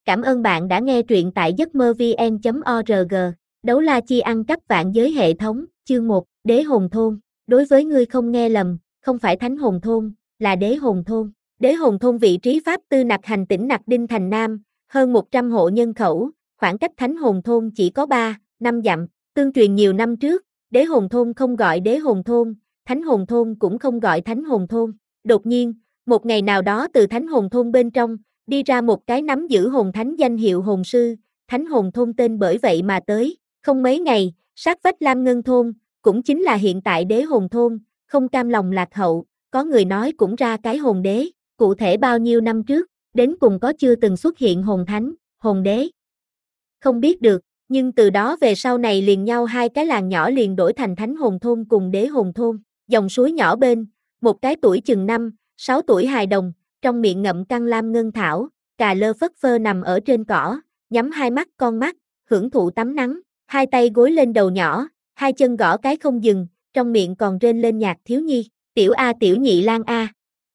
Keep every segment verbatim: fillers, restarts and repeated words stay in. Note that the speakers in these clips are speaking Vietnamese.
Cảm ơn bạn đã nghe truyện tại giấc mơ vê en chấm org. Đấu la chi ăn cắp vạn giới hệ thống, chương một, Đế Hồn Thôn. Đối với ngươi không nghe lầm, không phải Thánh Hồn Thôn, là Đế Hồn Thôn. Đế Hồn Thôn vị trí pháp tư nặc hành tỉnh Nặc Đinh thành Nam, hơn một trăm hộ nhân khẩu, khoảng cách Thánh Hồn Thôn chỉ có ba, năm dặm. Tương truyền nhiều năm trước, Đế Hồn Thôn không gọi Đế Hồn Thôn, Thánh Hồn Thôn cũng không gọi Thánh Hồn Thôn. Đột nhiên, một ngày nào đó từ Thánh Hồn Thôn bên trong, đi ra một cái nắm giữ hồn thánh danh hiệu hồn sư, Thánh Hồn Thôn tên bởi vậy mà tới. Không mấy ngày, sát vách Lam Ngân Thôn, cũng chính là hiện tại Đế Hồn Thôn, không cam lòng lạc hậu, có người nói cũng ra cái hồn đế, cụ thể bao nhiêu năm trước, đến cùng có chưa từng xuất hiện hồn thánh, hồn đế. Không biết được, nhưng từ đó về sau này liền nhau hai cái làng nhỏ liền đổi thành Thánh Hồn Thôn cùng Đế Hồn Thôn. Dòng suối nhỏ bên, một cái tuổi chừng năm, sáu tuổi hài đồng, trong miệng ngậm căn lam ngân thảo, cà lơ phất phơ nằm ở trên cỏ, nhắm hai mắt con mắt, hưởng thụ tắm nắng, hai tay gối lên đầu nhỏ, hai chân gõ cái không dừng, trong miệng còn rên lên nhạc thiếu nhi, tiểu A tiểu nhị lang A.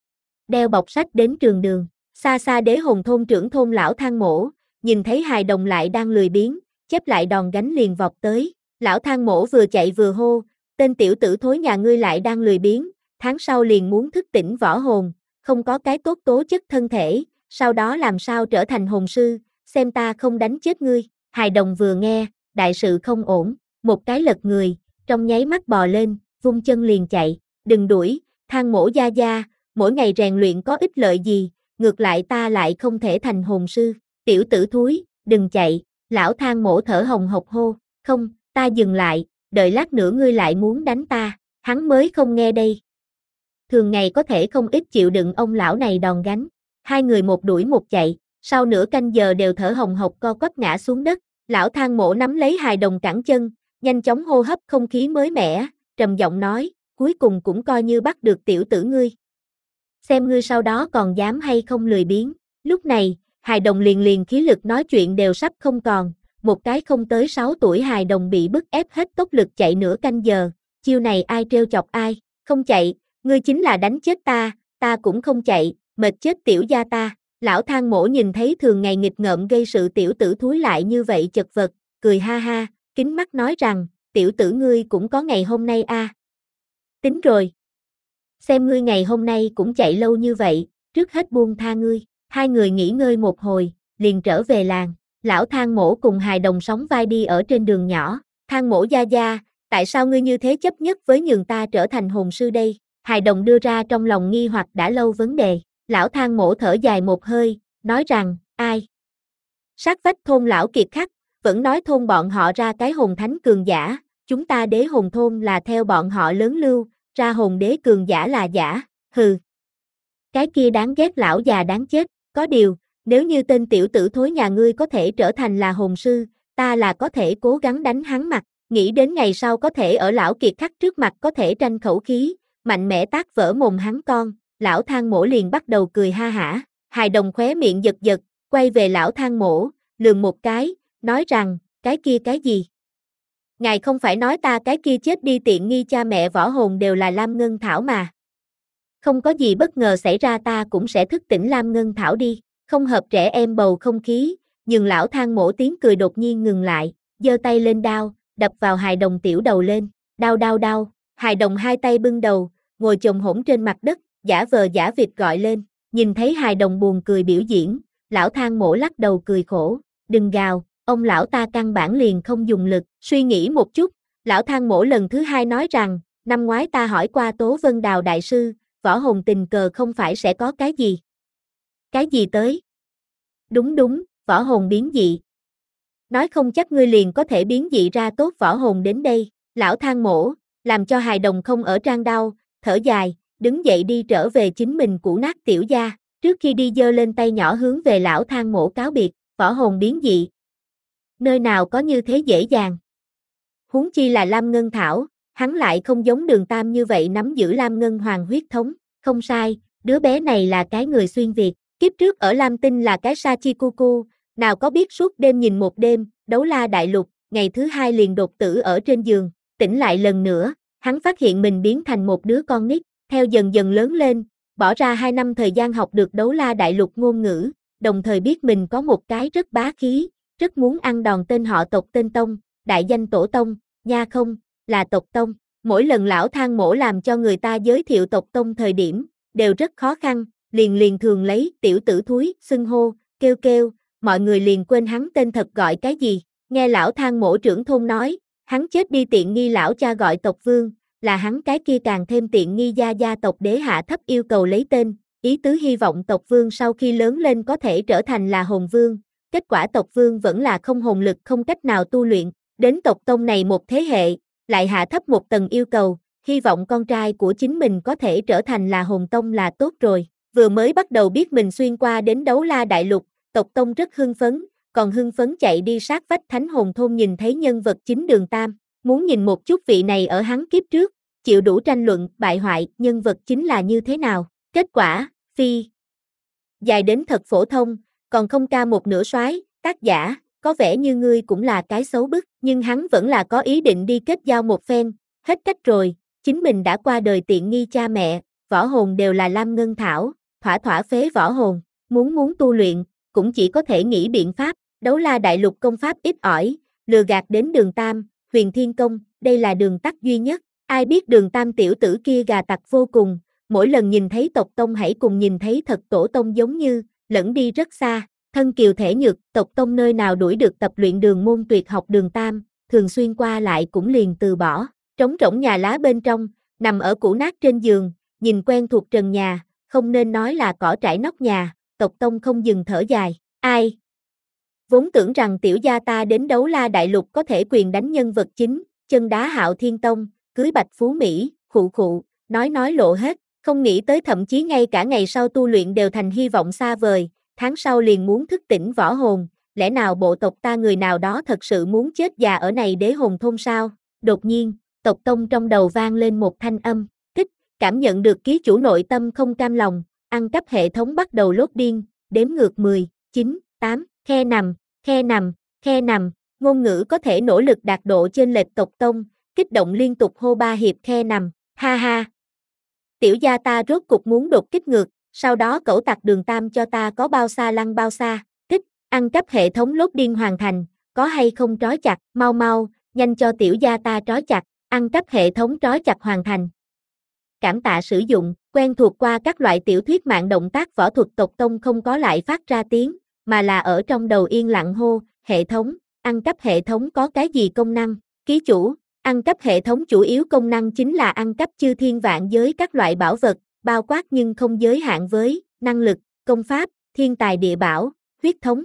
Đeo bọc sách đến trường đường, xa xa Đế Hồn Thôn trưởng thôn lão Thang Mổ, nhìn thấy hài đồng lại đang lười biếng, chép lại đòn gánh liền vọt tới, lão Thang Mổ vừa chạy vừa hô, tên tiểu tử thối nhà ngươi lại đang lười biếng, tháng sau liền muốn thức tỉnh võ hồn, không có cái tốt tố chất thân thể, sau đó làm sao trở thành hồn sư, xem ta không đánh chết ngươi. Hài đồng vừa nghe, đại sự không ổn, một cái lật người, trong nháy mắt bò lên, vung chân liền chạy, đừng đuổi, Thang Mổ gia gia, mỗi ngày rèn luyện có ích lợi gì, ngược lại ta lại không thể thành hồn sư, tiểu tử thúi, đừng chạy, lão Thang Mổ thở hồng hộc hô, không, ta dừng lại, đợi lát nữa ngươi lại muốn đánh ta, hắn mới không nghe đây. Thường ngày có thể không ít chịu đựng ông lão này đòn gánh, hai người một đuổi một chạy, sau nửa canh giờ đều thở hồng hộc co quắp ngã xuống đất, lão Thang Mổ nắm lấy hài đồng cẳng chân, nhanh chóng hô hấp không khí mới mẻ, trầm giọng nói, cuối cùng cũng coi như bắt được tiểu tử ngươi. Xem ngươi sau đó còn dám hay không lười biếng. Lúc này, hài đồng liền liền khí lực nói chuyện đều sắp không còn, một cái không tới sáu tuổi hài đồng bị bức ép hết tốc lực chạy nửa canh giờ, chiêu này ai trêu chọc ai, không chạy, ngươi chính là đánh chết ta, ta cũng không chạy, mệt chết tiểu gia ta. Lão Thang Mổ nhìn thấy thường ngày nghịch ngợm gây sự tiểu tử thúi lại như vậy chật vật, cười ha ha, kính mắt nói rằng, tiểu tử ngươi cũng có ngày hôm nay a. À. Tính rồi. Xem ngươi ngày hôm nay cũng chạy lâu như vậy, trước hết buông tha ngươi. Hai người nghỉ ngơi một hồi, liền trở về làng. Lão Thang Mổ cùng hài đồng sóng vai đi ở trên đường nhỏ. Thang Mổ gia gia, tại sao ngươi như thế chấp nhất với nhường ta trở thành hồn sư đây? Hài đồng đưa ra trong lòng nghi hoặc đã lâu vấn đề. Lão Thang Mổ thở dài một hơi, nói rằng, ai? Sát vách thôn lão Kiệt Khắc, vẫn nói thôn bọn họ ra cái hồn thánh cường giả, chúng ta Đế Hồn Thôn là theo bọn họ lớn lưu, ra hồn đế cường giả là giả, hừ. Cái kia đáng ghét lão già đáng chết, có điều, nếu như tên tiểu tử thối nhà ngươi có thể trở thành là hồn sư, ta là có thể cố gắng đánh hắn mặt, nghĩ đến ngày sau có thể ở lão Kiệt Khắc trước mặt có thể tranh khẩu khí, mạnh mẽ tác vỡ mồm hắn con, lão Thang Mổ liền bắt đầu cười ha hả, hài đồng khóe miệng giật giật, quay về lão Thang Mổ, lườm một cái, nói rằng, cái kia cái gì? Ngài không phải nói ta cái kia chết đi tiện nghi cha mẹ võ hồn đều là Lam Ngân Thảo mà. Không có gì bất ngờ xảy ra ta cũng sẽ thức tỉnh Lam Ngân Thảo đi, không hợp trẻ em bầu không khí, nhưng lão Thang Mổ tiếng cười đột nhiên ngừng lại, giơ tay lên đao, đập vào hài đồng tiểu đầu lên, đau đau đau, hài đồng hai tay bưng đầu, ngồi chồm hổm trên mặt đất, giả vờ giả vịt gọi lên, nhìn thấy hài đồng buồn cười biểu diễn, lão Thang Mổ lắc đầu cười khổ, đừng gào, ông lão ta căn bản liền không dùng lực, suy nghĩ một chút, lão Thang Mổ lần thứ hai nói rằng, năm ngoái ta hỏi qua Tố Vân Đào đại sư, võ hồn tình cờ không phải sẽ có cái gì? Cái gì tới? Đúng đúng, võ hồn biến dị. Nói không chắc ngươi liền có thể biến dị ra tốt võ hồn đến đây, lão Thang Mổ, làm cho hài đồng không ở trang đau, thở dài, đứng dậy đi trở về chính mình cũ nát tiểu gia, trước khi đi giơ lên tay nhỏ hướng về lão Thang Mổ cáo biệt, võ hồn biến dị. Nơi nào có như thế dễ dàng. Huống chi là Lam Ngân Thảo, hắn lại không giống Đường Tam như vậy nắm giữ Lam Ngân Hoàng huyết thống, không sai, đứa bé này là cái người xuyên Việt, kiếp trước ở Lam Tinh là cái Sachikuku, nào có biết suốt đêm nhìn một đêm, đấu la đại lục, ngày thứ hai liền đột tử ở trên giường, tỉnh lại lần nữa, hắn phát hiện mình biến thành một đứa con nít, theo dần dần lớn lên, bỏ ra hai năm thời gian học được đấu la đại lục ngôn ngữ, đồng thời biết mình có một cái rất bá khí, rất muốn ăn đòn tên họ tộc tên tông, đại danh tổ tông, nha không, là tộc tông. Mỗi lần lão Thang Mỗ làm cho người ta giới thiệu tộc tông thời điểm, đều rất khó khăn, liền liền thường lấy tiểu tử thúi, xưng hô, kêu kêu, mọi người liền quên hắn tên thật gọi cái gì. Nghe lão Thang Mỗ trưởng thôn nói, hắn chết đi tiện nghi lão cha gọi tộc vương, là hắn cái kia càng thêm tiện nghi gia gia tộc đế hạ thấp yêu cầu lấy tên, ý tứ hy vọng tộc vương sau khi lớn lên có thể trở thành là hồn vương. Kết quả tộc vương vẫn là không hồn lực không cách nào tu luyện, đến tộc tông này một thế hệ, lại hạ thấp một tầng yêu cầu, hy vọng con trai của chính mình có thể trở thành là hồn tông là tốt rồi. Vừa mới bắt đầu biết mình xuyên qua đến Đấu La Đại Lục, tộc tông rất hưng phấn, còn hưng phấn chạy đi sát vách Thánh Hồn Thôn nhìn thấy nhân vật chính Đường Tam, muốn nhìn một chút vị này ở hắn kiếp trước, chịu đủ tranh luận, bại hoại, nhân vật chính là như thế nào. Kết quả, phi dài đến thật phổ thông, còn không ca một nửa soái, tác giả, có vẻ như ngươi cũng là cái xấu bức, nhưng hắn vẫn là có ý định đi kết giao một phen, hết cách rồi, chính mình đã qua đời tiện nghi cha mẹ, võ hồn đều là Lam Ngân Thảo, thỏa thỏa phế võ hồn, muốn muốn tu luyện, cũng chỉ có thể nghĩ biện pháp. Đấu La Đại Lục công pháp ít ỏi, lừa gạt đến Đường Tam, Huyền Thiên Công, đây là đường tắt duy nhất, ai biết Đường Tam tiểu tử kia gà tặc vô cùng, mỗi lần nhìn thấy tộc tông hãy cùng nhìn thấy thật tổ tông giống như, lẫn đi rất xa, thân kiều thể nhược, tộc tông nơi nào đuổi được tập luyện đường môn tuyệt học Đường Tam, thường xuyên qua lại cũng liền từ bỏ, trống rỗng nhà lá bên trong, nằm ở cũ nát trên giường, nhìn quen thuộc trần nhà, không nên nói là cỏ trải nóc nhà, tộc tông không dừng thở dài, ai? Vốn tưởng rằng tiểu gia ta đến Đấu La Đại Lục có thể quyền đánh nhân vật chính, chân đá Hạo Thiên Tông, cưới Bạch Phú Mỹ, khụ khụ, nói nói lộ hết, không nghĩ tới thậm chí ngay cả ngày sau tu luyện đều thành hy vọng xa vời, tháng sau liền muốn thức tỉnh võ hồn, lẽ nào bộ tộc ta người nào đó thật sự muốn chết già ở này Đế Hồn Thôn sao? Đột nhiên, tộc tông trong đầu vang lên một thanh âm, kích, cảm nhận được ký chủ nội tâm không cam lòng, ăn cắp hệ thống bắt đầu lốt điên, đếm ngược mười, chín, tám, khe nằm, khe nằm, khe nằm, ngôn ngữ có thể nỗ lực đạt độ trên lệch tộc tông, kích động liên tục hô ba hiệp khe nằm, ha ha. Tiểu gia ta rốt cục muốn đột kích ngược, sau đó cẩu tặc Đường Tam cho ta có bao xa lăn bao xa, kích, ăn cắp hệ thống lốt điên hoàn thành, có hay không trói chặt, mau mau, nhanh cho tiểu gia ta trói chặt, ăn cắp hệ thống trói chặt hoàn thành. Cảm tạ sử dụng, quen thuộc qua các loại tiểu thuyết mạng động tác võ thuật tộc tông không có lại phát ra tiếng, mà là ở trong đầu yên lặng hô, hệ thống, ăn cắp hệ thống có cái gì công năng, ký chủ, ăn cắp hệ thống chủ yếu công năng chính là ăn cắp chư thiên vạn giới các loại bảo vật, bao quát nhưng không giới hạn với, năng lực, công pháp, thiên tài địa bảo, huyết thống.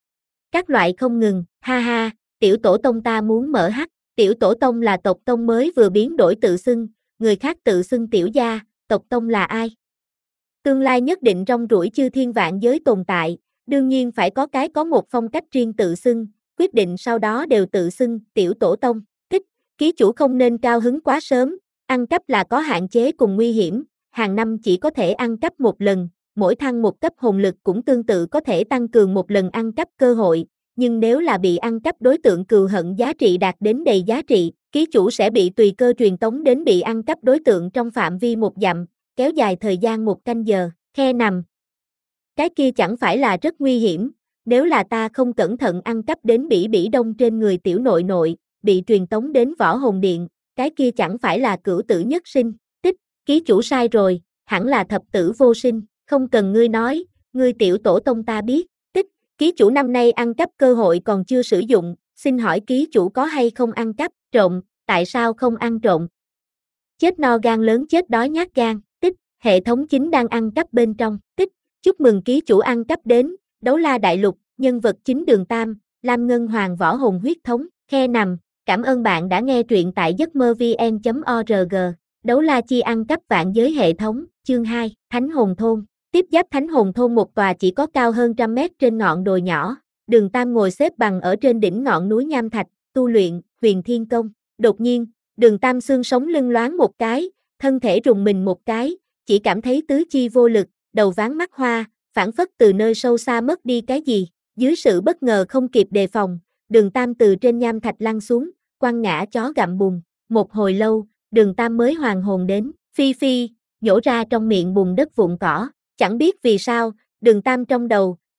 Các loại không ngừng, ha ha, tiểu tổ tông ta muốn mở hắc, tiểu tổ tông là tộc tông mới vừa biến đổi tự xưng, người khác tự xưng tiểu gia, tộc tông là ai? Tương lai nhất định rong ruổi chư thiên vạn giới tồn tại, đương nhiên phải có cái có một phong cách riêng tự xưng, quyết định sau đó đều tự xưng, tiểu tổ tông, kích, ký chủ không nên cao hứng quá sớm, ăn cắp là có hạn chế cùng nguy hiểm, hàng năm chỉ có thể ăn cắp một lần, mỗi thăng một cấp hồn lực cũng tương tự có thể tăng cường một lần ăn cắp cơ hội, nhưng nếu là bị ăn cắp đối tượng cừu hận giá trị đạt đến đầy giá trị, ký chủ sẽ bị tùy cơ truyền tống đến bị ăn cắp đối tượng trong phạm vi một dặm, kéo dài thời gian một canh giờ, khe nằm. Cái kia chẳng phải là rất nguy hiểm, nếu là ta không cẩn thận ăn cắp đến bỉ bỉ đông trên người tiểu nội nội, bị truyền tống đến võ hồn điện, cái kia chẳng phải là cửu tử nhất sinh, tích, ký chủ sai rồi, hẳn là thập tử vô sinh, không cần ngươi nói, ngươi tiểu tổ tông ta biết, tích, ký chủ năm nay ăn cắp cơ hội còn chưa sử dụng, xin hỏi ký chủ có hay không ăn cắp, trộm, tại sao không ăn trộm? Chết no gan lớn chết đói nhát gan, tích, hệ thống chính đang ăn cắp bên trong, tích, chúc mừng ký chủ ăn cắp đến, Đấu La Đại Lục, nhân vật chính Đường Tam, Lam Ngân Hoàng võ hồn huyết thống, khe nằm, cảm ơn bạn đã nghe truyện tại giấc mơ vn chấm org, Đấu La chi ăn cắp vạn giới hệ thống, chương hai, Thánh Hồn Thôn, tiếp giáp Thánh Hồn Thôn một tòa chỉ có cao hơn trăm mét trên ngọn đồi nhỏ, Đường Tam ngồi xếp bằng ở trên đỉnh ngọn núi nham thạch, tu luyện, Huyền Thiên Công, đột nhiên, Đường Tam xương sống lưng loáng một cái, thân thể rùng mình một cái, chỉ cảm thấy tứ chi vô lực, đầu váng mắt hoa, phảng phất từ nơi sâu xa mất đi cái gì, dưới sự bất ngờ không kịp đề phòng, Đường Tam từ trên nham thạch lăn xuống, quăng ngã chó gặm bùn, một hồi lâu, Đường Tam mới hoàn hồn đến, phi phi, nhổ ra trong miệng bùn đất vụn cỏ, chẳng biết vì sao, Đường Tam trong đầu,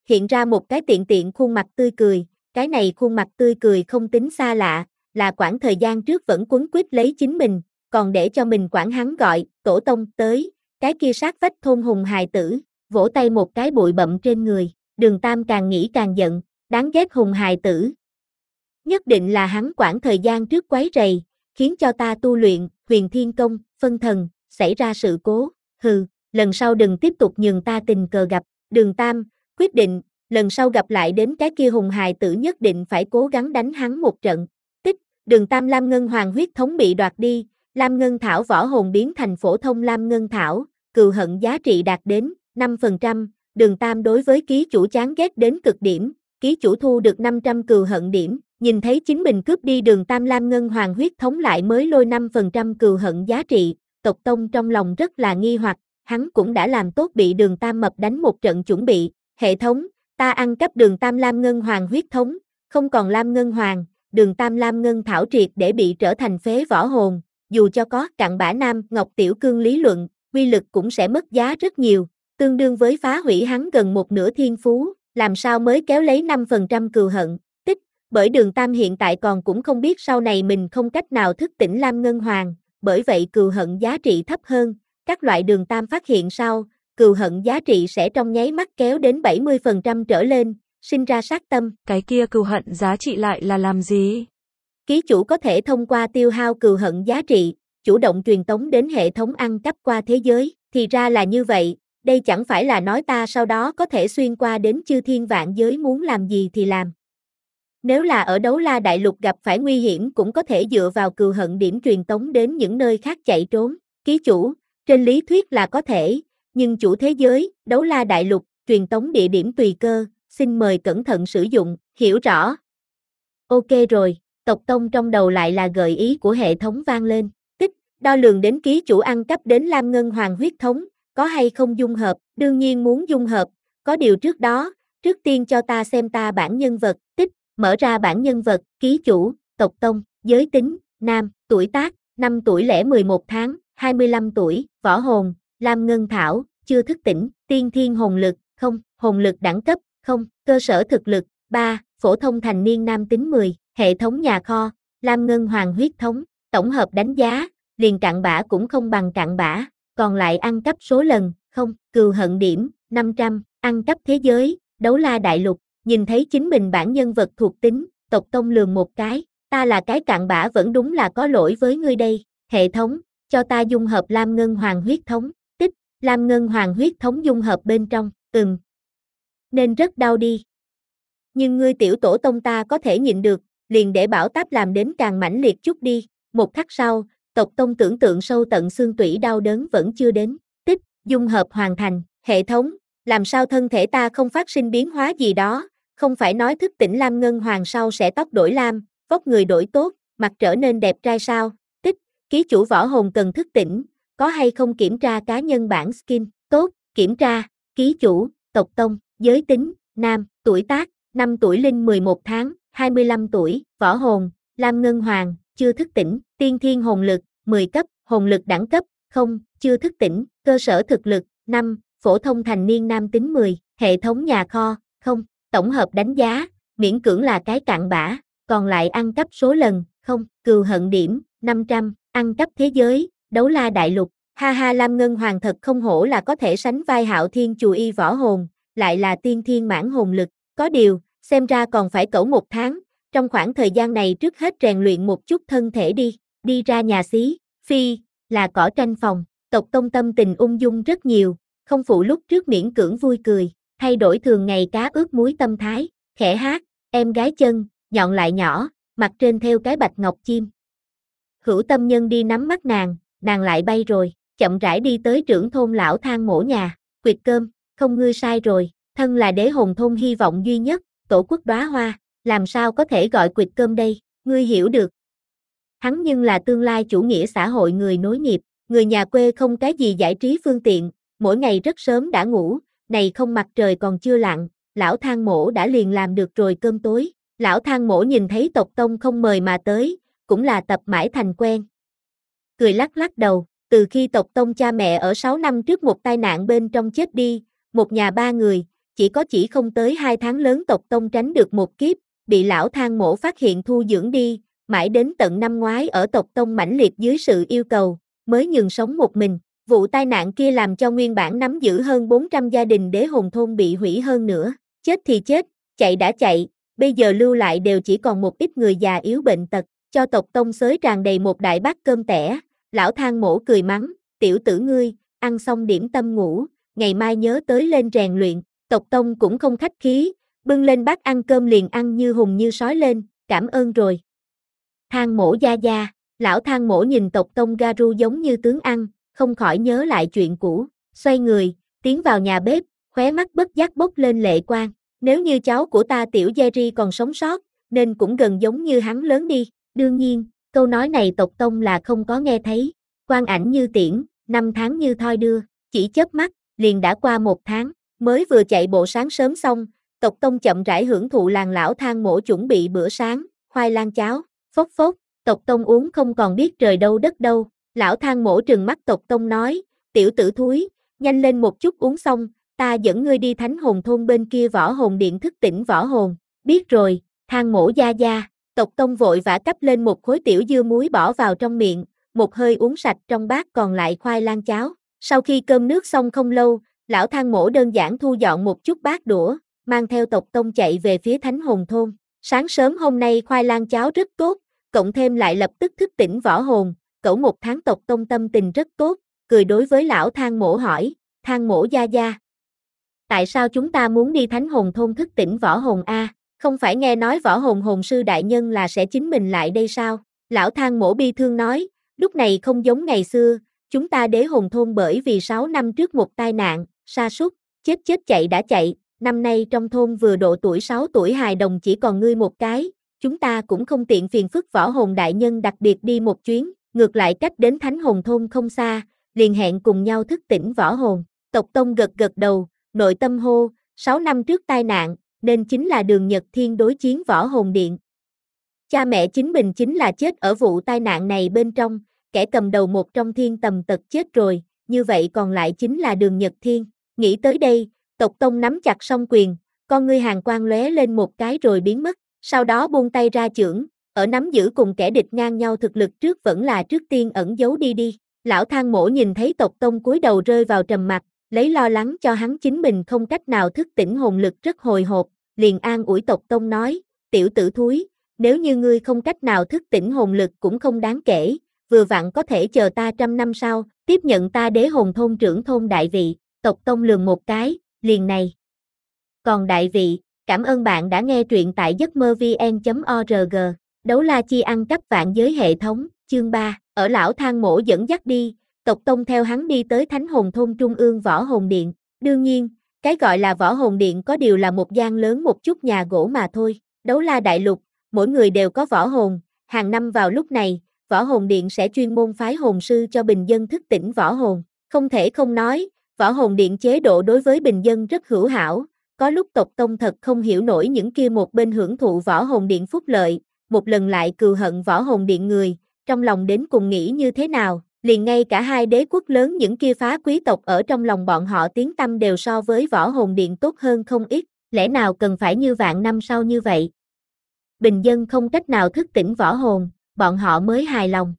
hiện ra một cái tiện tiện khuôn mặt tươi cười, cái này khuôn mặt tươi cười không tính xa lạ, là quãng thời gian trước vẫn quấn quýt lấy chính mình, còn để cho mình quản hắn gọi, tổ tông, tới, cái kia sát vách thôn hùng hài tử, vỗ tay một cái bụi bặm trên người, Đường Tam càng nghĩ càng giận, đáng ghét hùng hài tử. Nhất định là hắn quãng thời gian trước quấy rầy, khiến cho ta tu luyện, huyền thiên công, phân thần, xảy ra sự cố, hừ, lần sau đừng tiếp tục nhường ta tình cờ gặp, Đường Tam, quyết định, lần sau gặp lại đến cái kia hùng hài tử nhất định phải cố gắng đánh hắn một trận. Tích, Đường Tam Lam Ngân Hoàng huyết thống bị đoạt đi, Lam Ngân Thảo võ hồn biến thành phổ thông Lam Ngân Thảo, cừu hận giá trị đạt đến năm phần trăm, Đường Tam đối với ký chủ chán ghét đến cực điểm, ký chủ thu được năm trăm cừu hận điểm, nhìn thấy chính mình cướp đi Đường Tam Lam Ngân Hoàng huyết thống lại mới lôi năm phần trăm cừu hận giá trị, tộc tông trong lòng rất là nghi hoặc, hắn cũng đã làm tốt bị Đường Tam mập đánh một trận chuẩn bị, hệ thống, ta ăn cắp Đường Tam Lam Ngân Hoàng huyết thống, không còn Lam Ngân Hoàng, Đường Tam Lam Ngân Thảo triệt để bị trở thành phế võ hồn, dù cho có cặn bã Nam Ngọc Tiểu Cương lý luận, uy lực cũng sẽ mất giá rất nhiều, tương đương với phá hủy hắn gần một nửa thiên phú, làm sao mới kéo lấy năm phần trăm cừu hận, tích, bởi Đường Tam hiện tại còn cũng không biết sau này mình không cách nào thức tỉnh Lam Ngân Hoàng, bởi vậy cừu hận giá trị thấp hơn, các loại Đường Tam phát hiện sau, cừu hận giá trị sẽ trong nháy mắt kéo đến bảy mươi phần trăm trở lên, sinh ra sát tâm. Cái kia cừu hận giá trị lại là làm gì? Ký chủ có thể thông qua tiêu hao cừu hận giá trị, chủ động truyền tống đến hệ thống ăn cắp qua thế giới, thì ra là như vậy, đây chẳng phải là nói ta sau đó có thể xuyên qua đến chư thiên vạn giới muốn làm gì thì làm. Nếu là ở Đấu La Đại Lục gặp phải nguy hiểm cũng có thể dựa vào cừu hận điểm truyền tống đến những nơi khác chạy trốn, ký chủ, trên lý thuyết là có thể, nhưng chủ thế giới, Đấu La Đại Lục, truyền tống địa điểm tùy cơ, xin mời cẩn thận sử dụng, hiểu rõ. Ok rồi, tộc tông trong đầu lại là gợi ý của hệ thống vang lên, tích, đo lường đến ký chủ ăn cắp đến Lam Ngân Hoàng huyết thống, có hay không dung hợp, đương nhiên muốn dung hợp, có điều trước đó, trước tiên cho ta xem ta bản nhân vật, tích, mở ra bản nhân vật, ký chủ, tộc tông, giới tính, nam, tuổi tác, năm tuổi lẻ mười một tháng, hai mươi lăm tuổi, võ hồn, Lam Ngân Thảo, chưa thức tỉnh, tiên thiên hồn lực, không, hồn lực đẳng cấp, không, cơ sở thực lực, ba, phổ thông thành niên nam tính mười, hệ thống nhà kho, Lam Ngân Hoàng huyết thống, tổng hợp đánh giá, liền cặn bã cũng không bằng cặn bã, còn lại ăn cắp số lần, không, cừu hận điểm, năm trăm, ăn cắp thế giới, Đấu La Đại Lục, nhìn thấy chính mình bản nhân vật thuộc tính, tộc tông lường một cái, ta là cái cặn bã vẫn đúng là có lỗi với ngươi đây, hệ thống, cho ta dung hợp Lam Ngân Hoàng huyết thống, tích, Lam Ngân Hoàng huyết thống dung hợp bên trong, ừm, nên rất đau đi. Nhưng ngươi tiểu tổ tông ta có thể nhịn được, liền để bảo táp làm đến càng mãnh liệt chút đi, một khắc sau, tộc tông tưởng tượng sâu tận xương tủy đau đớn vẫn chưa đến, tích, dung hợp hoàn thành, hệ thống, làm sao thân thể ta không phát sinh biến hóa gì đó, không phải nói thức tỉnh Lam Ngân Hoàng sau sẽ tóc đổi lam, vóc người đổi tốt, mặt trở nên đẹp trai sao, tích, ký chủ võ hồn cần thức tỉnh, có hay không kiểm tra cá nhân bản skin, tốt, kiểm tra, ký chủ, tộc tông, giới tính, nam, tuổi tác, năm tuổi linh mười một tháng, hai mươi lăm tuổi, võ hồn, Lam Ngân Hoàng, chưa thức tỉnh, tiên thiên hồn lực, mười cấp, hồn lực đẳng cấp, không, chưa thức tỉnh, cơ sở thực lực, năm, phổ thông thành niên nam tính mười, hệ thống nhà kho, không, tổng hợp đánh giá, miễn cưỡng là cái cặn bã, còn lại ăn cắp số lần, không, cừu hận điểm, năm trăm, ăn cắp thế giới, Đấu La Đại Lục, ha ha Lam Ngân Hoàng thật không hổ là có thể sánh vai Hạo Thiên Chù Y võ hồn, lại là tiên thiên mãn hồn lực, có điều, xem ra còn phải cẩu một tháng, trong khoảng thời gian này trước hết rèn luyện một chút thân thể đi, đi ra nhà xí, phi, là cỏ tranh phòng, tộc tông tâm tình ung dung rất nhiều, không phụ lúc trước miễn cưỡng vui cười, thay đổi thường ngày cá ướp muối tâm thái, khẽ hát, em gái chân, nhọn lại nhỏ, mặt trên theo cái bạch ngọc chim. Hữu tâm nhân đi nắm mắt nàng, nàng lại bay rồi, chậm rãi đi tới trưởng thôn lão thang mổ nhà, quyệt cơm, không ngươi sai rồi, thân là đế hồn thôn hy vọng duy nhất, tổ quốc đóa hoa, làm sao có thể gọi quyệt cơm đây, ngươi hiểu được. Hắn nhưng là tương lai chủ nghĩa xã hội người nối nghiệp, người nhà quê không cái gì giải trí phương tiện, mỗi ngày rất sớm đã ngủ, này không mặt trời còn chưa lặn, lão thang mổ đã liền làm được rồi cơm tối, lão thang mổ nhìn thấy tộc tông không mời mà tới, cũng là tập mãi thành quen. Cười lắc lắc đầu, từ khi tộc tông cha mẹ ở sáu năm trước một tai nạn bên trong chết đi, một nhà ba người, chỉ có chỉ không tới hai tháng lớn tộc tông tránh được một kiếp, bị lão Thang Mỗ phát hiện thu dưỡng đi, mãi đến tận năm ngoái ở tộc tông mãnh liệt dưới sự yêu cầu, mới nhường sống một mình. Vụ tai nạn kia làm cho nguyên bản nắm giữ hơn bốn trăm gia đình đế hồn thôn bị hủy hơn nữa, chết thì chết, chạy đã chạy, bây giờ lưu lại đều chỉ còn một ít người già yếu bệnh tật, cho tộc tông xới tràn đầy một đại bát cơm tẻ. Lão Thang Mỗ cười mắng, tiểu tử ngươi, ăn xong điểm tâm ngủ, ngày mai nhớ tới lên rèn luyện. Tộc tông cũng không khách khí, bưng lên bát ăn cơm liền ăn như hùng như sói lên, cảm ơn rồi. Thang Mỗ gia gia, lão Thang Mỗ nhìn tộc tông Garu giống như tướng ăn, không khỏi nhớ lại chuyện cũ, xoay người, tiến vào nhà bếp, khóe mắt bất giác bốc lên lệ quang. Nếu như cháu của ta tiểu Jerry còn sống sót, nên cũng gần giống như hắn lớn đi. Đương nhiên, câu nói này tộc tông là không có nghe thấy. Quang ảnh như tiễn, năm tháng như thoi đưa, chỉ chớp mắt, liền đã qua một tháng, mới vừa chạy bộ sáng sớm xong, tộc tông chậm rãi hưởng thụ làng lão Thang Mỗ chuẩn bị bữa sáng, khoai lang cháo, phốc phốc, tộc tông uống không còn biết trời đâu đất đâu. Lão Thang Mỗ trừng mắt tộc tông nói, tiểu tử thúi, nhanh lên một chút uống xong, ta dẫn ngươi đi thánh hồn thôn bên kia võ hồn điện thức tỉnh võ hồn. Biết rồi, Thang Mỗ gia gia. Tộc tông vội vã cắp lên một khối tiểu dưa muối bỏ vào trong miệng, một hơi uống sạch trong bát còn lại khoai lang cháo. Sau khi cơm nước xong không lâu, lão Thang Mỗ đơn giản thu dọn một chút bát đũa, mang theo tộc tông chạy về phía thánh hồn thôn. Sáng sớm hôm nay khoai lang cháo rất tốt, cộng thêm lại lập tức thức tỉnh võ hồn, cẩu một tháng tộc tông tâm tình rất tốt, cười đối với lão Thang Mỗ hỏi, Thang Mỗ gia gia. Tại sao chúng ta muốn đi thánh hồn thôn thức tỉnh võ hồn a? Không phải nghe nói võ hồn hồn sư đại nhân là sẽ chính mình lại đây sao? Lão Thang Mỗ bi thương nói, lúc này không giống ngày xưa, chúng ta đế hồn thôn bởi vì sáu năm trước một tai nạn, sa sút, chết chết chạy đã chạy, năm nay trong thôn vừa độ tuổi sáu tuổi hài đồng chỉ còn ngươi một cái, chúng ta cũng không tiện phiền phức võ hồn đại nhân đặc biệt đi một chuyến, ngược lại cách đến thánh hồn thôn không xa, liền hẹn cùng nhau thức tỉnh võ hồn. Tộc tông gật gật đầu, nội tâm hô, sáu năm trước tai nạn, nên chính là Đường Nhật Thiên đối chiến võ hồn điện. Cha mẹ chính mình chính là chết ở vụ tai nạn này bên trong, kẻ cầm đầu một trong thiên tầm tật chết rồi, như vậy còn lại chính là Đường Nhật Thiên. Nghĩ tới đây, tộc tông nắm chặt song quyền, con ngươi hàn quang lóe lên một cái rồi biến mất, sau đó buông tay ra chưởng, ở nắm giữ cùng kẻ địch ngang nhau thực lực trước vẫn là trước tiên ẩn giấu đi đi. Lão Thang Mỗ nhìn thấy tộc tông cúi đầu rơi vào trầm mặc, lấy lo lắng cho hắn chính mình không cách nào thức tỉnh hồn lực rất hồi hộp, liền an ủi tộc tông nói, tiểu tử thúi, nếu như ngươi không cách nào thức tỉnh hồn lực cũng không đáng kể, vừa vặn có thể chờ ta trăm năm sau, tiếp nhận ta đế hồn thôn trưởng thôn đại vị. Tộc tông lườm một cái, liền này. Còn đại vị, cảm ơn bạn đã nghe truyện tại giấc mơ vn chấm org. Đấu la chi ăn cắp vạn giới hệ thống, chương ba, ở lão Thang Mỗ dẫn dắt đi, tộc tông theo hắn đi tới thánh hồn thôn trung ương võ hồn điện. Đương nhiên, cái gọi là võ hồn điện có điều là một gian lớn một chút nhà gỗ mà thôi. Đấu la đại lục, mỗi người đều có võ hồn, hàng năm vào lúc này, võ hồn điện sẽ chuyên môn phái hồn sư cho bình dân thức tỉnh võ hồn. Không thể không nói, võ hồn điện chế độ đối với bình dân rất hữu hảo, có lúc tộc tông thật không hiểu nổi những kia một bên hưởng thụ võ hồn điện phúc lợi, một lần lại cừu hận võ hồn điện người, trong lòng đến cùng nghĩ như thế nào, liền ngay cả hai đế quốc lớn những kia phá quý tộc ở trong lòng bọn họ tiếng tăm đều so với võ hồn điện tốt hơn không ít, lẽ nào cần phải như vạn năm sau như vậy? Bình dân không cách nào thức tỉnh võ hồn, bọn họ mới hài lòng.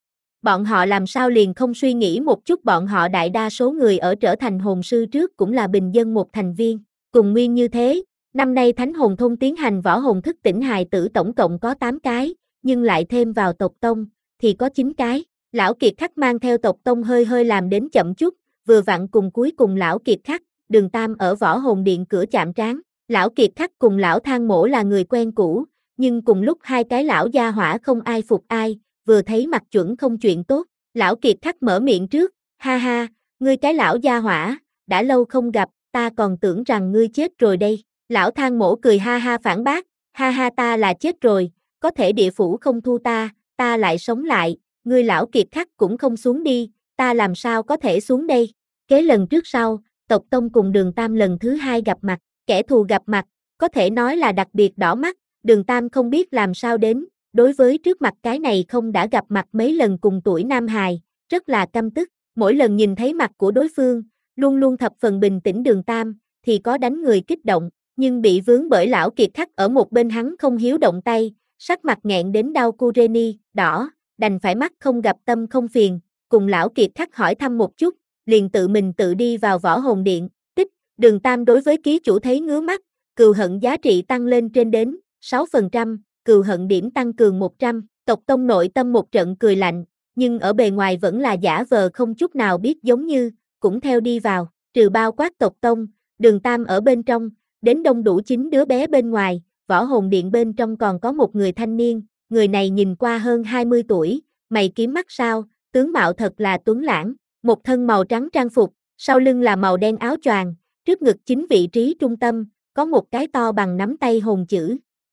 Bọn họ làm sao liền không suy nghĩ một chút bọn họ đại đa số người ở trở thành hồn sư trước cũng là bình dân một thành viên. Cùng nguyên như thế, năm nay Thánh Hồn Thôn tiến hành võ hồn thức tỉnh hài tử tổng cộng có tám cái, nhưng lại thêm vào tộc tông, thì có chín cái. Lão Kiệt Khắc mang theo tộc tông hơi hơi làm đến chậm chút, vừa vặn cùng cuối cùng Lão Kiệt Khắc, Đường Tam ở võ hồn điện cửa chạm trán. Lão Kiệt Khắc cùng Lão Thang Mỗ là người quen cũ, nhưng cùng lúc hai cái lão gia hỏa không ai phục ai, vừa thấy mặt chuẩn không chuyện tốt. Lão Kiệt Khắc mở miệng trước, ha ha, ngươi cái lão gia hỏa, đã lâu không gặp, ta còn tưởng rằng ngươi chết rồi đây. Lão Thang Mỗ cười ha ha phản bác, ha ha ta là chết rồi, có thể địa phủ không thu ta, ta lại sống lại, ngươi Lão Kiệt Khắc cũng không xuống đi, ta làm sao có thể xuống đây. Kế lần trước sau, tộc tông cùng Đường Tam lần thứ hai gặp mặt, kẻ thù gặp mặt, có thể nói là đặc biệt đỏ mắt, Đường Tam không biết làm sao đến, đối với trước mặt cái này không đã gặp mặt mấy lần cùng tuổi Nam Hài, rất là căm tức, mỗi lần nhìn thấy mặt của đối phương, luôn luôn thập phần bình tĩnh Đường Tam, thì có đánh người kích động, nhưng bị vướng bởi lão kiệt khắc ở một bên hắn không hiếu động tay, sắc mặt nghẹn đến đau Kureni, đỏ, đành phải mắt không gặp tâm không phiền, cùng lão kiệt khắc hỏi thăm một chút, liền tự mình tự đi vào võ hồn điện, tích, Đường Tam đối với ký chủ thấy ngứa mắt, cừu hận giá trị tăng lên trên đến sáu phần trăm, cừu hận điểm tăng cường một trăm, tộc tông nội tâm một trận cười lạnh, nhưng ở bề ngoài vẫn là giả vờ không chút nào biết giống như, cũng theo đi vào, trừ bao quát tộc tông, Đường Tam ở bên trong, đến đông đủ chín đứa bé bên ngoài, võ hồn điện bên trong còn có một người thanh niên, người này nhìn qua hơn hai mươi tuổi, mày kiếm mắt sao, tướng mạo thật là tuấn lãng, một thân màu trắng trang phục, sau lưng là màu đen áo choàng, trước ngực chính vị trí trung tâm, có một cái to bằng nắm tay hồn chữ.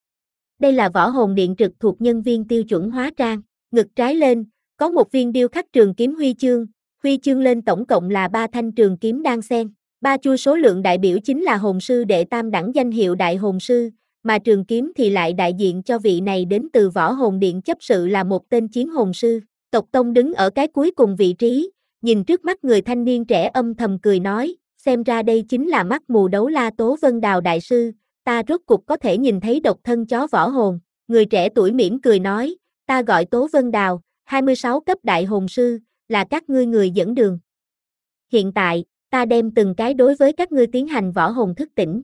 Đây là võ hồn điện trực thuộc nhân viên tiêu chuẩn hóa trang, ngực trái lên, có một viên điêu khắc trường kiếm huy chương, huy chương lên tổng cộng là ba thanh trường kiếm đan xen. Ba chuôi số lượng đại biểu chính là hồn sư đệ tam đẳng danh hiệu đại hồn sư, mà trường kiếm thì lại đại diện cho vị này đến từ võ hồn điện chấp sự là một tên chiến hồn sư. Tộc Tông đứng ở cái cuối cùng vị trí, nhìn trước mắt người thanh niên trẻ âm thầm cười nói, xem ra đây chính là mắt mù đấu la Tố Vân Đào đại sư, ta rốt cục có thể nhìn thấy độc thân chó võ hồn. Người trẻ tuổi mỉm cười nói, ta gọi Tố Vân Đào, hai mươi sáu cấp đại hồn sư, là các ngươi người dẫn đường. Hiện tại, ta đem từng cái đối với các ngươi tiến hành võ hồn thức tỉnh.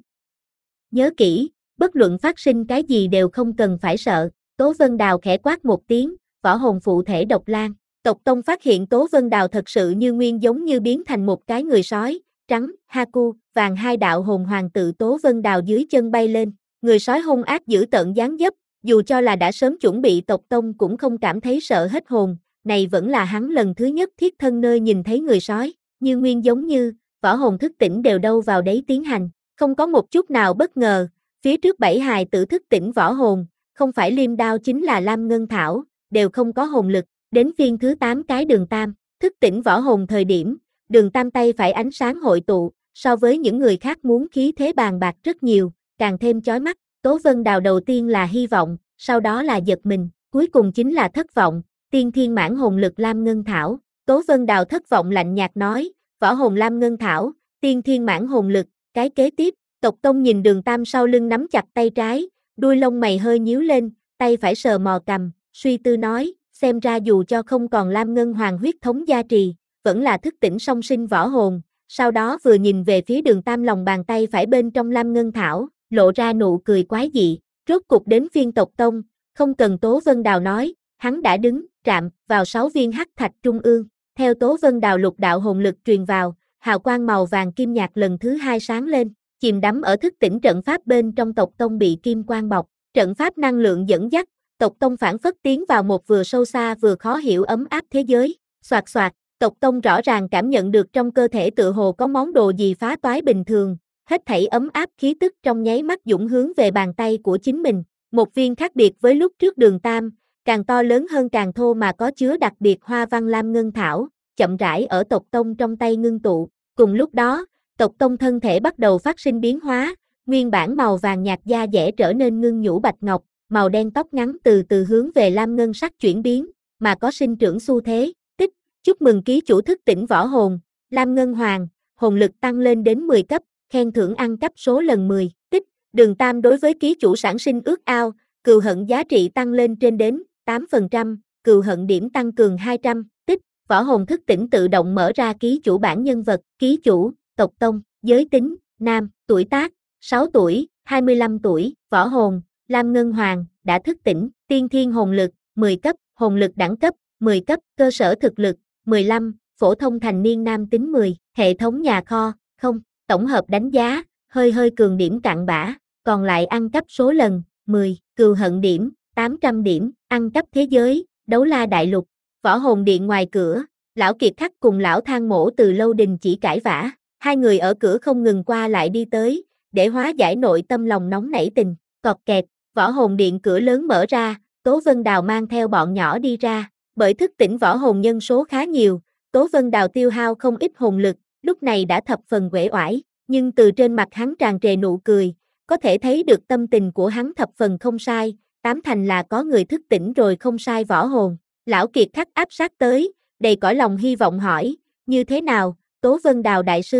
Nhớ kỹ, bất luận phát sinh cái gì đều không cần phải sợ. Tố Vân Đào khẽ quát một tiếng, võ hồn phụ thể độc lan. Tộc Tông phát hiện Tố Vân Đào thật sự như nguyên giống như biến thành một cái người sói, trắng, Haku, vàng hai đạo hồn hoàng tự Tố Vân Đào dưới chân bay lên. Người sói hung ác dữ tợn dáng dấp, dù cho là đã sớm chuẩn bị tộc Tông cũng không cảm thấy sợ hết hồn, này vẫn là hắn lần thứ nhất thiết thân nơi nhìn thấy người sói, như nguyên giống như, võ hồn thức tỉnh đều đâu vào đấy tiến hành, không có một chút nào bất ngờ, phía trước bảy hài tử thức tỉnh võ hồn, không phải liêm đao chính là lam ngân thảo, đều không có hồn lực, đến phiên thứ tám cái Đường Tam, thức tỉnh võ hồn thời điểm, Đường Tam tay phải ánh sáng hội tụ, so với những người khác muốn khí thế bàn bạc rất nhiều, càng thêm chói mắt. Tố Vân Đào đầu tiên là hy vọng, sau đó là giật mình, cuối cùng chính là thất vọng, tiên thiên mãn hồn lực lam ngân thảo. Tố Vân Đào thất vọng lạnh nhạt nói, võ hồn lam ngân thảo, tiên thiên mãn hồn lực, cái kế tiếp, tộc Tông nhìn Đường Tam sau lưng nắm chặt tay trái, đuôi lông mày hơi nhíu lên, tay phải sờ mò cằm, suy tư nói, xem ra dù cho không còn lam ngân hoàng huyết thống gia trì, vẫn là thức tỉnh song sinh võ hồn, sau đó vừa nhìn về phía Đường Tam lòng bàn tay phải bên trong lam ngân thảo, lộ ra nụ cười quái dị, rốt cục đến phiên tộc Tông, không cần Tố Vân Đào nói, hắn đã đứng, trạm, vào sáu viên hắc thạch trung ương, theo Tố Vân Đào lục đạo hồn lực truyền vào, hào quang màu vàng kim nhạt lần thứ hai sáng lên, chìm đắm ở thức tỉnh trận pháp bên trong tộc Tông bị kim quang bọc, trận pháp năng lượng dẫn dắt, tộc Tông phản phất tiến vào một vừa sâu xa vừa khó hiểu ấm áp thế giới, xoạt xoạt, tộc Tông rõ ràng cảm nhận được trong cơ thể tựa hồ có món đồ gì phá toái bình thường, hết thảy ấm áp khí tức trong nháy mắt dũng hướng về bàn tay của chính mình, một viên khác biệt với lúc trước Đường Tam, càng to lớn hơn càng thô mà có chứa đặc biệt hoa văn lam ngân thảo, chậm rãi ở tộc Tông trong tay ngưng tụ, cùng lúc đó, tộc Tông thân thể bắt đầu phát sinh biến hóa, nguyên bản màu vàng nhạt da dẻ trở nên ngưng nhũ bạch ngọc, màu đen tóc ngắn từ từ hướng về lam ngân sắc chuyển biến, mà có sinh trưởng xu thế, tích, chúc mừng ký chủ thức tỉnh võ hồn, lam ngân hoàng, hồn lực tăng lên đến mười cấp, khen thưởng ăn cắp số lần mười, tích, Đường Tam đối với ký chủ sản sinh ước ao, cừu hận giá trị tăng lên trên đến tám phần trăm, cừu hận điểm tăng cường hai trăm, tích, võ hồn thức tỉnh tự động mở ra ký chủ bản nhân vật, ký chủ, tộc Tông, giới tính, nam, tuổi tác, sáu tuổi, hai mươi lăm tuổi, võ hồn, lam ngân hoàng, đã thức tỉnh, tiên thiên hồn lực, mười cấp, hồn lực đẳng cấp, mười cấp, cơ sở thực lực, mười lăm, phổ thông thành niên nam tính mười, hệ thống nhà kho, không, tổng hợp đánh giá, hơi hơi cường điểm cặn bã, còn lại ăn cắp số lần, mười, cừu hận điểm, tám trăm điểm, ăn cắp thế giới, đấu la đại lục, võ hồn điện ngoài cửa, lão Kiệt Khắc cùng lão Thang Mổ từ lâu đình chỉ cãi vã, hai người ở cửa không ngừng qua lại đi tới, để hóa giải nội tâm lòng nóng nảy tình, cọt kẹt, võ hồn điện cửa lớn mở ra, Tố Vân Đào mang theo bọn nhỏ đi ra, bởi thức tỉnh võ hồn nhân số khá nhiều, Tố Vân Đào tiêu hao không ít hồn lực, lúc này đã thập phần uể oải, nhưng từ trên mặt hắn tràn trề nụ cười, có thể thấy được tâm tình của hắn thập phần không sai, tám thành là có người thức tỉnh rồi không sai võ hồn. Lão Kiệt Khắc áp sát tới, đầy cõi lòng hy vọng hỏi, như thế nào, Tố Vân Đào đại sư,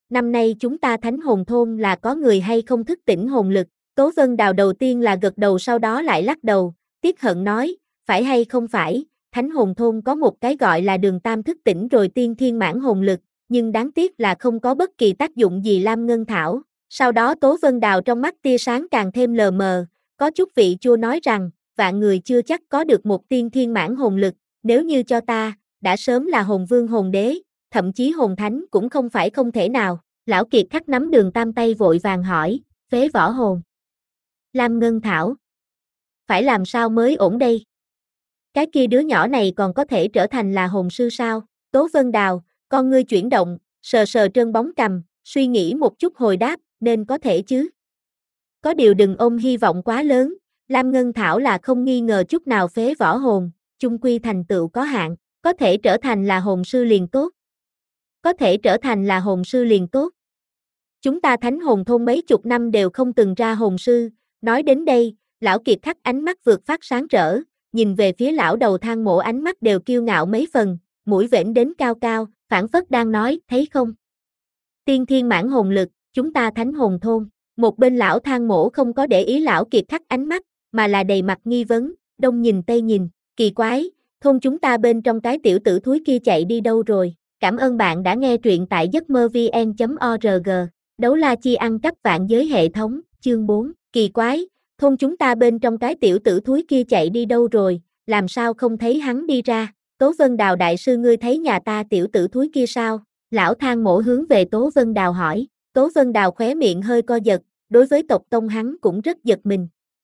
năm nay chúng ta thánh hồn thôn là có người hay không thức tỉnh hồn lực, Tố Vân Đào đầu tiên là gật đầu sau đó lại lắc đầu, tiếc hận nói, phải hay không phải, thánh hồn thôn có một cái gọi là đường tam thức tỉnh rồi tiên thiên mãn hồn lực, nhưng đáng tiếc là không có bất kỳ tác dụng gì Lam Ngân Thảo. Sau đó Tố Vân Đào trong mắt tia sáng càng thêm lờ mờ, có chút vị chua nói rằng, vạn người chưa chắc có được một tiên thiên mãn hồn lực, nếu như cho ta, đã sớm là hồn vương hồn đế, thậm chí hồn thánh cũng không phải không thể nào. Lão Kiệt Khắc nắm Đường Tam tay vội vàng hỏi, phế võ hồn. Lam Ngân Thảo. Phải làm sao mới ổn đây? Cái kia đứa nhỏ này còn có thể trở thành là hồn sư sao? Tố Vân Đào, con ngươi chuyển động, sờ sờ trơn bóng cằm, suy nghĩ một chút hồi đáp, nên có thể chứ. Có điều đừng ôm hy vọng quá lớn, Lam Ngân Thảo là không nghi ngờ chút nào phế võ hồn, chung quy thành tựu có hạn, có thể trở thành là hồn sư liền tốt. Có thể trở thành là hồn sư liền tốt. Chúng ta thánh hồn thôn mấy chục năm đều không từng ra hồn sư, nói đến đây, lão Kiệt Khắc ánh mắt vượt phát sáng rỡ, nhìn về phía lão đầu thang mộ ánh mắt đều kiêu ngạo mấy phần, mũi vểnh đến cao cao, phảng phất đang nói, thấy không? Tiên thiên mãn hồn lực, chúng ta thánh hồn thôn, một bên lão thang mộ không có để ý lão Kiệt Khắc ánh mắt, mà là đầy mặt nghi vấn, đông nhìn tây nhìn, kỳ quái, thôn chúng ta bên trong cái tiểu tử thúi kia chạy đi đâu rồi? Cảm ơn bạn đã nghe truyện tại giấc mơ vn chấm org. Đấu la chi ăn cắp vạn giới hệ thống, chương bốn, kỳ quái, thôn chúng ta bên trong cái tiểu tử thúi kia chạy đi đâu rồi, làm sao không thấy hắn đi ra? Tố Vân Đào đại sư ngươi thấy nhà ta tiểu tử thúi kia sao? Lão thang mổ hướng về Tố Vân Đào hỏi, Tố Vân Đào khóe miệng hơi co giật, đối với tộc tông hắn cũng rất giật mình.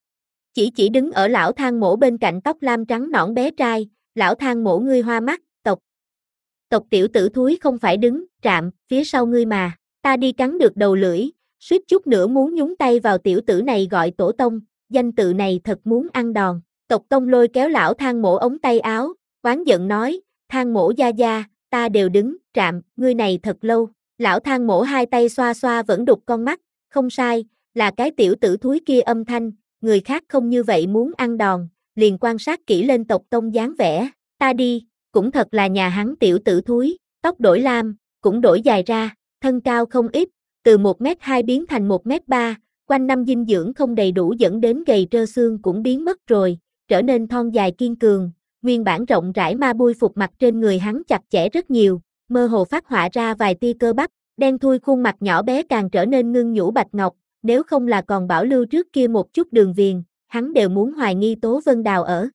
Chỉ chỉ đứng ở lão thang mổ bên cạnh tóc lam trắng nõn bé trai, lão thang mổ ngươi hoa mắt, tộc. Tộc tiểu tử thúi không phải đứng, trạm, phía sau ngươi mà, ta đi cắn được đầu lưỡi, suýt chút nữa muốn nhúng tay vào tiểu tử này gọi tổ tông, danh tự này thật muốn ăn đòn. Tộc tông lôi kéo lão thang mổ ống tay áo, oán giận nói, thang mổ gia gia, ta đều đứng, trạm, ngươi này thật lâu. Lão thang mổ hai tay xoa xoa vẫn đục con mắt, không sai, là cái tiểu tử thúi kia âm thanh, người khác không như vậy muốn ăn đòn, liền quan sát kỹ lên tộc tông dáng vẻ, ta đi, cũng thật là nhà hắn tiểu tử thúi, tóc đổi lam, cũng đổi dài ra, thân cao không ít, từ một mét hai biến thành một mét ba, quanh năm dinh dưỡng không đầy đủ dẫn đến gầy trơ xương cũng biến mất rồi, trở nên thon dài kiên cường, nguyên bản rộng rãi ma bui phục mặt trên người hắn chặt chẽ rất nhiều, mơ hồ phát họa ra vài tia cơ bắp, đen thui khuôn mặt nhỏ bé càng trở nên ngưng nhũ bạch ngọc, nếu không là còn bảo lưu trước kia một chút đường viền, hắn đều muốn hoài nghi Tố Vân Đào ở.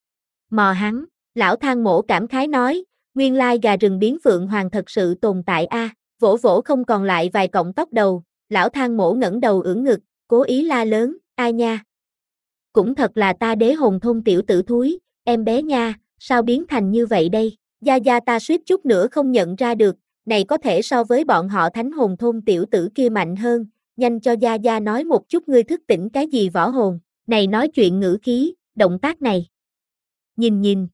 Mò hắn, lão thang mổ cảm khái nói, nguyên lai gà rừng biến phượng hoàng thật sự tồn tại a. Vỗ vỗ không còn lại vài cọng tóc đầu, lão thang mổ ngẩng đầu ưỡn ngực, cố ý la lớn, ai nha. Cũng thật là ta đế hồn thôn tiểu tử thúi, em bé nha, sao biến thành như vậy đây, gia gia ta suýt chút nữa không nhận ra được, này có thể so với bọn họ thánh hồn thôn tiểu tử kia mạnh hơn, nhanh cho gia gia nói một chút ngươi thức tỉnh cái gì võ hồn, này nói chuyện ngữ khí, động tác này. Nhìn nhìn.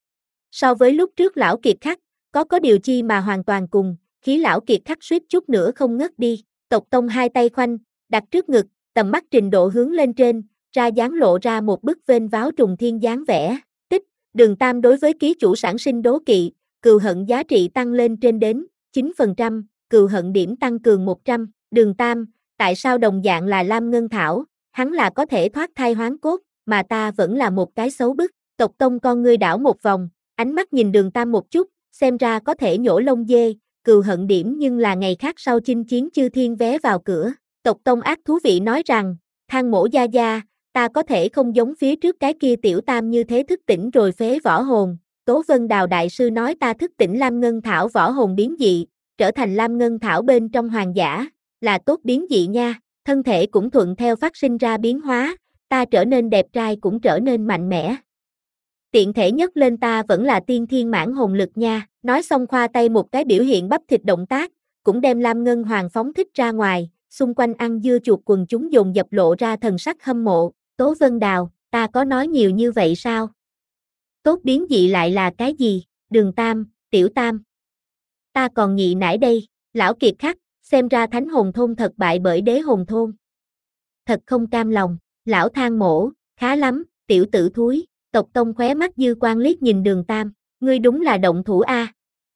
So với lúc trước lão Kiệt Khắc, có có điều chi mà hoàn toàn cùng, khí lão Kiệt Khắc suýt chút nữa không ngất đi, tộc tông hai tay khoanh, đặt trước ngực, tầm mắt trình độ hướng lên trên, ra dáng lộ ra một bức vênh váo trùng thiên dáng vẻ, tích, Đường Tam đối với ký chủ sản sinh đố kỵ, cừu hận giá trị tăng lên trên đến chín phần trăm, cừu hận điểm tăng cường một trăm, Đường Tam, tại sao đồng dạng là Lam Ngân Thảo, hắn là có thể thoát thai hoán cốt, mà ta vẫn là một cái xấu bức, tộc tông con ngươi đảo một vòng, ánh mắt nhìn Đường Tam một chút, xem ra có thể nhổ lông dê, cừu hận điểm nhưng là ngày khác sau chinh chiến chư thiên vé vào cửa, tộc tông ác thú vị nói rằng, thang mổ gia gia, ta có thể không giống phía trước cái kia tiểu tam như thế thức tỉnh rồi phế võ hồn, Tố Vân Đào đại sư nói ta thức tỉnh Lam Ngân Thảo võ hồn biến dị, trở thành Lam Ngân Thảo bên trong hoàng giả, là tốt biến dị nha, thân thể cũng thuận theo phát sinh ra biến hóa, ta trở nên đẹp trai cũng trở nên mạnh mẽ. Tiện thể nhất lên ta vẫn là tiên thiên mãn hồn lực nha, nói xong khoa tay một cái biểu hiện bắp thịt động tác, cũng đem Lam Ngân Hoàng phóng thích ra ngoài, xung quanh ăn dưa chuột quần chúng dồn dập lộ ra thần sắc hâm mộ, Tố Vân Đào, ta có nói nhiều như vậy sao? Tốt biến dị lại là cái gì? Đường Tam, Tiểu Tam. Ta còn nhị nãy đây, lão Kiệt Khắc, xem ra thánh hồn thôn thật bại bởi đế hồn thôn. Thật không cam lòng, lão thang mổ, khá lắm, tiểu tử thúi, tộc tông khóe mắt dư quan liếc nhìn Đường Tam, ngươi đúng là động thủ a.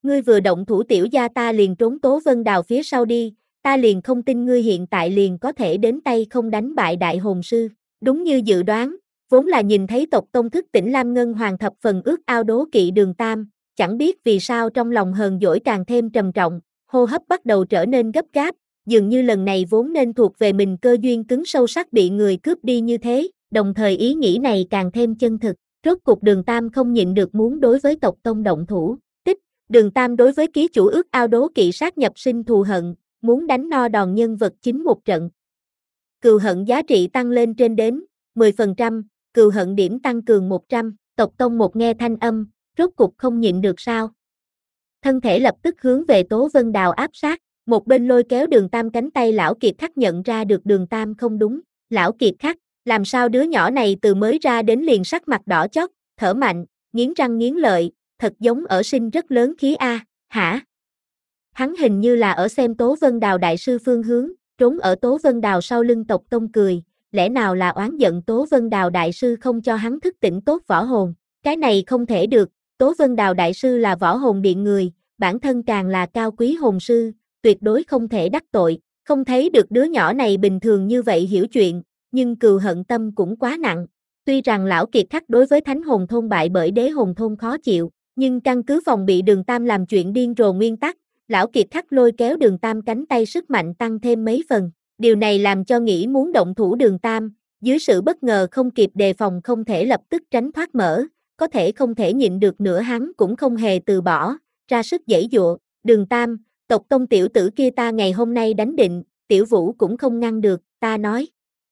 Ngươi vừa động thủ tiểu gia ta liền trốn Tố Vân Đào phía sau đi, ta liền không tin ngươi hiện tại liền có thể đến tay không đánh bại đại hồn sư. Đúng như dự đoán, vốn là nhìn thấy tộc tông thức tỉnh Lam Ngân Hoàng thập phần ước ao đố kỵ Đường Tam, chẳng biết vì sao trong lòng hờn dỗi càng thêm trầm trọng, hô hấp bắt đầu trở nên gấp gáp, dường như lần này vốn nên thuộc về mình cơ duyên cứng sâu sắc bị người cướp đi như thế, đồng thời ý nghĩ này càng thêm chân thực. Rốt cục Đường Tam không nhịn được muốn đối với tộc tông động thủ. Tích, Đường Tam đối với ký chủ ước ao đố kỵ sát nhập sinh thù hận, muốn đánh no đòn nhân vật chính một trận. Cừu hận giá trị tăng lên trên đến mười phần trăm, cừu hận điểm tăng cường một trăm, tộc tông một nghe thanh âm, rốt cục không nhịn được sao. Thân thể lập tức hướng về Tố Vân Đào áp sát, một bên lôi kéo Đường Tam cánh tay Lão Kiệt Khắc nhận ra được Đường Tam không đúng. Lão Kiệt Khắc, làm sao đứa nhỏ này từ mới ra đến liền sắc mặt đỏ chót, thở mạnh, nghiến răng nghiến lợi, thật giống ở sinh rất lớn khí a, hả? Hắn hình như là ở xem Tố Vân Đào đại sư phương hướng, trốn ở Tố Vân Đào sau lưng tộc tông cười, lẽ nào là oán giận Tố Vân Đào đại sư không cho hắn thức tỉnh tốt võ hồn, cái này không thể được, Tố Vân Đào đại sư là võ hồn điện người, bản thân càng là cao quý hồn sư, tuyệt đối không thể đắc tội, không thấy được đứa nhỏ này bình thường như vậy hiểu chuyện, nhưng cừu hận tâm cũng quá nặng. Tuy rằng Lão Kiệt Khắc đối với Thánh Hồn Thôn bại bởi Đế Hồn Thôn khó chịu, nhưng căn cứ phòng bị Đường Tam làm chuyện điên rồ nguyên tắc, Lão Kiệt Khắc lôi kéo Đường Tam cánh tay sức mạnh tăng thêm mấy phần. Điều này làm cho nghĩ muốn động thủ Đường Tam, dưới sự bất ngờ không kịp đề phòng không thể lập tức tránh thoát mở, có thể không thể nhịn được nữa hắn cũng không hề từ bỏ, ra sức giãy giụa. Đường Tam, tộc tông tiểu tử kia ta ngày hôm nay đánh định, Tiểu Vũ cũng không ngăn được, ta nói.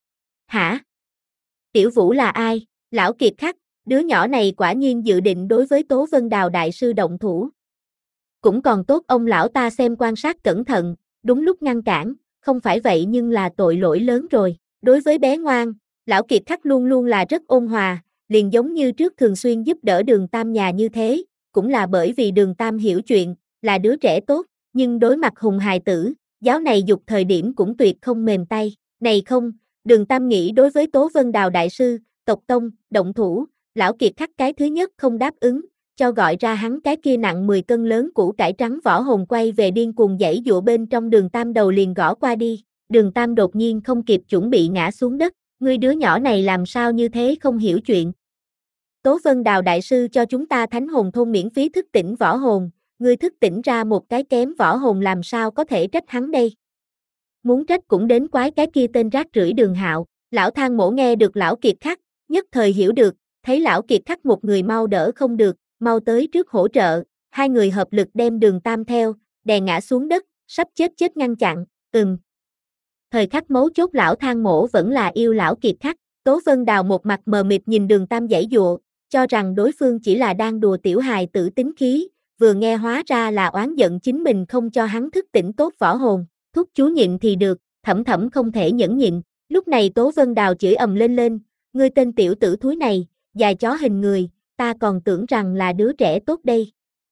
Hả? Tiểu Vũ là ai? Lão Kiệt Khắc, đứa nhỏ này quả nhiên dự định đối với Tố Vân Đào đại sư động thủ. Cũng còn tốt ông lão ta xem quan sát cẩn thận, đúng lúc ngăn cản, không phải vậy nhưng là tội lỗi lớn rồi. Đối với bé ngoan, Lão Kiệt Khắc luôn luôn là rất ôn hòa, liền giống như trước thường xuyên giúp đỡ Đường Tam nhà như thế, cũng là bởi vì Đường Tam hiểu chuyện, là đứa trẻ tốt, nhưng đối mặt hùng hài tử, giáo này dục thời điểm cũng tuyệt không mềm tay. Này không, Đường Tam nghĩ đối với Tố Vân Đào đại sư, tộc tông, động thủ, Lão Kiệt Khắc cái thứ nhất không đáp ứng, cho gọi ra hắn cái kia nặng mười cân lớn củ cải trắng võ hồn quay về điên cuồng giãy giụa bên trong. Đường Tam đầu liền gõ qua đi, Đường Tam đột nhiên không kịp chuẩn bị ngã xuống đất, ngươi đứa nhỏ này làm sao như thế không hiểu chuyện. Tố Vân Đào đại sư cho chúng ta Thánh Hồn Thôn miễn phí thức tỉnh võ hồn, ngươi thức tỉnh ra một cái kém võ hồn làm sao có thể trách hắn đây. Muốn trách cũng đến quái cái kia tên rác rưởi Đường Hạo. Lão Thang Mổ nghe được Lão Kiệt Khắc, nhất thời hiểu được, thấy Lão Kiệt Khắc một người mau đỡ không được, mau tới trước hỗ trợ, hai người hợp lực đem Đường Tam theo, đè ngã xuống đất, sắp chết chết ngăn chặn, ừm. Thời khắc mấu chốt Lão Thang Mổ vẫn là yêu Lão Kiệt Khắc, Tố Vân Đào một mặt mờ mịt nhìn Đường Tam giãy giụa, cho rằng đối phương chỉ là đang đùa tiểu hài tử tính khí, vừa nghe hóa ra là oán giận chính mình không cho hắn thức tỉnh tốt võ hồn, thúc chú nhịn thì được, thẩm thẩm không thể nhẫn nhịn. Lúc này Tố Vân Đào chửi ầm lên lên, ngươi tên tiểu tử thúi này, dài chó hình người, ta còn tưởng rằng là đứa trẻ tốt đây.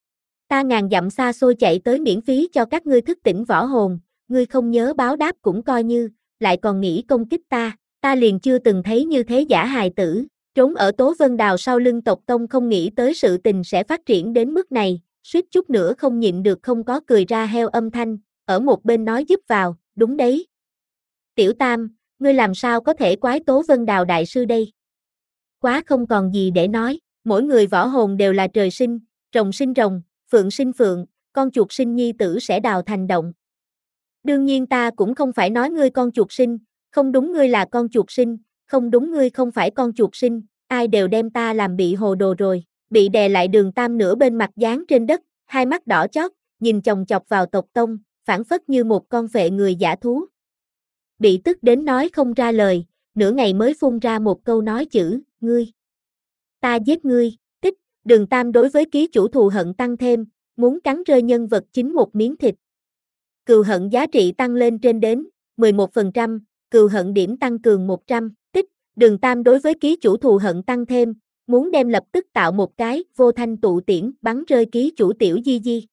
Ta ngàn dặm xa xôi chạy tới miễn phí cho các ngươi thức tỉnh võ hồn, ngươi không nhớ báo đáp cũng coi như, lại còn nghĩ công kích ta, ta liền chưa từng thấy như thế giả hài tử. Trốn ở Tố Vân Đào sau lưng tộc tông không nghĩ tới sự tình sẽ phát triển đến mức này, suýt chút nữa không nhịn được không có cười ra heo âm thanh, ở một bên nói giúp vào, đúng đấy. Tiểu Tam, ngươi làm sao có thể quái Tố Vân Đào đại sư đây? Quá không còn gì để nói, mỗi người võ hồn đều là trời sinh, rồng sinh rồng, phượng sinh phượng, con chuột sinh nhi tử sẽ đào thành động. Đương nhiên ta cũng không phải nói ngươi con chuột sinh, không đúng ngươi là con chuột sinh, không đúng ngươi không phải con chuột sinh, ai đều đem ta làm bị hồ đồ rồi, bị đè lại Đường Tam nửa bên mặt dán trên đất, hai mắt đỏ chót, nhìn chòng chọc vào tộc tông, phản phất như một con phệ người dã thú. Bị tức đến nói không ra lời, nửa ngày mới phun ra một câu nói chữ, ngươi. Ta giết ngươi, tích, Đường Tam đối với ký chủ thù hận tăng thêm, muốn cắn rơi nhân vật chính một miếng thịt. Cừu hận giá trị tăng lên trên đến mười một phần trăm, cừu hận điểm tăng cường một trăm, tích, Đường Tam đối với ký chủ thù hận tăng thêm, muốn đem lập tức tạo một cái vô thanh tụ tiễn bắn rơi ký chủ tiểu di di.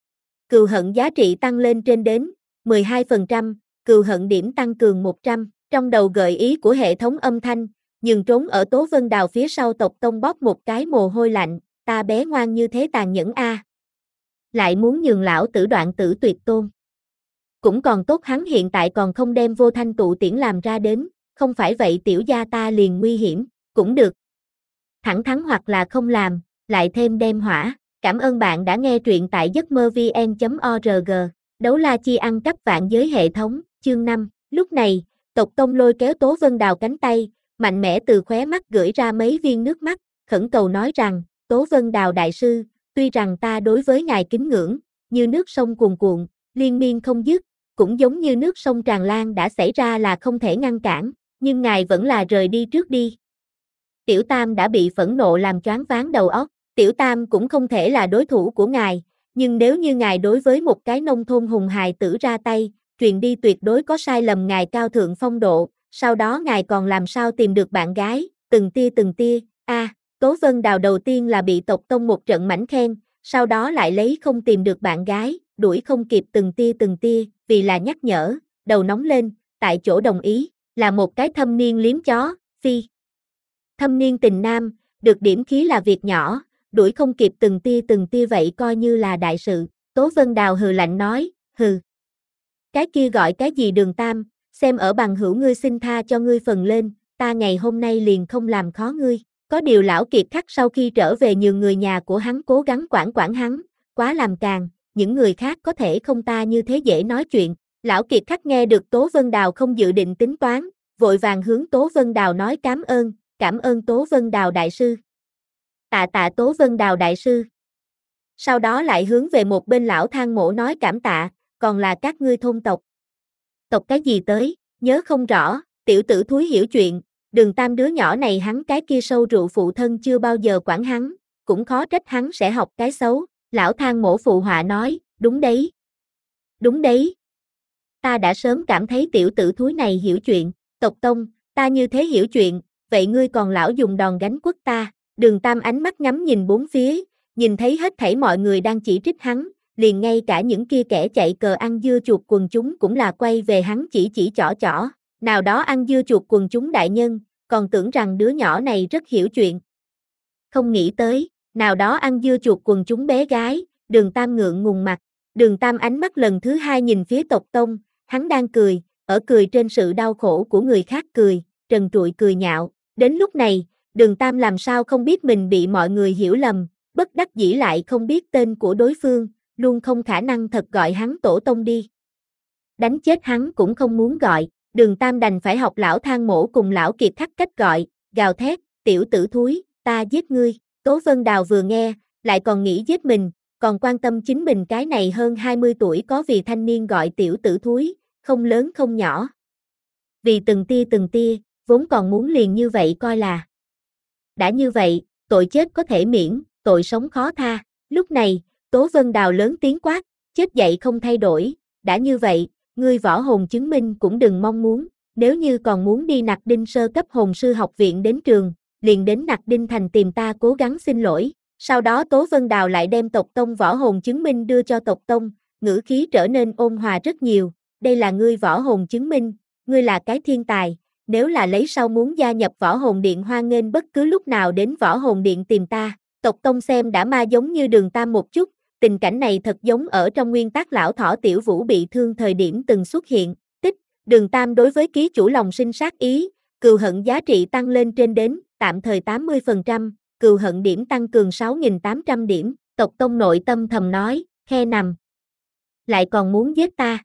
Cừu hận giá trị tăng lên trên đến mười hai phần trăm, cừu hận điểm tăng cường một trăm, trong đầu gợi ý của hệ thống âm thanh, nhường trốn ở Tố Vân Đào phía sau tộc tông bóp một cái mồ hôi lạnh, ta bé ngoan như thế tàn nhẫn a. lại muốn nhường lão tử đoạn tử tuyệt tôn. Cũng còn tốt hắn hiện tại còn không đem vô thanh tụ tiễn làm ra đến, không phải vậy tiểu gia ta liền nguy hiểm, cũng được. Thẳng thắn hoặc là không làm, lại thêm đem hỏa. Cảm ơn bạn đã nghe truyện tại giấc mơ vê en chấm o rờ giê. Đấu la chi ăn cắp vạn giới hệ thống, chương năm. Lúc này, Tộc Tông lôi kéo Tố Vân Đào cánh tay, mạnh mẽ từ khóe mắt gửi ra mấy viên nước mắt, khẩn cầu nói rằng, Tố Vân Đào đại sư, tuy rằng ta đối với ngài kính ngưỡng, như nước sông cuồn cuộn, liên miên không dứt, cũng giống như nước sông tràn lan đã xảy ra là không thể ngăn cản, nhưng ngài vẫn là rời đi trước đi. Tiểu Tam đã bị phẫn nộ làm choáng váng đầu óc, Tiểu Tam cũng không thể là đối thủ của ngài, nhưng nếu như ngài đối với một cái nông thôn hùng hài tử ra tay, truyền đi tuyệt đối có sai lầm ngài cao thượng phong độ, sau đó ngài còn làm sao tìm được bạn gái, từng tia từng tia, a à, Tố Vân Đào đầu tiên là bị Tộc Tông một trận mảnh khen, sau đó lại lấy không tìm được bạn gái, đuổi không kịp từng tia từng tia, vì là nhắc nhở, đầu nóng lên, tại chỗ đồng ý, là một cái thâm niên liếm chó, phi. Thâm niên tình nam, được điểm khí là việc nhỏ, đuổi không kịp từng tia từng tia vậy coi như là đại sự, Tố Vân Đào hừ lạnh nói, hừ. Cái kia gọi cái gì Đường Tam, xem ở bằng hữu ngươi xin tha cho ngươi phần lên, ta ngày hôm nay liền không làm khó ngươi, có điều lão Kiệt Khắc sau khi trở về nhường người nhà của hắn cố gắng quản quản hắn, quá làm càng, những người khác có thể không ta như thế dễ nói chuyện, lão Kiệt Khắc nghe được Tố Vân Đào không dự định tính toán, vội vàng hướng Tố Vân Đào nói cảm ơn, cảm ơn Tố Vân Đào đại sư. Tạ tạ Tố Vân Đào đại sư. Sau đó lại hướng về một bên lão Thang Mổ nói cảm tạ, còn là các ngươi thôn tộc. Tộc cái gì tới, nhớ không rõ, tiểu tử thúi hiểu chuyện, Đường Tam đứa nhỏ này hắn cái kia sâu rượu phụ thân chưa bao giờ quản hắn, cũng khó trách hắn sẽ học cái xấu, lão Thang Mổ phụ họa nói, đúng đấy. Đúng đấy. Ta đã sớm cảm thấy tiểu tử thúi này hiểu chuyện, Tộc Tông, ta như thế hiểu chuyện, vậy ngươi còn lão dùng đòn gánh quất ta, Đường Tam ánh mắt ngắm nhìn bốn phía, nhìn thấy hết thảy mọi người đang chỉ trích hắn, liền ngay cả những kia kẻ chạy cờ ăn dưa chuột quần chúng cũng là quay về hắn chỉ chỉ chỏ chỏ, nào đó ăn dưa chuột quần chúng đại nhân, còn tưởng rằng đứa nhỏ này rất hiểu chuyện. Không nghĩ tới, nào đó ăn dưa chuột quần chúng bé gái, Đường Tam ngượng ngùng mặt, Đường Tam ánh mắt lần thứ hai nhìn phía Tộc Tông, hắn đang cười, ở cười trên sự đau khổ của người khác cười, trần trụi cười nhạo, đến lúc này, Đường Tam làm sao không biết mình bị mọi người hiểu lầm, bất đắc dĩ lại không biết tên của đối phương, luôn không khả năng thật gọi hắn tổ tông đi. Đánh chết hắn cũng không muốn gọi, Đường Tam đành phải học lão Thang Mổ cùng lão Kiệt Khắc cách gọi, gào thét, tiểu tử thúi, ta giết ngươi, Tố Vân Đào vừa nghe, lại còn nghĩ giết mình, còn quan tâm chính mình cái này hơn hai mươi tuổi có vì thanh niên gọi tiểu tử thúi, không lớn không nhỏ. Vì từng tia từng tia, vốn còn muốn liền như vậy coi là. Đã như vậy, tội chết có thể miễn, tội sống khó tha, lúc này, Tố Vân Đào lớn tiếng quát, chết dậy không thay đổi, đã như vậy, ngươi võ hồn chứng minh cũng đừng mong muốn, nếu như còn muốn đi Nặc Đinh sơ cấp hồn sư học viện đến trường, liền đến Nặc Đinh thành tìm ta cố gắng xin lỗi, sau đó Tố Vân Đào lại đem Tộc Tông võ hồn chứng minh đưa cho Tộc Tông, ngữ khí trở nên ôn hòa rất nhiều, đây là ngươi võ hồn chứng minh, ngươi là cái thiên tài, nếu là lấy sau muốn gia nhập võ hồn điện hoan nghênh bất cứ lúc nào đến võ hồn điện tìm ta, Tộc Tông xem đã ma giống như Đường Tam một chút, tình cảnh này thật giống ở trong nguyên tắc lão thỏ Tiểu Vũ bị thương thời điểm từng xuất hiện, tích, Đường Tam đối với ký chủ lòng sinh sát ý, cừu hận giá trị tăng lên trên đến, tạm thời tám mươi phần trăm, cừu hận điểm tăng cường sáu nghìn tám trăm điểm, Tộc Tông nội tâm thầm nói, khe nằm. Lại còn muốn giết ta.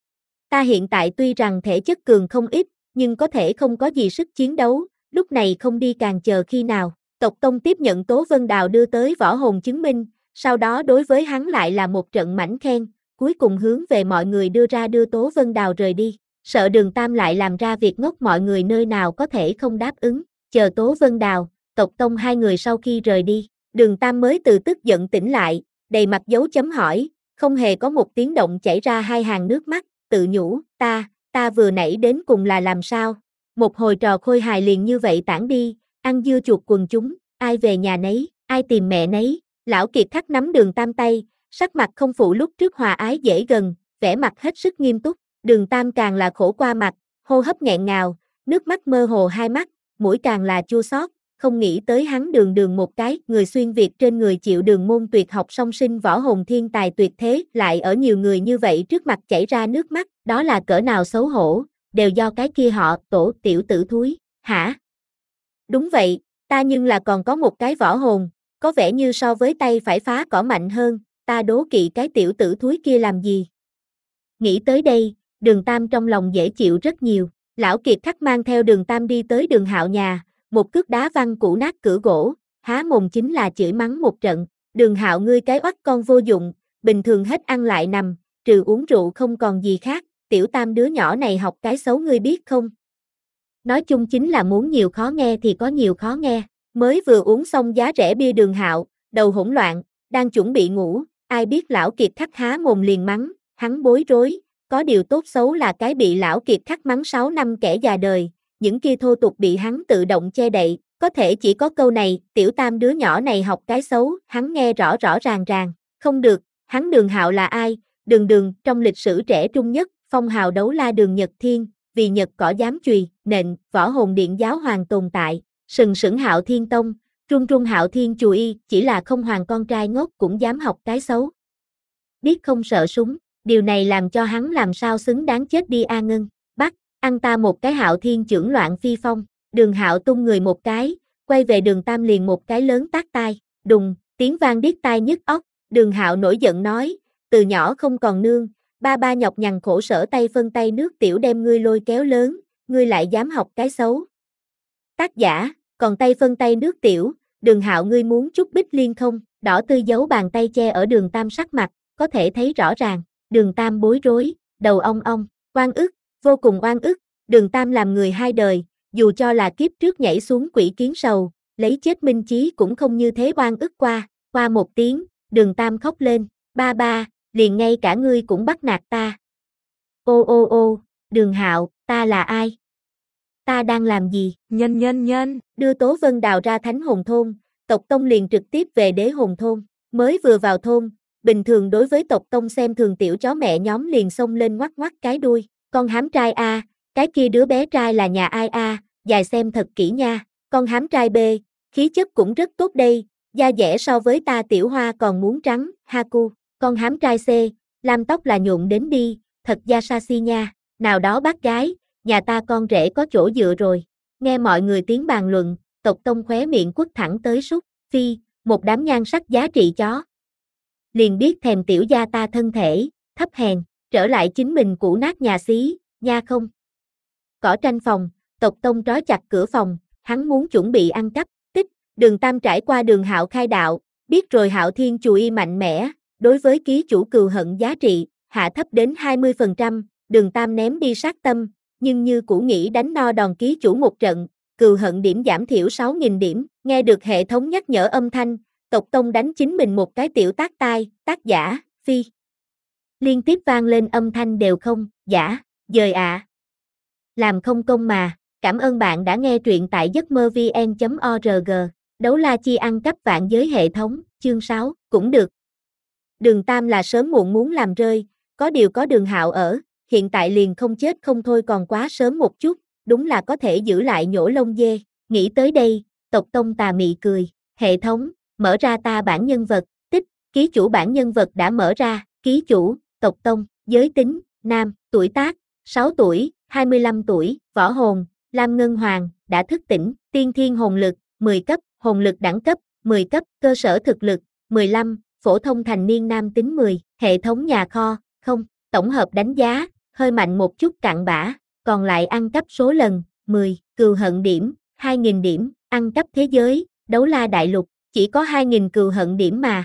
Ta hiện tại tuy rằng thể chất cường không ít, nhưng có thể không có gì sức chiến đấu, lúc này không đi càng chờ khi nào. Tộc Tông tiếp nhận Tố Vân Đào đưa tới võ hồn chứng minh, sau đó đối với hắn lại là một trận mảnh khen, cuối cùng hướng về mọi người đưa ra đưa Tố Vân Đào rời đi. Sợ Đường Tam lại làm ra việc ngốc mọi người nơi nào có thể không đáp ứng, chờ Tố Vân Đào, Tộc Tông hai người sau khi rời đi, Đường Tam mới từ tức giận tỉnh lại, đầy mặt dấu chấm hỏi, không hề có một tiếng động chảy ra hai hàng nước mắt, tự nhủ, ta, ta vừa nãy đến cùng là làm sao? Một hồi trò khôi hài liền như vậy tản đi, ăn dưa chuột quần chúng, ai về nhà nấy, ai tìm mẹ nấy, lão Kiệt Khắc nắm Đường Tam tay, sắc mặt không phụ lúc trước hòa ái dễ gần, vẻ mặt hết sức nghiêm túc, Đường Tam càng là khổ qua mặt, hô hấp nghẹn ngào, nước mắt mơ hồ hai mắt, mũi càng là chua xót, không nghĩ tới hắn đường đường một cái người xuyên Việt trên người chịu đường môn tuyệt học song sinh võ hồn thiên tài tuyệt thế lại ở nhiều người như vậy trước mặt chảy ra nước mắt, đó là cỡ nào xấu hổ, đều do cái kia họ tổ tiểu tử thúi, hả? Đúng vậy, ta nhưng là còn có một cái võ hồn, có vẻ như so với tay phải phá cỏ mạnh hơn, ta đố kỵ cái tiểu tử thúi kia làm gì? Nghĩ tới đây, Đường Tam trong lòng dễ chịu rất nhiều, lão Kiệt Khắc mang theo Đường Tam đi tới Đường Hạo nhà, một cước đá văng củ nát cửa gỗ, há mồm chính là chửi mắng một trận, Đường Hạo ngươi cái oắt con vô dụng, bình thường hết ăn lại nằm, trừ uống rượu không còn gì khác, tiểu Tam đứa nhỏ này học cái xấu ngươi biết không? Nói chung chính là muốn nhiều khó nghe thì có nhiều khó nghe, mới vừa uống xong giá rẻ bia Đường Hạo, đầu hỗn loạn, đang chuẩn bị ngủ, ai biết lão Kiệt Khắc há mồm liền mắng, hắn bối rối, có điều tốt xấu là cái bị lão Kiệt Khắc mắng sáu năm kẻ già đời, những kia thô tục bị hắn tự động che đậy, có thể chỉ có câu này, tiểu Tam đứa nhỏ này học cái xấu, hắn nghe rõ rõ ràng ràng, không được, hắn Đường Hạo là ai, đường đường, trong lịch sử trẻ trung nhất, phong hào đấu la đường Nhật Thiên, vì Nhật cỏ dám chùy, nện, võ hồn điện giáo hoàng tồn tại, sừng sững Hạo Thiên Tông, trung trung Hạo Thiên chùy, chỉ là không hoàng con trai ngốc cũng dám học cái xấu. Biết không sợ súng, điều này làm cho hắn làm sao xứng đáng chết đi A Ngân, bắt, ăn ta một cái Hạo Thiên chưởng loạn phi phong, Đường Hạo tung người một cái, quay về Đường Tam liền một cái lớn tát tai, đùng, tiếng vang điếc tai nhức óc, Đường Hạo nổi giận nói, từ nhỏ không còn nương, ba ba nhọc nhằn khổ sở tay phân tay nước tiểu đem ngươi lôi kéo lớn, ngươi lại dám học cái xấu. Tác giả, còn tay phân tay nước tiểu, Đường Hạo ngươi muốn chút Bích Liên không, đỏ tươi giấu bàn tay che ở Đường Tam sắc mặt, có thể thấy rõ ràng, Đường Tam bối rối, đầu ong ong, oan ức, vô cùng oan ức, Đường Tam làm người hai đời, dù cho là kiếp trước nhảy xuống quỷ kiến sầu, lấy chết minh chí cũng không như thế oan ức qua, qua một tiếng, Đường Tam khóc lên, ba ba, liền ngay cả ngươi cũng bắt nạt ta. Ô ô ô, Đường Hạo, ta là ai? Ta đang làm gì? Nhân nhân nhân, đưa Tố Vân Đào ra Thánh Hồn Thôn, tộc Tông liền trực tiếp về Đế Hồn Thôn, mới vừa vào thôn, bình thường đối với tộc Tông xem thường tiểu chó mẹ nhóm liền xông lên ngoắc ngoắc cái đuôi, con hám trai A, cái kia đứa bé trai là nhà ai A, dài xem thật kỹ nha, con hám trai B, khí chất cũng rất tốt đây, da dẻ so với ta tiểu hoa còn muốn trắng, Haku, con hám trai C, lam tóc là nhuộm đến đi, thật da sa si nha, nào đó bác gái, nhà ta con rể có chỗ dựa rồi, nghe mọi người tiếng bàn luận, tộc Tông khóe miệng quất thẳng tới súc, phi, một đám nhan sắc giá trị chó. Liền biết thèm tiểu gia ta thân thể, thấp hèn, trở lại chính mình cũ nát nhà xí, nha không. Cỏ tranh phòng, tộc Tông trói chặt cửa phòng, hắn muốn chuẩn bị ăn cắp, tích, Đường Tam trải qua Đường Hạo khai đạo, biết rồi Hạo Thiên chùy mạnh mẽ, đối với ký chủ cừu hận giá trị, hạ thấp đến hai mươi phần trăm, Đường Tam ném đi sát tâm, nhưng như cũ nghĩ đánh no đòn ký chủ một trận, cừu hận điểm giảm thiểu sáu nghìn điểm, nghe được hệ thống nhắc nhở âm thanh, tộc Tông đánh chính mình một cái tiểu tác tai, tác giả, phi. Liên tiếp vang lên âm thanh đều không, giả, dời ạ. À. Làm không công mà, cảm ơn bạn đã nghe truyện tại giấc mơ vn chấm org, đấu la chi ăn cắp vạn giới hệ thống, chương sáu, cũng được. Đường Tam là sớm muộn muốn làm rơi, có điều có Đường Hạo ở, hiện tại liền không chết không thôi còn quá sớm một chút, đúng là có thể giữ lại nhổ lông dê, nghĩ tới đây, tộc Tông tà mị cười, hệ thống, mở ra ta bản nhân vật, tích, ký chủ bản nhân vật đã mở ra, ký chủ, tộc Tông, giới tính, nam, tuổi tác, sáu tuổi, hai mươi lăm tuổi, võ hồn, Lam Ngân Hoàng, đã thức tỉnh, tiên thiên hồn lực, mười cấp, hồn lực đẳng cấp, mười cấp, cơ sở thực lực, mười lăm, phổ thông thành niên nam tính mười, hệ thống nhà kho, không, tổng hợp đánh giá, hơi mạnh một chút cặn bã, còn lại ăn cắp số lần, mười, cừu hận điểm, hai nghìn điểm, ăn cắp thế giới, đấu la đại lục, chỉ có hai nghìn cừu hận điểm mà.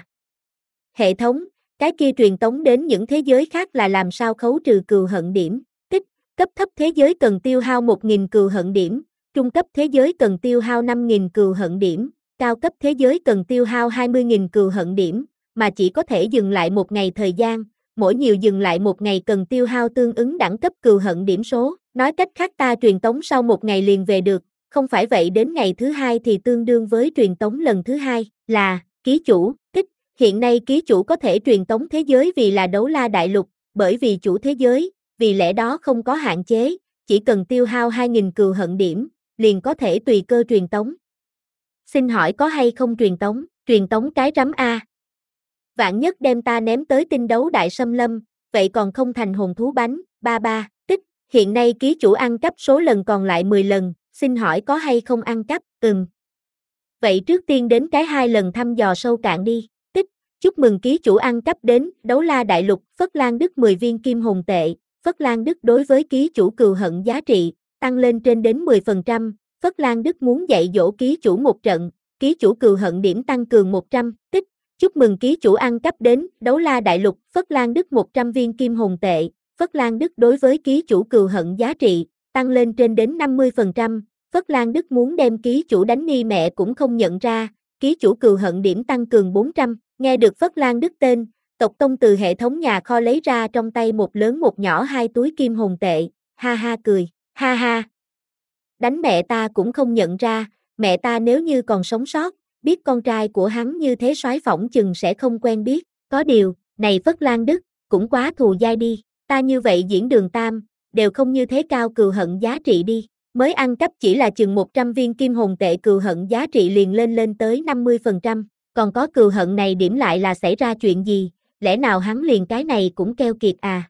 Hệ thống, cái kia truyền tống đến những thế giới khác là làm sao khấu trừ cừu hận điểm, tích, cấp thấp thế giới cần tiêu hao một nghìn cừu hận điểm, trung cấp thế giới cần tiêu hao năm nghìn cừu hận điểm, cao cấp thế giới cần tiêu hao hai mươi nghìn cừu hận điểm, mà chỉ có thể dừng lại một ngày thời gian, mỗi nhiều dừng lại một ngày cần tiêu hao tương ứng đẳng cấp cừu hận điểm số, nói cách khác ta truyền tống sau một ngày liền về được, không phải vậy đến ngày thứ hai thì tương đương với truyền tống lần thứ hai, là, ký chủ, tích, hiện nay ký chủ có thể truyền tống thế giới vì là đấu la đại lục, bởi vì chủ thế giới, vì lẽ đó không có hạn chế, chỉ cần tiêu hao hai nghìn cừu hận điểm, liền có thể tùy cơ truyền tống. xin hỏi có hay không truyền tống, truyền tống cái rắm a. Vạn nhất đem ta ném tới tinh đấu đại xâm lâm, vậy còn không thành hồn thú bánh, ba ba, tích, hiện nay ký chủ ăn cắp số lần còn lại mười lần, xin hỏi có hay không ăn cắp, ừm. Vậy trước tiên đến cái hai lần thăm dò sâu cạn đi, tích, chúc mừng ký chủ ăn cắp đến, Đấu La Đại Lục, Phất Lan Đức mười viên kim hồn tệ, Phất Lan Đức đối với ký chủ cừu hận giá trị, tăng lên trên đến mười phần trăm, Phất Lan Đức muốn dạy dỗ ký chủ một trận, ký chủ cừu hận điểm tăng cường một trăm, tích, chúc mừng ký chủ ăn cắp đến, Đấu La Đại Lục, Phất Lan Đức một trăm viên kim hồn tệ, Phất Lan Đức đối với ký chủ cừu hận giá trị, tăng lên trên đến năm mươi phần trăm, Phất Lan Đức muốn đem ký chủ đánh ni mẹ cũng không nhận ra, ký chủ cừu hận điểm tăng cường bốn trăm, nghe được Phất Lan Đức tên, tộc tông từ hệ thống nhà kho lấy ra trong tay một lớn một nhỏ hai túi kim hồn tệ, ha ha cười, ha ha. Đánh mẹ ta cũng không nhận ra, mẹ ta nếu như còn sống sót, biết con trai của hắn như thế soái phỏng chừng sẽ không quen biết, có điều, này Phất Lan Đức, cũng quá thù dai đi, ta như vậy diễn đường tam, đều không như thế cao cừu hận giá trị đi, mới ăn cắp chỉ là chừng một trăm viên kim hồn tệ cừu hận giá trị liền lên lên tới năm mươi phần trăm, còn có cừu hận này điểm lại là xảy ra chuyện gì, lẽ nào hắn liền cái này cũng keo kiệt à?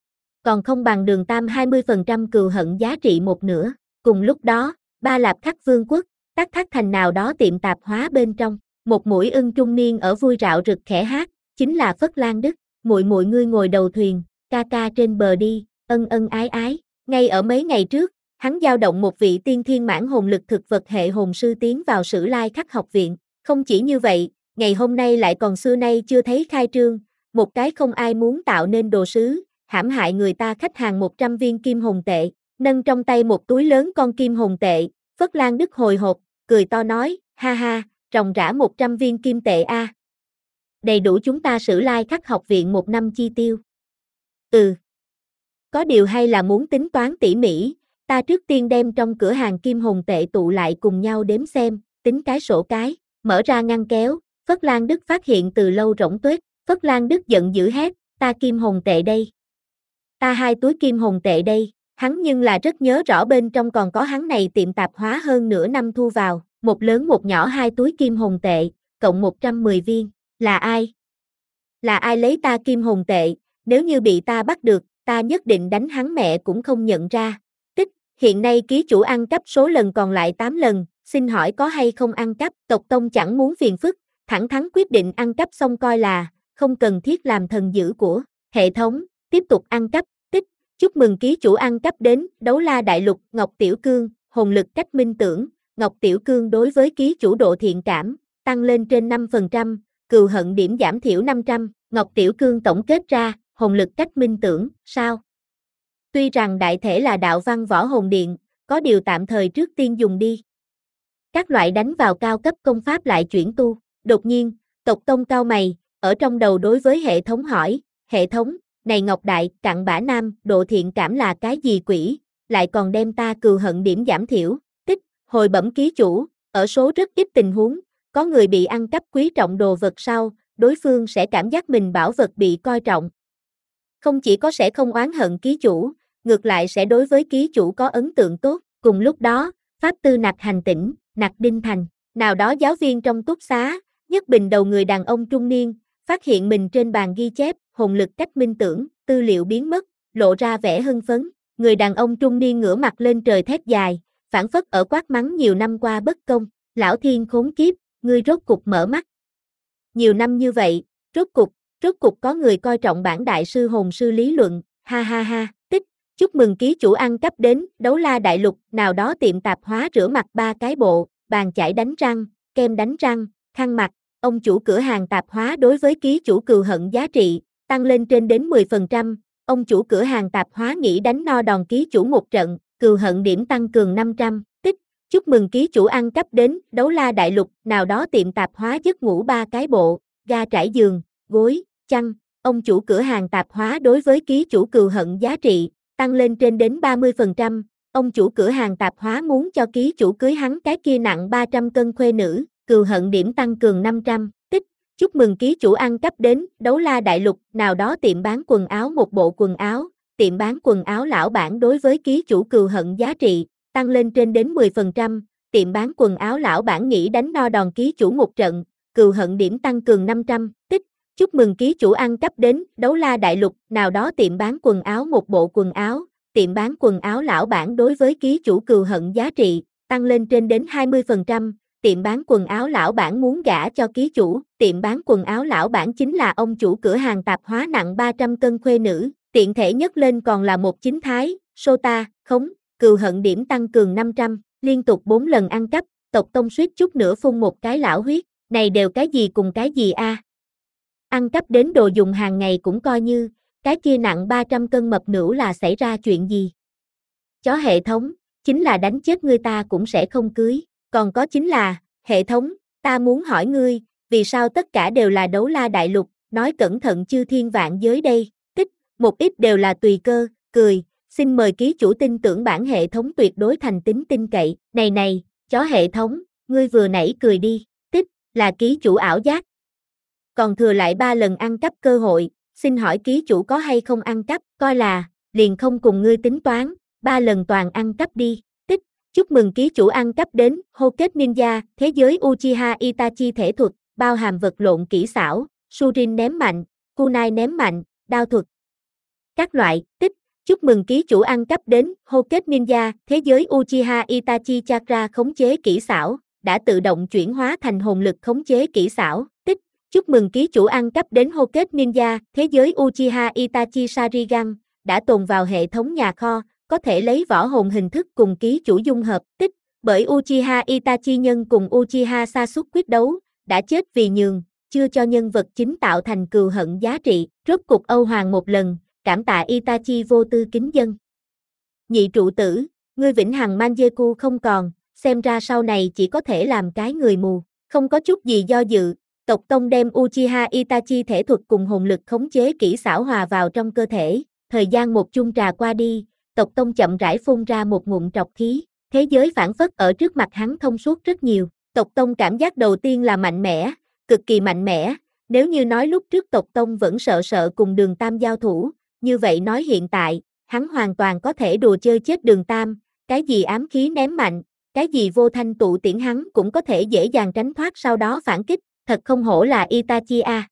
Còn không bằng đường tam hai mươi phần trăm cừu hận giá trị một nửa, cùng lúc đó, Ba Lạp Khắc Vương quốc, Tắc Thác thành nào đó tiệm tạp hóa bên trong, một mũi ưng trung niên ở vui rạo rực khẽ hát, chính là Phất Lan Đức, muội muội ngươi ngồi đầu thuyền, ca ca trên bờ đi, ân ân ái ái, ngay ở mấy ngày trước, hắn giao động một vị tiên thiên mãn hồn lực thực vật hệ hồn sư tiến vào Sử Lai Khắc học viện, không chỉ như vậy, ngày hôm nay lại còn xưa nay chưa thấy khai trương, một cái không ai muốn tạo nên đồ sứ, hãm hại người ta khách hàng một trăm viên kim hồn tệ, nâng trong tay một túi lớn con kim hồn tệ, Phất Lan Đức hồi hộp, cười to nói, ha ha, ròng rã một trăm viên kim tệ a. À. Đầy đủ chúng ta Sử Lai Khắc học viện một năm chi tiêu. Ừ. Có điều hay là muốn tính toán tỉ mỉ, ta trước tiên đem trong cửa hàng kim hồn tệ tụ lại cùng nhau đếm xem, tính cái sổ cái, mở ra ngăn kéo, Phất Lan Đức phát hiện từ lâu rỗng tuếch, Phất Lan Đức giận dữ hét, ta kim hồn tệ đây. Ta hai túi kim hồn tệ đây, hắn nhưng là rất nhớ rõ bên trong còn có hắn này tiệm tạp hóa hơn nửa năm thu vào, một lớn một nhỏ hai túi kim hồn tệ, cộng một trăm mười viên, là ai? Là ai lấy ta kim hồn tệ, nếu như bị ta bắt được, ta nhất định đánh hắn mẹ cũng không nhận ra. Tích, hiện nay ký chủ ăn cắp số lần còn lại tám lần, xin hỏi có hay không ăn cắp, tộc tông chẳng muốn phiền phức, thẳng thắn quyết định ăn cắp xong coi là, không cần thiết làm thần dữ của hệ thống, tiếp tục ăn cắp. Tích, chúc mừng ký chủ ăn cắp đến, Đấu La Đại Lục, Ngọc Tiểu Cương, hồn lực cách minh tưởng, Ngọc Tiểu Cương đối với ký chủ độ thiện cảm, tăng lên trên năm phần trăm, cừu hận điểm giảm thiểu năm trăm, Ngọc Tiểu Cương tổng kết ra, hồn lực cách minh tưởng, sao? Tuy rằng đại thể là đạo văn võ hồn điện, có điều tạm thời trước tiên dùng đi. Các loại đánh vào cao cấp công pháp lại chuyển tu, đột nhiên, tộc tông cao mày, ở trong đầu đối với hệ thống hỏi, hệ thống, này Ngọc Đại, cặn bã nam, độ thiện cảm là cái gì quỷ, lại còn đem ta cừu hận điểm giảm thiểu, tích, hồi bẩm ký chủ, ở số rất ít tình huống, có người bị ăn cắp quý trọng đồ vật sau, đối phương sẽ cảm giác mình bảo vật bị coi trọng. Không chỉ có sẽ không oán hận ký chủ, ngược lại sẽ đối với ký chủ có ấn tượng tốt, cùng lúc đó, Pháp Tư Nặc Hành Tỉnh, Nặc Đinh Thành, nào đó giáo viên trong túc xá, nhất bình đầu người đàn ông trung niên, phát hiện mình trên bàn ghi chép, hồn lực cách minh tưởng, tư liệu biến mất, lộ ra vẻ hưng phấn, người đàn ông trung niên ngửa mặt lên trời thét dài, phản phất ở quát mắng nhiều năm qua bất công, lão thiên khốn kiếp, ngươi rốt cục mở mắt. Nhiều năm như vậy, rốt cục, rốt cục có người coi trọng bản đại sư hồn sư lý luận, ha ha ha, tích, chúc mừng ký chủ ăn cắp đến, Đấu La Đại Lục, nào đó tiệm tạp hóa rửa mặt ba cái bộ, bàn chải đánh răng, kem đánh răng, khăn mặt, ông chủ cửa hàng tạp hóa đối với ký chủ cừu hận giá trị, tăng lên trên đến mười phần trăm, ông chủ cửa hàng tạp hóa nghĩ đánh no đòn ký chủ một trận, cừu hận điểm tăng cường năm trăm, tích, chúc mừng ký chủ ăn cắp đến, Đấu La Đại Lục, nào đó tiệm tạp hóa giấc ngủ ba cái bộ, ga trải giường, gối, chăn, ông chủ cửa hàng tạp hóa đối với ký chủ cừu hận giá trị, tăng lên trên đến ba mươi phần trăm, ông chủ cửa hàng tạp hóa muốn cho ký chủ cưới hắn cái kia nặng ba trăm cân khuê nữ, cừu hận điểm tăng cường năm trăm, tích, chúc mừng ký chủ ăn cắp đến, Đấu La Đại Lục, nào đó tiệm bán quần áo một bộ quần áo, tiệm bán quần áo lão bản đối với ký chủ cừu hận giá trị, tăng lên trên đến mười phần trăm, tiệm bán quần áo lão bản nghỉ đánh no đòn ký chủ một trận, cừu hận điểm tăng cường năm trăm, tích, chúc mừng ký chủ ăn cắp đến Đấu La Đại Lục, nào đó tiệm bán quần áo một bộ quần áo, tiệm bán quần áo lão bản đối với ký chủ cừu hận giá trị, tăng lên trên đến hai mươi phần trăm, tiệm bán quần áo lão bản muốn gả cho ký chủ, tiệm bán quần áo lão bản chính là ông chủ cửa hàng tạp hóa nặng ba trăm cân khuê nữ, tiện thể nhất lên còn là một chính thái, Sota, khống, cừu hận điểm tăng cường năm trăm, liên tục bốn lần ăn cắp, tộc tông suýt chút nữa phun một cái lão huyết, này đều cái gì cùng cái gì a? Ăn cắp đến đồ dùng hàng ngày cũng coi như, cái kia nặng ba trăm cân mập nửu là xảy ra chuyện gì? Chó hệ thống, chính là đánh chết ngươi ta cũng sẽ không cưới, còn có chính là, hệ thống, ta muốn hỏi ngươi, vì sao tất cả đều là Đấu La Đại Lục, nói cẩn thận chư thiên vạn giới đây, tích, một ít đều là tùy cơ, cười, xin mời ký chủ tin tưởng bản hệ thống tuyệt đối thành tín tin cậy, này này, chó hệ thống, ngươi vừa nãy cười đi, tích, là ký chủ ảo giác. Còn thừa lại ba lần ăn cắp cơ hội, xin hỏi ký chủ có hay không ăn cắp, coi là, liền không cùng ngươi tính toán, ba lần toàn ăn cắp đi, tích, chúc mừng ký chủ ăn cắp đến Hokage Ninja, thế giới Uchiha Itachi thể thuật, bao hàm vật lộn kỹ xảo, Surin ném mạnh, Kunai ném mạnh, đao thuật. Các loại, tích, chúc mừng ký chủ ăn cắp đến Hokage Ninja, thế giới Uchiha Itachi Chakra khống chế kỹ xảo, đã tự động chuyển hóa thành hồn lực khống chế kỹ xảo, tích. Chúc mừng ký chủ ăn cắp đến Hokage Ninja, thế giới Uchiha Itachi Sharingan, đã tồn vào hệ thống nhà kho, có thể lấy võ hồn hình thức cùng ký chủ dung hợp, tích, bởi Uchiha Itachi nhân cùng Uchiha Sasuke quyết đấu, đã chết vì nhường, chưa cho nhân vật chính tạo thành cừu hận giá trị, rốt cục Âu Hoàng một lần, cảm tạ Itachi vô tư kính dân. Nhị trụ tử, ngươi vĩnh hằng Mangeku không còn, xem ra sau này chỉ có thể làm cái người mù, không có chút gì do dự. Tộc tông đem Uchiha Itachi thể thuật cùng hồn lực khống chế kỹ xảo hòa vào trong cơ thể, thời gian một chung trà qua đi, tộc tông chậm rãi phun ra một ngụm trọc khí, thế giới phản phất ở trước mặt hắn thông suốt rất nhiều, tộc tông cảm giác đầu tiên là mạnh mẽ, cực kỳ mạnh mẽ, nếu như nói lúc trước tộc tông vẫn sợ sợ cùng Đường Tam giao thủ, như vậy nói hiện tại, hắn hoàn toàn có thể đùa chơi chết Đường Tam, cái gì ám khí ném mạnh, cái gì vô thanh tụ tiễn hắn cũng có thể dễ dàng tránh thoát sau đó phản kích. Thật không hổ là Itachi a.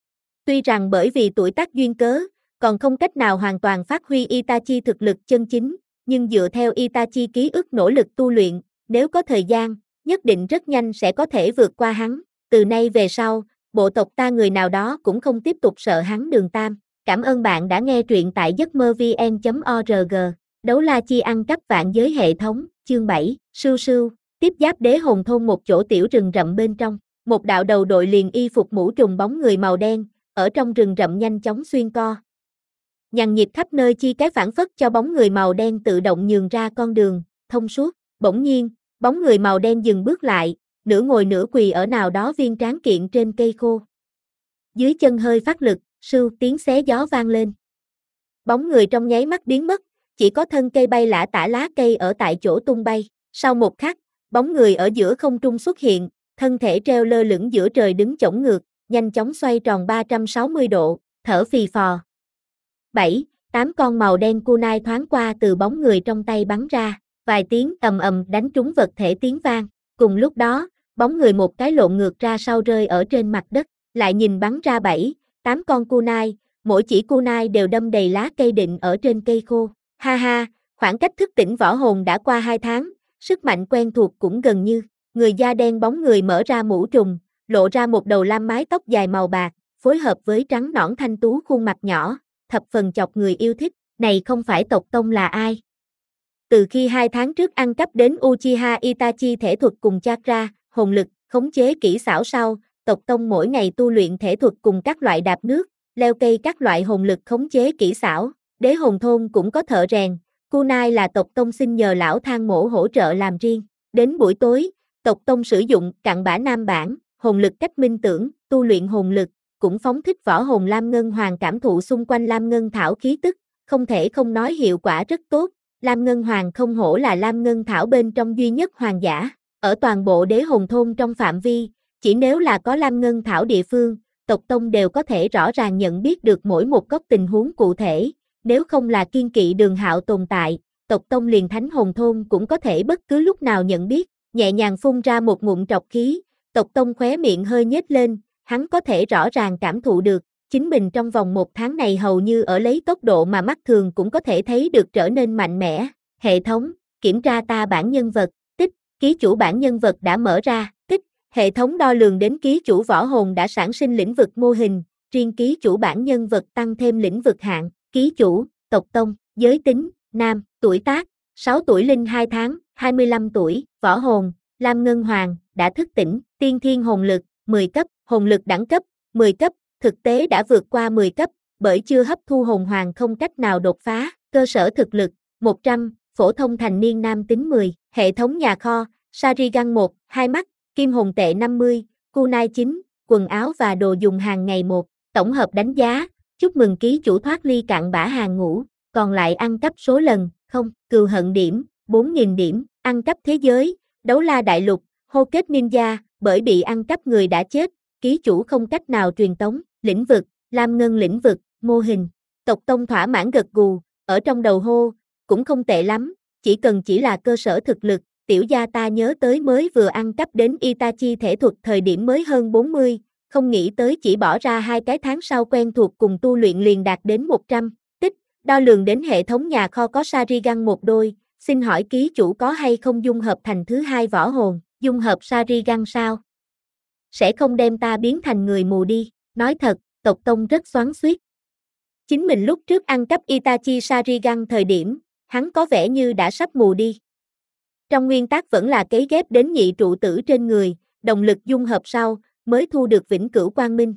Tuy rằng bởi vì tuổi tác duyên cớ, còn không cách nào hoàn toàn phát huy Itachi thực lực chân chính, nhưng dựa theo Itachi ký ức nỗ lực tu luyện, nếu có thời gian, nhất định rất nhanh sẽ có thể vượt qua hắn. Từ nay về sau, bộ tộc ta người nào đó cũng không tiếp tục sợ hắn Đường Tam. Cảm ơn bạn đã nghe truyện tại giấc mơ vn chấm org. Đấu La Chi ăn cắp vạn giới hệ thống, chương bảy, sưu sưu, tiếp giáp đế hồn thôn một chỗ tiểu rừng rậm bên trong. Một đạo đầu đội liền y phục mũ trùm bóng người màu đen, ở trong rừng rậm nhanh chóng xuyên co. Nhằn nhịp khắp nơi chi cái phản phất cho bóng người màu đen tự động nhường ra con đường, thông suốt. Bỗng nhiên, bóng người màu đen dừng bước lại, nửa ngồi nửa quỳ ở nào đó viên tráng kiện trên cây khô. Dưới chân hơi phát lực, sưu tiếng xé gió vang lên. Bóng người trong nháy mắt biến mất, chỉ có thân cây bay lả tả lá cây ở tại chỗ tung bay. Sau một khắc, bóng người ở giữa không trung xuất hiện. Thân thể treo lơ lửng giữa trời đứng chổng ngược, nhanh chóng xoay tròn ba trăm sáu mươi độ, thở phì phò. bảy, tám con màu đen kunai thoáng qua từ bóng người trong tay bắn ra, vài tiếng ầm ầm đánh trúng vật thể tiếng vang. Cùng lúc đó, bóng người một cái lộn ngược ra sau rơi ở trên mặt đất, lại nhìn bắn ra bảy, tám con kunai, mỗi chỉ kunai đều đâm đầy lá cây định ở trên cây khô. Ha ha, khoảng cách thức tỉnh võ hồn đã qua hai tháng, sức mạnh quen thuộc cũng gần như. Người da đen bóng người mở ra mũ trùm, lộ ra một đầu lam mái tóc dài màu bạc, phối hợp với trắng nõn thanh tú khuôn mặt nhỏ, thập phần chọc người yêu thích, này không phải tộc tông là ai. Từ khi hai tháng trước ăn cắp đến Uchiha Itachi thể thuật cùng chakra, hồn lực, khống chế kỹ xảo sau, tộc tông mỗi ngày tu luyện thể thuật cùng các loại đạp nước, leo cây các loại hồn lực khống chế kỹ xảo, đế hồn thôn cũng có thợ rèn, kunai là tộc tông xin nhờ lão thang mổ hỗ trợ làm riêng, đến buổi tối, tộc tông sử dụng cặn bã nam bản, hồn lực cách minh tưởng, tu luyện hồn lực, cũng phóng thích võ hồn Lam Ngân Hoàng cảm thụ xung quanh Lam Ngân Thảo khí tức, không thể không nói hiệu quả rất tốt. Lam Ngân Hoàng không hổ là Lam Ngân Thảo bên trong duy nhất hoàng giả, ở toàn bộ đế hồn thôn trong phạm vi, chỉ nếu là có Lam Ngân Thảo địa phương, tộc tông đều có thể rõ ràng nhận biết được mỗi một góc tình huống cụ thể, nếu không là kiên kỵ Đường Hạo tồn tại, tộc tông liền thánh hồn thôn cũng có thể bất cứ lúc nào nhận biết. nhẹ nhàng phun ra một ngụm trọc khí, Tộc Tông khóe miệng hơi nhếch lên, hắn có thể rõ ràng cảm thụ được, chính mình trong vòng một tháng này hầu như ở lấy tốc độ mà mắt thường cũng có thể thấy được trở nên mạnh mẽ. Hệ thống, kiểm tra ta bản nhân vật, tích, ký chủ bản nhân vật đã mở ra, tích, hệ thống đo lường đến ký chủ võ hồn đã sản sinh lĩnh vực mô hình, riêng ký chủ bản nhân vật tăng thêm lĩnh vực hạng, ký chủ, Tộc Tông, giới tính, nam, tuổi tác, sáu tuổi linh hai tháng, hai mươi lăm tuổi, võ hồn, Lam Ngân Hoàng, đã thức tỉnh, tiên thiên hồn lực, mười cấp, hồn lực đẳng cấp, mười cấp, thực tế đã vượt qua mười cấp, bởi chưa hấp thu hồn hoàng không cách nào đột phá, cơ sở thực lực, một trăm, phổ thông thành niên nam tính mười, hệ thống nhà kho, Sharingan một, hai mắt, kim hồn tệ năm mươi, kunai chín, quần áo và đồ dùng hàng ngày một, tổng hợp đánh giá, chúc mừng ký chủ thoát ly cặn bã hàng ngũ, còn lại ăn cắp số lần, không, cừu hận điểm, bốn nghìn điểm, ăn cắp thế giới, đấu la đại lục, hô kết ninja, bởi bị ăn cắp người đã chết, ký chủ không cách nào truyền tống, lĩnh vực, Lam Ngân lĩnh vực, mô hình, Tộc Tông thỏa mãn gật gù, ở trong đầu hô, cũng không tệ lắm, chỉ cần chỉ là cơ sở thực lực, tiểu gia ta nhớ tới mới vừa ăn cắp đến Itachi thể thuật thời điểm mới hơn bốn mươi, không nghĩ tới chỉ bỏ ra hai cái tháng sau quen thuộc cùng tu luyện liền đạt đến một trăm, tích, đo lường đến hệ thống nhà kho có Sharingan một đôi, xin hỏi ký chủ có hay không dung hợp thành thứ hai võ hồn, dung hợp Sharingan sao? Sẽ không đem ta biến thành người mù đi, nói thật, Tộc Tông rất xoắn xuýt. Chính mình lúc trước ăn cắp Itachi Sharingan thời điểm, hắn có vẻ như đã sắp mù đi. Trong nguyên tắc vẫn là cấy ghép đến nhị trụ tử trên người, động lực dung hợp sau, mới thu được vĩnh cửu quang minh.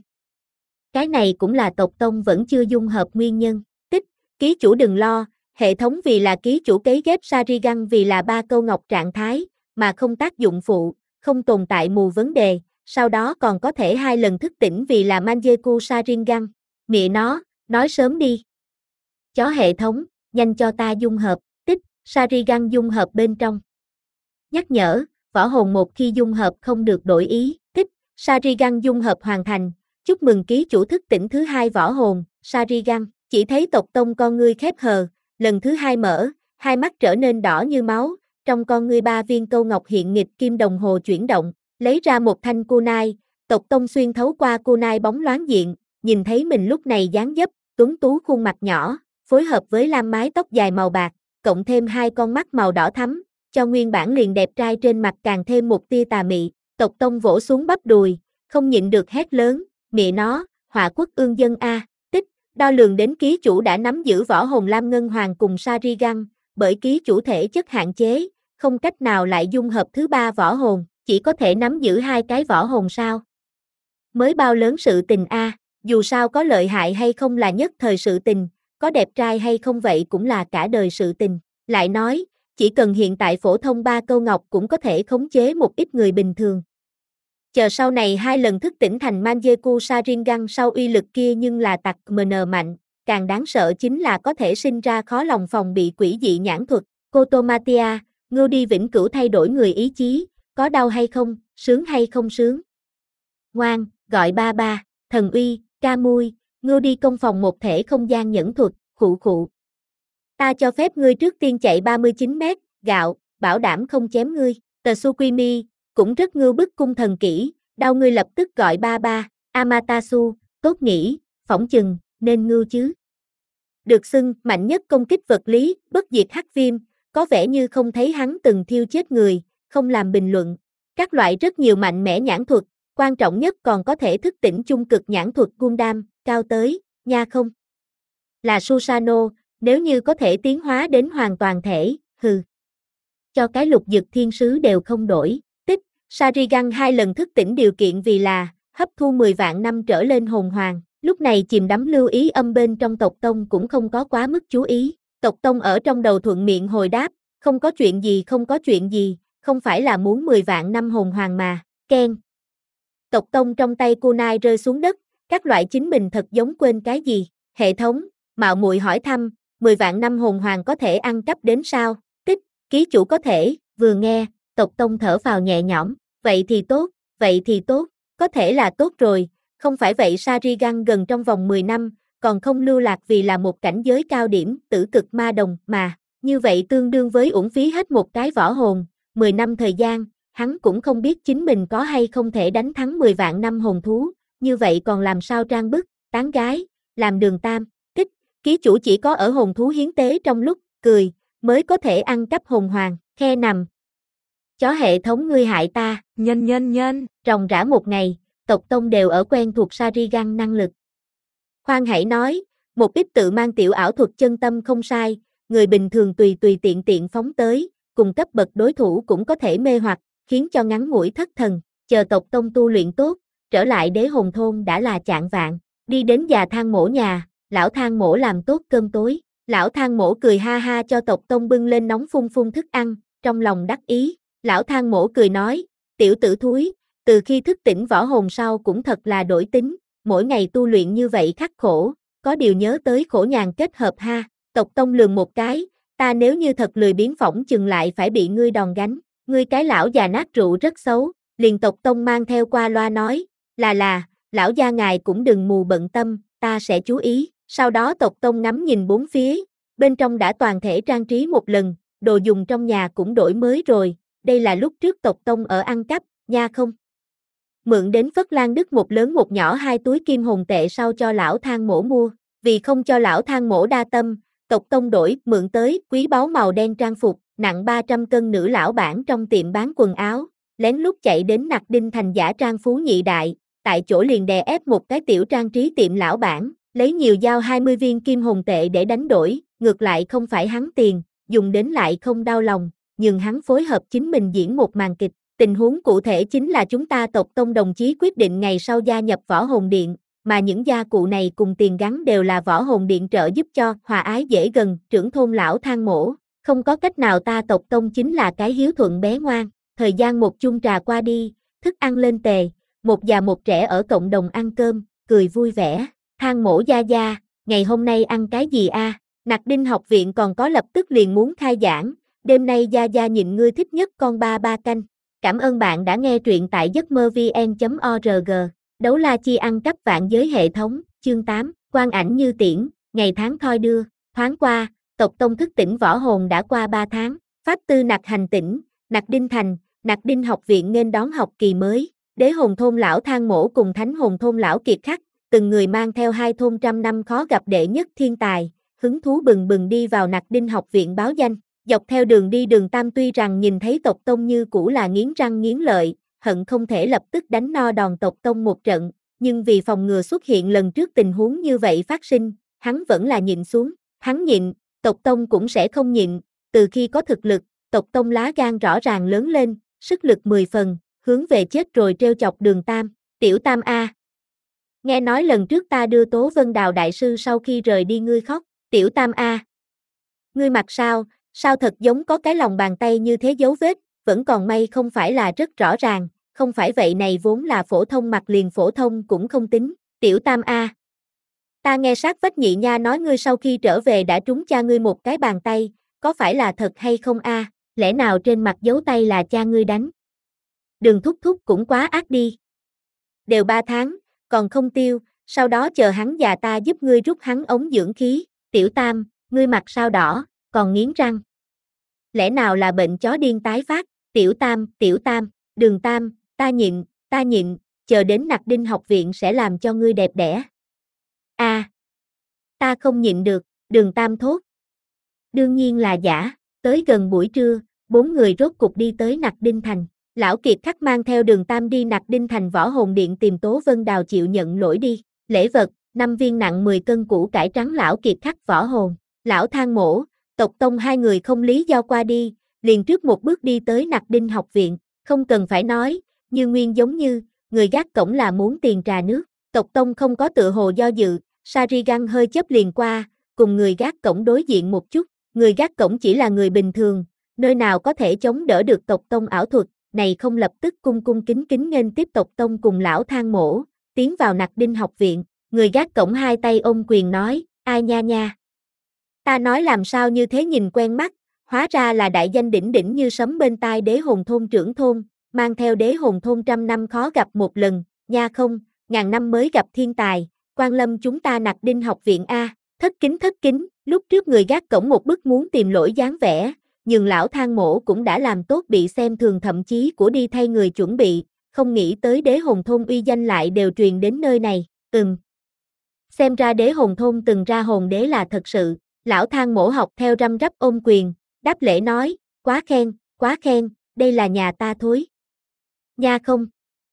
Cái này cũng là Tộc Tông vẫn chưa dung hợp nguyên nhân. Tích, ký chủ đừng lo, hệ thống vì là ký chủ cấy ghép Sharingan vì là ba câu ngọc trạng thái, mà không tác dụng phụ, không tồn tại mù vấn đề, sau đó còn có thể hai lần thức tỉnh vì là Mangekyou Sharingan. Mẹ nó, nói sớm đi. Chó hệ thống, nhanh cho ta dung hợp, tích, Sharingan dung hợp bên trong. Nhắc nhở, võ hồn một khi dung hợp không được đổi ý, tích, Sharingan dung hợp hoàn thành, chúc mừng ký chủ thức tỉnh thứ hai võ hồn, Sharingan, chỉ thấy Tộc Tông con ngươi khép hờ, lần thứ hai mở, hai mắt trở nên đỏ như máu, trong con ngươi ba viên câu ngọc hiện nghịch kim đồng hồ chuyển động, lấy ra một thanh kunai, Tộc Tông xuyên thấu qua kunai bóng loáng diện, nhìn thấy mình lúc này dáng dấp, tuấn tú khuôn mặt nhỏ, phối hợp với lam mái tóc dài màu bạc, cộng thêm hai con mắt màu đỏ thắm, cho nguyên bản liền đẹp trai trên mặt càng thêm một tia tà mị. Tộc Tông vỗ xuống bắp đùi, không nhịn được hét lớn, mẹ nó, họa quốc ương dân a, tích, đo lường đến ký chủ đã nắm giữ võ hồn Lam Ngân Hoàng cùng Sharingan, bởi ký chủ thể chất hạn chế, không cách nào lại dung hợp thứ ba võ hồn, chỉ có thể nắm giữ hai cái võ hồn sao? Mới bao lớn sự tình a, dù sao có lợi hại hay không là nhất thời sự tình, có đẹp trai hay không vậy cũng là cả đời sự tình. Lại nói, chỉ cần hiện tại phổ thông ba câu ngọc cũng có thể khống chế một ít người bình thường. Chờ sau này hai lần thức tỉnh thành Mangekyou Sharingan sau uy lực kia nhưng là tặc mn mạnh, càng đáng sợ chính là có thể sinh ra khó lòng phòng bị quỷ dị nhãn thuật. Kotomatia, ngưu đi vĩnh cửu thay đổi người ý chí, có đau hay không, sướng hay không sướng. Ngoan, gọi ba ba, thần uy, ca mui, ngưu đi công phòng một thể không gian nhẫn thuật, khụ khụ. Ta cho phép ngươi trước tiên chạy ba mươi chín mét, gạo, bảo đảm không chém ngươi. Tsukimi, cũng rất ngưu bức cung thần kỹ, đau ngươi lập tức gọi ba ba, Amaterasu, tốt nghĩ, phỏng chừng, nên ngưu chứ. Được xưng, mạnh nhất công kích vật lý, bất diệt hắc viêm, có vẻ như không thấy hắn từng thiêu chết người, không làm bình luận. Các loại rất nhiều mạnh mẽ nhãn thuật, quan trọng nhất còn có thể thức tỉnh chung cực nhãn thuật Gundam, cao tới, nha không. Là Susano, nếu như có thể tiến hóa đến hoàn toàn thể, hừ. Cho cái lục dực thiên sứ đều không đổi, tích, Sharingan hai lần thức tỉnh điều kiện vì là, hấp thu mười vạn năm trở lên hồn hoàng, lúc này chìm đắm lưu ý âm bên trong Tộc Tông cũng không có quá mức chú ý, Tộc Tông ở trong đầu thuận miệng hồi đáp, không có chuyện gì không có chuyện gì, không phải là muốn mười vạn năm hồn hoàng mà, keng. Tộc Tông trong tay kunai rơi xuống đất, các loại chính mình thật giống quên cái gì, hệ thống, mạo muội hỏi thăm, mười vạn năm hồn hoàng có thể ăn cắp đến sao, tích, ký chủ có thể, vừa nghe, Tộc Tông thở phào nhẹ nhõm, vậy thì tốt, vậy thì tốt, có thể là tốt rồi, không phải vậy Sharingan gần trong vòng mười năm, còn không lưu lạc vì là một cảnh giới cao điểm, tử cực ma đồng mà, như vậy tương đương với uổng phí hết một cái võ hồn, mười năm thời gian, hắn cũng không biết chính mình có hay không thể đánh thắng mười vạn năm hồn thú, như vậy còn làm sao trang bức, tán gái, làm Đường Tam, thích, ký chủ chỉ có ở hồn thú hiến tế trong lúc, cười, mới có thể ăn cắp hồn hoàng, khe nằm. Chó hệ thống ngươi hại ta, Nhân nhân nhân, ròng rã một ngày, tộc tông đều ở quen thuộc Sharingan năng lực. Khoan hãy nói, một ít tự mang tiểu ảo thuật chân tâm không sai, người bình thường tùy tùy tiện tiện phóng tới, cùng cấp bậc đối thủ cũng có thể mê hoặc, khiến cho ngắn ngủi thất thần, chờ tộc tông tu luyện tốt, trở lại đế hồn thôn đã là chạng vạn, đi đến già Thang Mỗ nhà, lão Thang Mỗ làm tốt cơm tối, lão Thang Mỗ cười ha ha cho tộc tông bưng lên nóng phun phun thức ăn, trong lòng đắc ý, lão Thang Mỗ cười nói, tiểu tử thúi, từ khi thức tỉnh võ hồn sau cũng thật là đổi tính, mỗi ngày tu luyện như vậy khắc khổ, có điều nhớ tới khổ nhàn kết hợp ha, tộc tông lườm một cái, ta nếu như thật lười biếng phỏng chừng lại phải bị ngươi đòn gánh, ngươi cái lão già nát rượu rất xấu, liền tộc tông mang theo qua loa nói, là là, lão gia ngài cũng đừng mù bận tâm, ta sẽ chú ý, sau đó tộc tông ngắm nhìn bốn phía, bên trong đã toàn thể trang trí một lần, đồ dùng trong nhà cũng đổi mới rồi, đây là lúc trước tộc tông ở ăn cắp, nha không? Mượn đến Phất Lan Đức một lớn một nhỏ hai túi kim hồn tệ sau cho lão Thang Mỗ mua, vì không cho lão Thang Mỗ đa tâm, tộc tông đổi mượn tới quý báu màu đen trang phục, nặng ba trăm cân nữ lão bản trong tiệm bán quần áo, lén lút chạy đến Nặc Đinh thành giả trang phú nhị đại, tại chỗ liền đè ép một cái tiểu trang trí tiệm lão bản, lấy nhiều dao hai mươi viên kim hồn tệ để đánh đổi, ngược lại không phải hắn tiền, dùng đến lại không đau lòng, nhưng hắn phối hợp chính mình diễn một màn kịch. Tình huống cụ thể chính là chúng ta tộc tông đồng chí quyết định ngày sau gia nhập võ hồn điện, mà những gia cụ này cùng tiền gắn đều là võ hồn điện trợ giúp cho, hòa ái dễ gần, trưởng thôn lão Thang Mỗ, không có cách nào ta tộc tông chính là cái hiếu thuận bé ngoan, thời gian một chung trà qua đi, thức ăn lên tề, một già một trẻ ở cộng đồng ăn cơm, cười vui vẻ, Thang Mỗ gia gia, ngày hôm nay ăn cái gì a? Nặc Đinh học viện còn có lập tức liền muốn khai giảng, đêm nay gia gia nhịn ngươi thích nhất con ba ba canh. Cảm ơn bạn đã nghe truyện tại giấc mơ vn chấm org. Đấu la chi ăn cắp vạn giới hệ thống, chương tám, quang ảnh như tiễn, ngày tháng thoi đưa, thoáng qua, tộc tông thức tỉnh võ hồn đã qua ba tháng, pháp tư Nặc hành tỉnh, Nặc Đinh thành, Nặc Đinh học viện nên đón học kỳ mới, đế hồn thôn lão Thang Mỗ cùng thánh hồn thôn lão Kiệt Khắc, từng người mang theo hai thôn trăm năm khó gặp đệ nhất thiên tài, hứng thú bừng bừng đi vào Nặc Đinh học viện báo danh. Dọc theo đường đi Đường Tam tuy rằng nhìn thấy tộc tông như cũ là nghiến răng nghiến lợi, hận không thể lập tức đánh no đòn tộc tông một trận, nhưng vì phòng ngừa xuất hiện lần trước tình huống như vậy phát sinh, hắn vẫn là nhịn xuống, hắn nhịn, tộc tông cũng sẽ không nhịn, từ khi có thực lực, tộc tông lá gan rõ ràng lớn lên, sức lực mười phần, hướng về chết rồi trêu chọc Đường Tam, tiểu Tam a. Nghe nói lần trước ta đưa Tố Vân Đào đại sư sau khi rời đi ngươi khóc, tiểu Tam a. Ngươi mặt sao? Sao thật giống có cái lòng bàn tay như thế dấu vết, vẫn còn may không phải là rất rõ ràng, không phải vậy này vốn là phổ thông mặt liền phổ thông cũng không tính, tiểu Tam a. Ta nghe sát vách nhị nha nói ngươi sau khi trở về đã trúng cha ngươi một cái bàn tay, có phải là thật hay không a? Lẽ nào trên mặt dấu tay là cha ngươi đánh? Đường thúc thúc cũng quá ác đi. Đều ba tháng, còn không tiêu, sau đó chờ hắn già ta giúp ngươi rút hắn ống dưỡng khí, tiểu Tam, ngươi mặt sao đỏ? Còn nghiến răng. Lẽ nào là bệnh chó điên tái phát, tiểu Tam, tiểu Tam, Đường Tam, ta nhịn, ta nhịn, chờ đến Nặc Đinh học viện sẽ làm cho ngươi đẹp đẽ. A, à, ta không nhịn được, Đường Tam thốt. Đương nhiên là giả, tới gần buổi trưa, bốn người rốt cục đi tới Nặc Đinh thành, lão Kiệt Khắc mang theo Đường Tam đi Nặc Đinh thành võ hồn điện tìm Tố Vân Đào chịu nhận lỗi đi, lễ vật, năm viên nặng mười cân củ cải trắng lão Kiệt Khắc võ hồn, lão Thang Mỗ. Tộc tông hai người không lý do qua đi, liền trước một bước đi tới Nặc Đinh học viện, không cần phải nói, như nguyên giống như, người gác cổng là muốn tiền trà nước, tộc tông không có tựa hồ do dự, Sharingan hơi chấp liền qua, cùng người gác cổng đối diện một chút, người gác cổng chỉ là người bình thường, nơi nào có thể chống đỡ được tộc tông ảo thuật, này không lập tức cung cung kính kính nghênh tiếp tộc tông cùng lão Thang Mỗ, tiến vào Nặc Đinh học viện, người gác cổng hai tay ôm quyền nói, ai nha nha. Ta nói làm sao như thế nhìn quen mắt, hóa ra là đại danh đỉnh đỉnh như sấm bên tai đế hồn thôn trưởng thôn, mang theo đế hồn thôn trăm năm khó gặp một lần, nha không, ngàn năm mới gặp thiên tài, quan lâm chúng ta Nặc Đinh học viện a, thất kính thất kính, lúc trước người gác cổng một bức muốn tìm lỗi dáng vẻ, nhưng lão Thang Mỗ cũng đã làm tốt bị xem thường thậm chí của đi thay người chuẩn bị, không nghĩ tới Đế Hồn Thôn uy danh lại đều truyền đến nơi này, ừm. Xem ra Đế Hồn Thôn từng ra hồn đế là thật sự, lão Thang Mỗ học theo răm rắp ôm quyền, đáp lễ nói, quá khen, quá khen, đây là nhà ta thối. Nha không?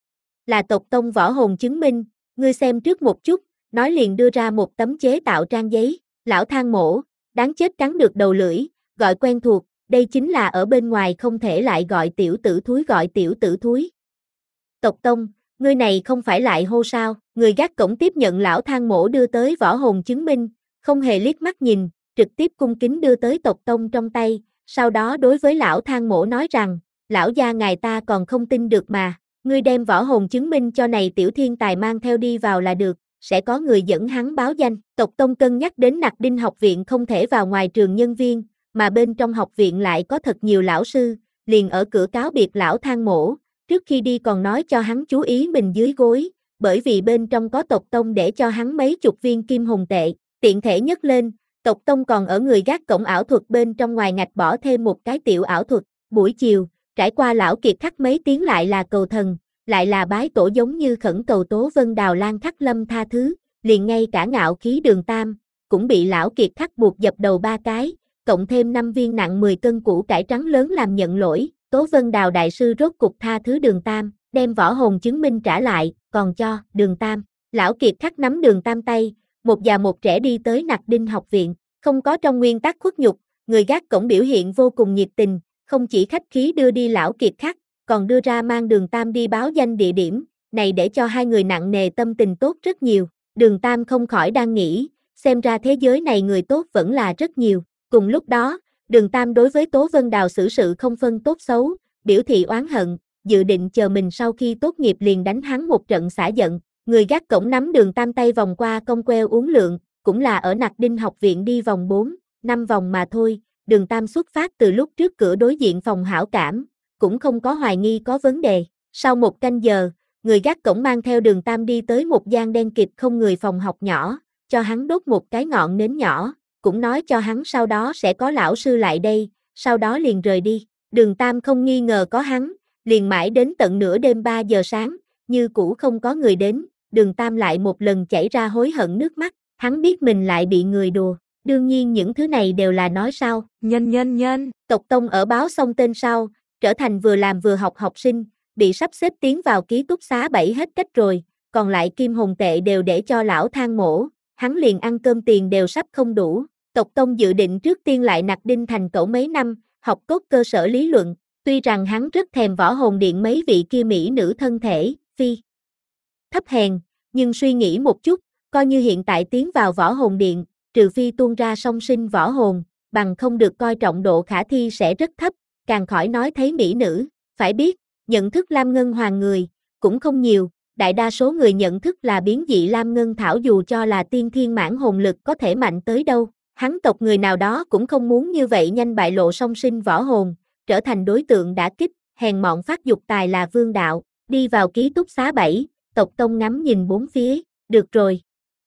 Là tộc tông võ hồn chứng minh, ngươi xem trước một chút, nói liền đưa ra một tấm chế tạo trang giấy, lão Thang Mỗ, đáng chết cắn được đầu lưỡi, gọi quen thuộc, đây chính là ở bên ngoài không thể lại gọi tiểu tử thúi gọi tiểu tử thúi. Tộc tông, ngươi này không phải lại hô sao, người gác cổng tiếp nhận lão Thang Mỗ đưa tới võ hồn chứng minh, không hề liếc mắt nhìn, trực tiếp cung kính đưa tới tộc tông trong tay, sau đó đối với lão Thang Mỗ nói rằng, lão gia ngài ta còn không tin được mà, ngươi đem võ hồn chứng minh cho này tiểu thiên tài mang theo đi vào là được, sẽ có người dẫn hắn báo danh, tộc tông cân nhắc đến Nặc Đinh học viện không thể vào ngoài trường nhân viên, mà bên trong học viện lại có thật nhiều lão sư, liền ở cửa cáo biệt lão Thang Mỗ, trước khi đi còn nói cho hắn chú ý mình dưới gối, bởi vì bên trong có tộc tông để cho hắn mấy chục viên kim hồn tệ, tiện thể nhấc lên, tộc tông còn ở người gác cổng ảo thuật bên trong ngoài ngạch bỏ thêm một cái tiểu ảo thuật, buổi chiều, trải qua lão kiệt khắc mấy tiếng lại là cầu thần, lại là bái tổ giống như khẩn cầu Tố Vân Đào Lan khắc lâm tha thứ, liền ngay cả ngạo khí Đường Tam, cũng bị lão kiệt khắc buộc dập đầu ba cái, cộng thêm năm viên nặng mười cân củ cải trắng lớn làm nhận lỗi, Tố Vân Đào đại sư rốt cục tha thứ Đường Tam, đem võ hồn chứng minh trả lại, còn cho Đường Tam. Lão kiệt khắc nắm Đường Tam tay, một già một trẻ đi tới Nặc Đinh học viện, không có trong nguyên tắc khuất nhục, người gác cổng biểu hiện vô cùng nhiệt tình, không chỉ khách khí đưa đi lão kiệt khắc, còn đưa ra mang Đường Tam đi báo danh địa điểm, này để cho hai người nặng nề tâm tình tốt rất nhiều. Đường Tam không khỏi đang nghĩ, xem ra thế giới này người tốt vẫn là rất nhiều. Cùng lúc đó, Đường Tam đối với Tố Vân Đào xử sự không phân tốt xấu, biểu thị oán hận, dự định chờ mình sau khi tốt nghiệp liền đánh hắn một trận xả giận. Người gác cổng nắm Đường Tam tay vòng qua cong queo uốn lượn, cũng là ở Nặc Đinh học viện đi vòng bốn, năm vòng mà thôi. Đường Tam xuất phát từ lúc trước cửa đối diện phòng hảo cảm, cũng không có hoài nghi có vấn đề. Sau một canh giờ, người gác cổng mang theo Đường Tam đi tới một gian đen kịt không người phòng học nhỏ, cho hắn đốt một cái ngọn nến nhỏ, cũng nói cho hắn sau đó sẽ có lão sư lại đây, sau đó liền rời đi. Đường Tam không nghi ngờ có hắn, liền mãi đến tận nửa đêm ba giờ sáng, như cũ không có người đến, Đường Tam lại một lần chảy ra hối hận nước mắt, hắn biết mình lại bị người đùa. Đương nhiên những thứ này đều là nói sau. Nhân nhân nhân. Tộc tông ở báo xong tên sau, trở thành vừa làm vừa học học sinh, bị sắp xếp tiến vào ký túc xá bảy hết cách rồi, còn lại kim hồn tệ đều để cho lão Thang Mỗ, hắn liền ăn cơm tiền đều sắp không đủ. Tộc tông dự định trước tiên lại Nặc Đinh thành cẩu mấy năm, học cốt cơ sở lý luận, tuy rằng hắn rất thèm võ hồn điện mấy vị kia mỹ nữ thân thể, phi thấp hèn, nhưng suy nghĩ một chút, coi như hiện tại tiến vào võ hồn điện, trừ phi tuôn ra song sinh võ hồn, bằng không được coi trọng độ khả thi sẽ rất thấp, càng khỏi nói thấy mỹ nữ, phải biết, nhận thức Lam Ngân Hoàng người, cũng không nhiều, đại đa số người nhận thức là biến dị Lam Ngân Thảo dù cho là tiên thiên mãn hồn lực có thể mạnh tới đâu, hắn tộc người nào đó cũng không muốn như vậy nhanh bại lộ song sinh võ hồn, trở thành đối tượng đả kích, hèn mọn phát dục tài là vương đạo, đi vào ký túc xá bảy, tộc tông ngắm nhìn bốn phía, được rồi.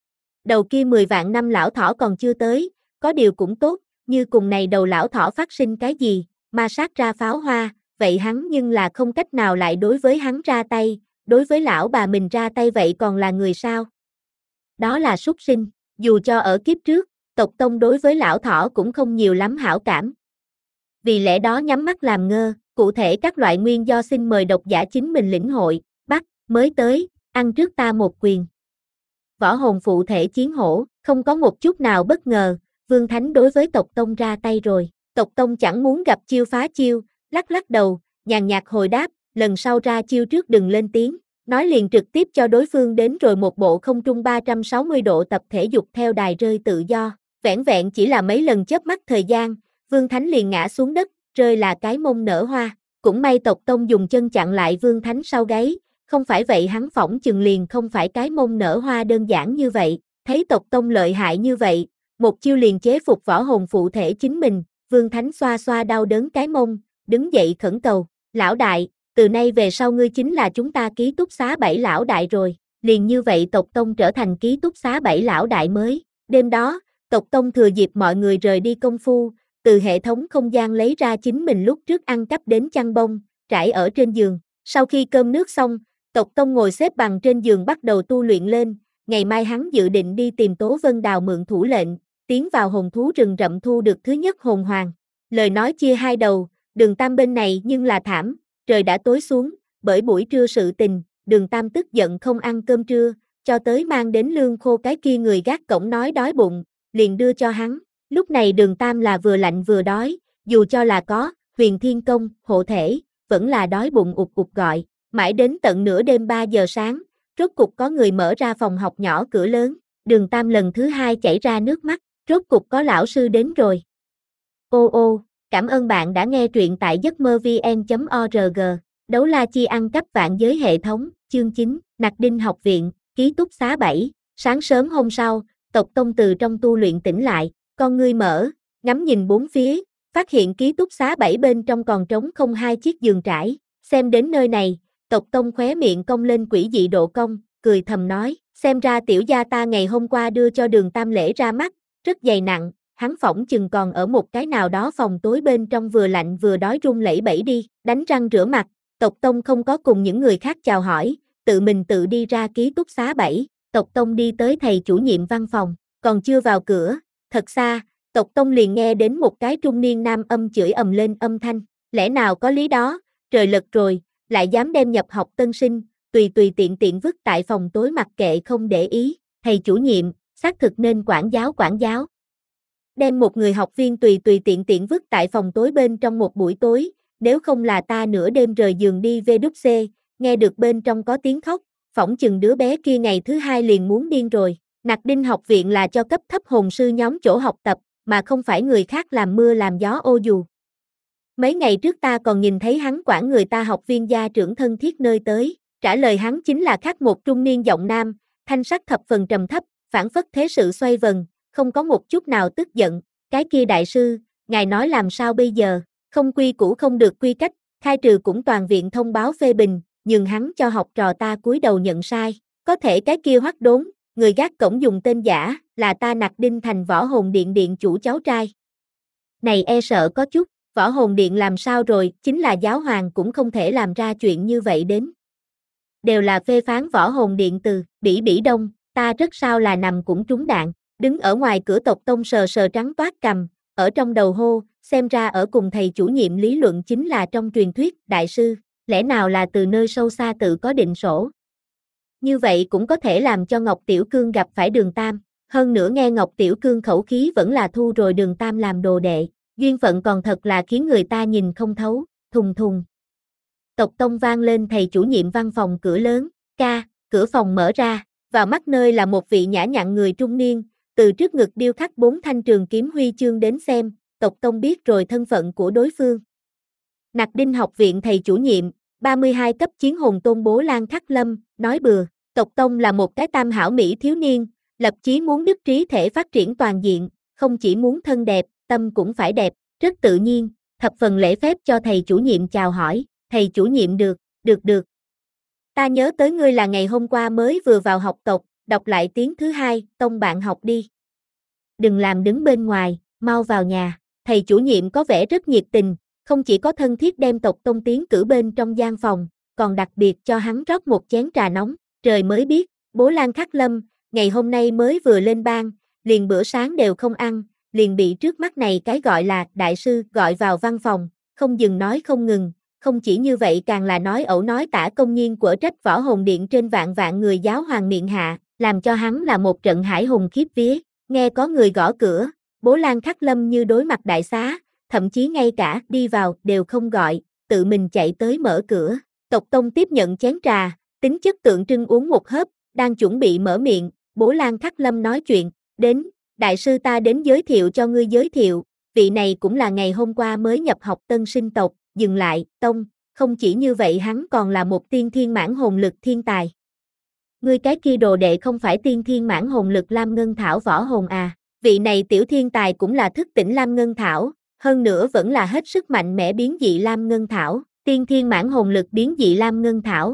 Đầu kia mười vạn năm lão thỏ còn chưa tới, có điều cũng tốt, như cùng này đầu lão thỏ phát sinh cái gì, ma sát ra pháo hoa, vậy hắn nhưng là không cách nào lại đối với hắn ra tay, đối với lão bà mình ra tay vậy còn là người sao? Đó là súc sinh, dù cho ở kiếp trước, tộc tông đối với lão thỏ cũng không nhiều lắm hảo cảm. Vì lẽ đó nhắm mắt làm ngơ, cụ thể các loại nguyên do xin mời độc giả chính mình lĩnh hội, bắt, mới tới, ăn trước ta một quyền. Võ hồn phụ thể chiến hổ, không có một chút nào bất ngờ, Vương Thánh đối với tộc tông ra tay rồi. Tộc tông chẳng muốn gặp chiêu phá chiêu, lắc lắc đầu, nhàn nhạt hồi đáp, lần sau ra chiêu trước đừng lên tiếng, nói liền trực tiếp cho đối phương đến rồi một bộ không trung ba trăm sáu mươi độ tập thể dục theo đài rơi tự do. Vẻn vẹn chỉ là mấy lần chớp mắt thời gian, Vương Thánh liền ngã xuống đất, rơi là cái mông nở hoa. Cũng may tộc tông dùng chân chặn lại Vương Thánh sau gáy, không phải vậy hắn phỏng chừng liền không phải cái mông nở hoa đơn giản như vậy. Thấy tộc tông lợi hại như vậy, một chiêu liền chế phục võ hồn phụ thể chính mình, Vương Thánh xoa xoa đau đớn cái mông, đứng dậy khẩn cầu, lão đại, từ nay về sau ngươi chính là chúng ta ký túc xá bảy lão đại rồi. Liền như vậy tộc tông trở thành ký túc xá bảy lão đại mới. Đêm đó, tộc tông thừa dịp mọi người rời đi công phu, từ hệ thống không gian lấy ra chính mình lúc trước ăn cắp đến chăn bông, trải ở trên giường. Sau khi cơm nước xong, Tộc Tông ngồi xếp bằng trên giường bắt đầu tu luyện lên, ngày mai hắn dự định đi tìm Tố Vân Đào mượn thủ lệnh, tiến vào hồn thú rừng rậm thu được thứ nhất hồn hoàng. Lời nói chia hai đầu, Đường Tam bên này nhưng là thảm, trời đã tối xuống, bởi buổi trưa sự tình, Đường Tam tức giận không ăn cơm trưa, cho tới mang đến lương khô cái kia người gác cổng nói đói bụng, liền đưa cho hắn. Lúc này Đường Tam là vừa lạnh vừa đói, dù cho là có Huyền Thiên Công hộ thể, vẫn là đói bụng ụt ụt gọi, mãi đến tận nửa đêm ba giờ sáng, rốt cục có người mở ra phòng học nhỏ cửa lớn, Đường Tam lần thứ hai chảy ra nước mắt, rốt cục có lão sư đến rồi. Ô ô, cảm ơn bạn đã nghe truyện tại giấc mơ vê en chấm org, Đấu La Chi ăn cắp vạn giới hệ thống, chương chín, Nặc Đinh học viện, ký túc xá bảy, sáng sớm hôm sau, Tộc Tông từ trong tu luyện tỉnh lại, con ngươi mở, ngắm nhìn bốn phía, phát hiện ký túc xá bảy bên trong còn trống không hai chiếc giường trải, xem đến nơi này, Tộc Tông khóe miệng cong lên quỷ dị độ cong, cười thầm nói, xem ra tiểu gia ta ngày hôm qua đưa cho Đường Tam lễ ra mắt, rất dày nặng, hắn phỏng chừng còn ở một cái nào đó phòng tối bên trong vừa lạnh vừa đói run lẩy bẩy đi, đánh răng rửa mặt, Tộc Tông không có cùng những người khác chào hỏi, tự mình tự đi ra ký túc xá bảy, Tộc Tông đi tới thầy chủ nhiệm văn phòng, còn chưa vào cửa, thật xa, Tộc Tông liền nghe đến một cái trung niên nam âm chửi ầm lên âm thanh, lẽ nào có lý đó, trời lật rồi, lại dám đem nhập học tân sinh, tùy tùy tiện tiện vứt tại phòng tối mặc kệ không để ý, thầy chủ nhiệm, xác thực nên quản giáo quản giáo. Đem một người học viên tùy tùy tiện tiện vứt tại phòng tối bên trong một buổi tối, nếu không là ta nửa đêm rời giường đi vê đút xê, nghe được bên trong có tiếng khóc, phỏng chừng đứa bé kia ngày thứ hai liền muốn điên rồi. Nặc Đinh học viện là cho cấp thấp hồn sư nhóm chỗ học tập, mà không phải người khác làm mưa làm gió ô dù. Mấy ngày trước ta còn nhìn thấy hắn quản người ta học viên gia trưởng thân thiết nơi tới, trả lời hắn chính là khác một trung niên giọng nam, thanh sắc thập phần trầm thấp, phản phất thế sự xoay vần, không có một chút nào tức giận, cái kia đại sư, ngài nói làm sao bây giờ, không quy củ không được quy cách, khai trừ cũng toàn viện thông báo phê bình, nhường hắn cho học trò ta cúi đầu nhận sai, có thể cái kia hoắc đốn, người gác cổng dùng tên giả, là ta Nặc Đinh thành Võ Hồn Điện điện chủ cháu trai. Này e sợ có chút, Võ Hồn Điện làm sao rồi, chính là giáo hoàng cũng không thể làm ra chuyện như vậy đến. Đều là phê phán Võ Hồn Điện từ, bỉ bỉ đông, ta rất sao là nằm cũng trúng đạn, đứng ở ngoài cửa Tộc Tông sờ sờ trắng toát cằm, ở trong đầu hô, xem ra ở cùng thầy chủ nhiệm lý luận chính là trong truyền thuyết, đại sư, lẽ nào là từ nơi sâu xa tự có định sổ. Như vậy cũng có thể làm cho Ngọc Tiểu Cương gặp phải Đường Tam, hơn nữa nghe Ngọc Tiểu Cương khẩu khí vẫn là thu rồi Đường Tam làm đồ đệ, duyên phận còn thật là khiến người ta nhìn không thấu, thùng thùng. Tộc Tông vang lên thầy chủ nhiệm văn phòng cửa lớn, ca, cửa phòng mở ra, vào mắt nơi là một vị nhã nhặn người trung niên, từ trước ngực điêu khắc bốn thanh trường kiếm huy chương đến xem, Tộc Tông biết rồi thân phận của đối phương. Nặc Đinh học viện thầy chủ nhiệm, ba mươi hai cấp chiến hồn tôn Bố Lan Khắc Lâm, nói bừa, Tộc Tông là một cái tam hảo mỹ thiếu niên, lập chí muốn đức trí thể phát triển toàn diện, không chỉ muốn thân đẹp, tâm cũng phải đẹp, rất tự nhiên, thập phần lễ phép cho thầy chủ nhiệm chào hỏi, thầy chủ nhiệm được, được được. Ta nhớ tới ngươi là ngày hôm qua mới vừa vào học tộc, đọc lại tiếng thứ hai, Tông bạn học đi. Đừng làm đứng bên ngoài, mau vào nhà, thầy chủ nhiệm có vẻ rất nhiệt tình, không chỉ có thân thiết đem Tộc Tông tiến cử bên trong gian phòng, còn đặc biệt cho hắn rót một chén trà nóng, trời mới biết, Bố Lan Khắc Lâm, ngày hôm nay mới vừa lên ban, liền bữa sáng đều không ăn, liền bị trước mắt này cái gọi là đại sư gọi vào văn phòng, không dừng nói không ngừng, không chỉ như vậy càng là nói ẩu nói tả công nhiên quở trách Võ Hồn Điện trên vạn vạn người giáo hoàng miệng hạ, làm cho hắn là một trận hải hùng khiếp vía, nghe có người gõ cửa, Bố Lan Khắc Lâm như đối mặt đại xá, thậm chí ngay cả đi vào đều không gọi, tự mình chạy tới mở cửa, Tộc Tông tiếp nhận chén trà, tính chất tượng trưng uống một hớp, đang chuẩn bị mở miệng, Bố Lan Khắc Lâm nói chuyện, đến, đại sư ta đến giới thiệu cho ngươi giới thiệu, vị này cũng là ngày hôm qua mới nhập học tân sinh tộc, dừng lại, Tông, không chỉ như vậy hắn còn là một tiên thiên mãn hồn lực thiên tài. Ngươi cái kia đồ đệ không phải tiên thiên mãn hồn lực Lam Ngân Thảo võ hồn à, vị này tiểu thiên tài cũng là thức tỉnh Lam Ngân Thảo, hơn nữa vẫn là hết sức mạnh mẽ biến dị Lam Ngân Thảo, tiên thiên mãn hồn lực biến dị Lam Ngân Thảo.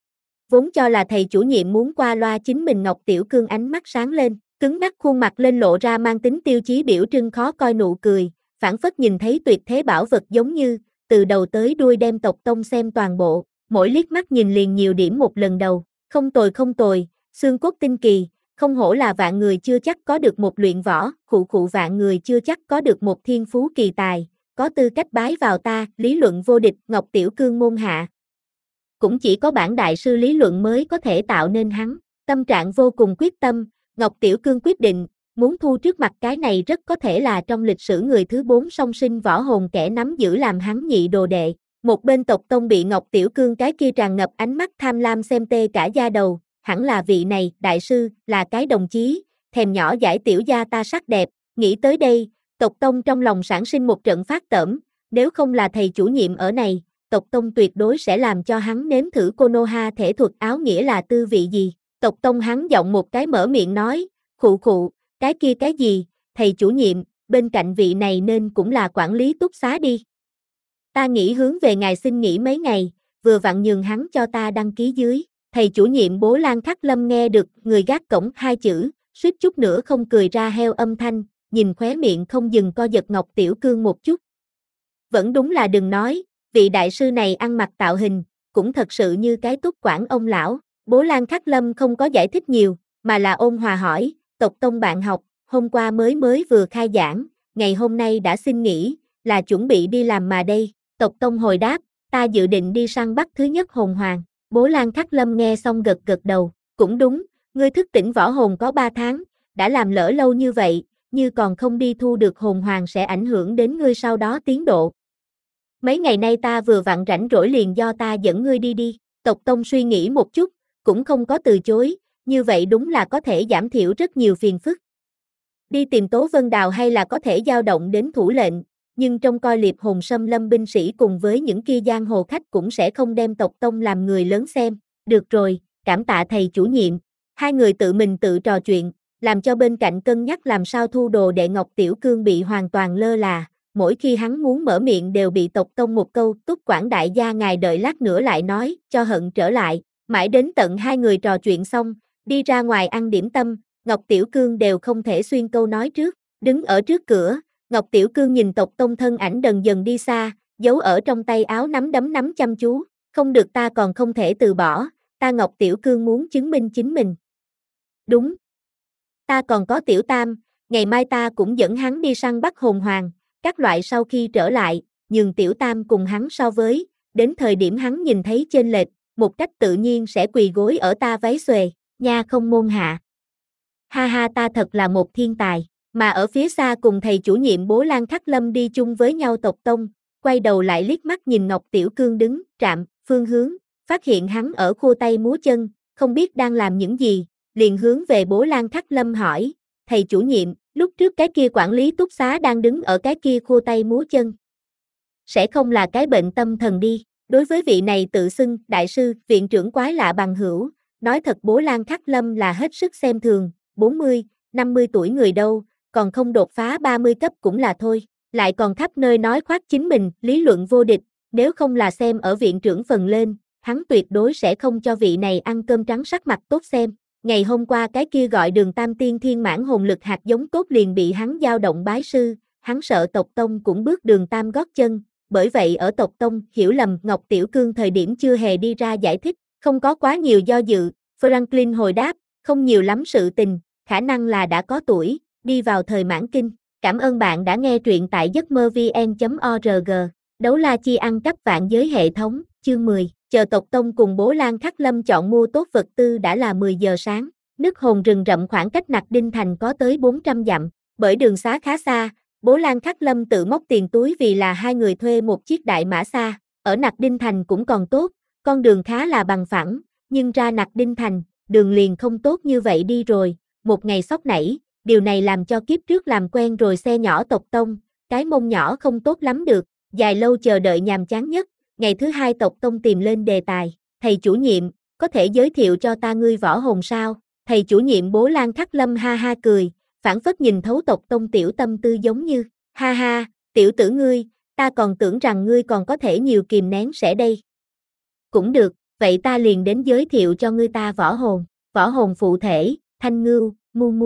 Vốn cho là thầy chủ nhiệm muốn qua loa chính mình Ngọc Tiểu Cương ánh mắt sáng lên, cứng ngắc khuôn mặt lên lộ ra mang tính tiêu chí biểu trưng khó coi nụ cười, phảng phất nhìn thấy tuyệt thế bảo vật giống như, từ đầu tới đuôi đem tộc tông xem toàn bộ, mỗi liếc mắt nhìn liền nhiều điểm một lần đầu, không tồi không tồi, xương cốt tinh kỳ, không hổ là vạn người chưa chắc có được một luyện võ, khụ khụ vạn người chưa chắc có được một thiên phú kỳ tài, có tư cách bái vào ta, lý luận vô địch, Ngọc Tiểu Cương môn hạ. Cũng chỉ có bản đại sư lý luận mới có thể tạo nên hắn, tâm trạng vô cùng quyết tâm, Ngọc Tiểu Cương quyết định, muốn thu trước mặt cái này rất có thể là trong lịch sử người thứ bốn song sinh võ hồn kẻ nắm giữ làm hắn nhị đồ đệ. Một bên tộc tông bị Ngọc Tiểu Cương cái kia tràn ngập ánh mắt tham lam xem tê cả da đầu, hẳn là vị này, đại sư, là cái đồng chí, thèm nhỏ giải tiểu gia ta sắc đẹp, nghĩ tới đây, tộc tông trong lòng sản sinh một trận phát tởm, nếu không là thầy chủ nhiệm ở này, tộc tông tuyệt đối sẽ làm cho hắn nếm thử Konoha thể thuật áo nghĩa là tư vị gì. Tộc tông hắn giọng một cái mở miệng nói, khụ khụ, cái kia cái gì, thầy chủ nhiệm, bên cạnh vị này nên cũng là quản lý túc xá đi. Ta nghĩ hướng về ngài xin nghỉ mấy ngày, vừa vặn nhường hắn cho ta đăng ký dưới. Thầy chủ nhiệm Bố Lan Khắc Lâm nghe được người gác cổng hai chữ, suýt chút nữa không cười ra heo âm thanh, nhìn khóe miệng không dừng co giật Ngọc Tiểu Cương một chút. Vẫn đúng là đừng nói, vị đại sư này ăn mặc tạo hình, cũng thật sự như cái túc quản ông lão. Bố Lan Khắc Lâm không có giải thích nhiều, mà là ôn hòa hỏi, tộc tông bạn học, hôm qua mới mới vừa khai giảng, ngày hôm nay đã xin nghỉ, là chuẩn bị đi làm mà đây. Tộc tông hồi đáp, ta dự định đi săn bắt thứ nhất hồn hoàng. Bố Lan Khắc Lâm nghe xong gật gật đầu, cũng đúng, ngươi thức tỉnh võ hồn có ba tháng, đã làm lỡ lâu như vậy, như còn không đi thu được hồn hoàng sẽ ảnh hưởng đến ngươi sau đó tiến độ. Mấy ngày nay ta vừa vặn rảnh rỗi liền do ta dẫn ngươi đi đi. Tộc tông suy nghĩ một chút, cũng không có từ chối, như vậy đúng là có thể giảm thiểu rất nhiều phiền phức. Đi tìm Tố Vân Đào hay là có thể dao động đến thủ lệnh, nhưng trong coi liệp hồn xâm lâm binh sĩ cùng với những kia giang hồ khách cũng sẽ không đem tộc tông làm người lớn xem. Được rồi, cảm tạ thầy chủ nhiệm. Hai người tự mình tự trò chuyện, làm cho bên cạnh cân nhắc làm sao thu đồ đệ Ngọc Tiểu Cương bị hoàn toàn lơ là. Mỗi khi hắn muốn mở miệng đều bị tộc tông một câu, túc quản đại gia ngài đợi lát nữa lại nói, cho hận trở lại. Mãi đến tận hai người trò chuyện xong, đi ra ngoài ăn điểm tâm, Ngọc Tiểu Cương đều không thể xuyên câu nói trước. Đứng ở trước cửa, Ngọc Tiểu Cương nhìn tộc tông thân ảnh dần dần đi xa, giấu ở trong tay áo nắm đấm nắm chăm chú. Không được, ta còn không thể từ bỏ, ta Ngọc Tiểu Cương muốn chứng minh chính mình. Đúng. Ta còn có Tiểu Tam, ngày mai ta cũng dẫn hắn đi săn bắt hồn hoàng, các loại sau khi trở lại, nhường Tiểu Tam cùng hắn so với, đến thời điểm hắn nhìn thấy chênh lệch, một cách tự nhiên sẽ quỳ gối ở ta váy xuề, nha không môn hạ. Ha ha, ta thật là một thiên tài. Mà ở phía xa cùng thầy chủ nhiệm Bố Lan Khắc Lâm đi chung với nhau tộc tông, quay đầu lại liếc mắt nhìn Ngọc Tiểu Cương đứng, trạm, phương hướng, phát hiện hắn ở khua tay múa chân, không biết đang làm những gì, liền hướng về Bố Lan Khắc Lâm hỏi, thầy chủ nhiệm, lúc trước cái kia quản lý túc xá đang đứng ở cái kia khua tay múa chân. Sẽ không là cái bệnh tâm thần đi. Đối với vị này tự xưng, đại sư, viện trưởng quái lạ bằng hữu, nói thật Bố Lan Khắc Lâm là hết sức xem thường, bốn mươi, năm mươi tuổi người đâu, còn không đột phá ba mươi cấp cũng là thôi, lại còn khắp nơi nói khoác chính mình, lý luận vô địch, nếu không là xem ở viện trưởng phần lên, hắn tuyệt đối sẽ không cho vị này ăn cơm trắng sắc mặt tốt xem. Ngày hôm qua cái kia gọi Đường Tam Tiên Thiên Mãn hồn lực hạt giống tốt liền bị hắn dao động bái sư, hắn sợ tộc tông cũng bước Đường Tam gót chân, bởi vậy ở tộc tông hiểu lầm Ngọc Tiểu Cương thời điểm chưa hề đi ra giải thích, không có quá nhiều do dự. Franklin hồi đáp, không nhiều lắm sự tình, khả năng là đã có tuổi, đi vào thời mãn kinh. Cảm ơn bạn đã nghe truyện tại giấc mơ vn chấm org. Đấu la chi ăn cắp vạn giới hệ thống, chương mười. Chờ tộc tông cùng Bố Lan Khắc Lâm chọn mua tốt vật tư đã là mười giờ sáng. Nước hồn rừng rậm khoảng cách Nặc Đinh Thành có tới bốn trăm dặm, bởi đường xá khá xa, Bố Lan Khắc Lâm tự móc tiền túi vì là hai người thuê một chiếc đại mã xa. Ở Nặc Đinh Thành cũng còn tốt, con đường khá là bằng phẳng, nhưng ra Nặc Đinh Thành, đường liền không tốt như vậy đi rồi. Một ngày sốc nảy, điều này làm cho kiếp trước làm quen rồi xe nhỏ tộc tông, cái mông nhỏ không tốt lắm được, dài lâu chờ đợi nhàm chán nhất. Ngày thứ hai tộc tông tìm lên đề tài, thầy chủ nhiệm, có thể giới thiệu cho ta ngươi võ hồn sao? Thầy chủ nhiệm Bố Lan Khắc Lâm ha ha cười, phảng phất nhìn thấu tộc tông tiểu tâm tư giống như, ha ha, tiểu tử ngươi, ta còn tưởng rằng ngươi còn có thể nhiều kìm nén sẽ đây. Cũng được, vậy ta liền đến giới thiệu cho ngươi ta võ hồn, võ hồn phụ thể, thanh ngưu, mu mu,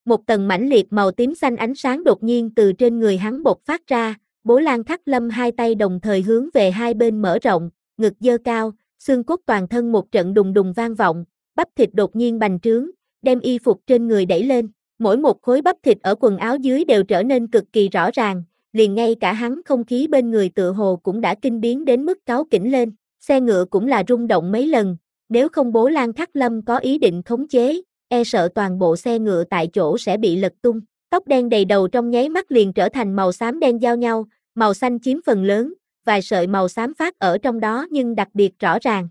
Một tầng mãnh liệt màu tím xanh ánh sáng đột nhiên từ trên người hắn bộc phát ra, Bố Lan Khắc Lâm hai tay đồng thời hướng về hai bên mở rộng, ngực giơ cao, xương cốt toàn thân một trận đùng đùng vang vọng, bắp thịt đột nhiên bành trướng, đem y phục trên người đẩy lên, mỗi một khối bắp thịt ở quần áo dưới đều trở nên cực kỳ rõ ràng, liền ngay cả hắn không khí bên người tựa hồ cũng đã kinh biến đến mức cáu kỉnh lên, xe ngựa cũng là rung động mấy lần, nếu không Bố Lan Khắc Lâm có ý định khống chế, e sợ toàn bộ xe ngựa tại chỗ sẽ bị lật tung, tóc đen đầy đầu trong nháy mắt liền trở thành màu xám đen giao nhau, màu xanh chiếm phần lớn, vài sợi màu xám phát ở trong đó nhưng đặc biệt rõ ràng.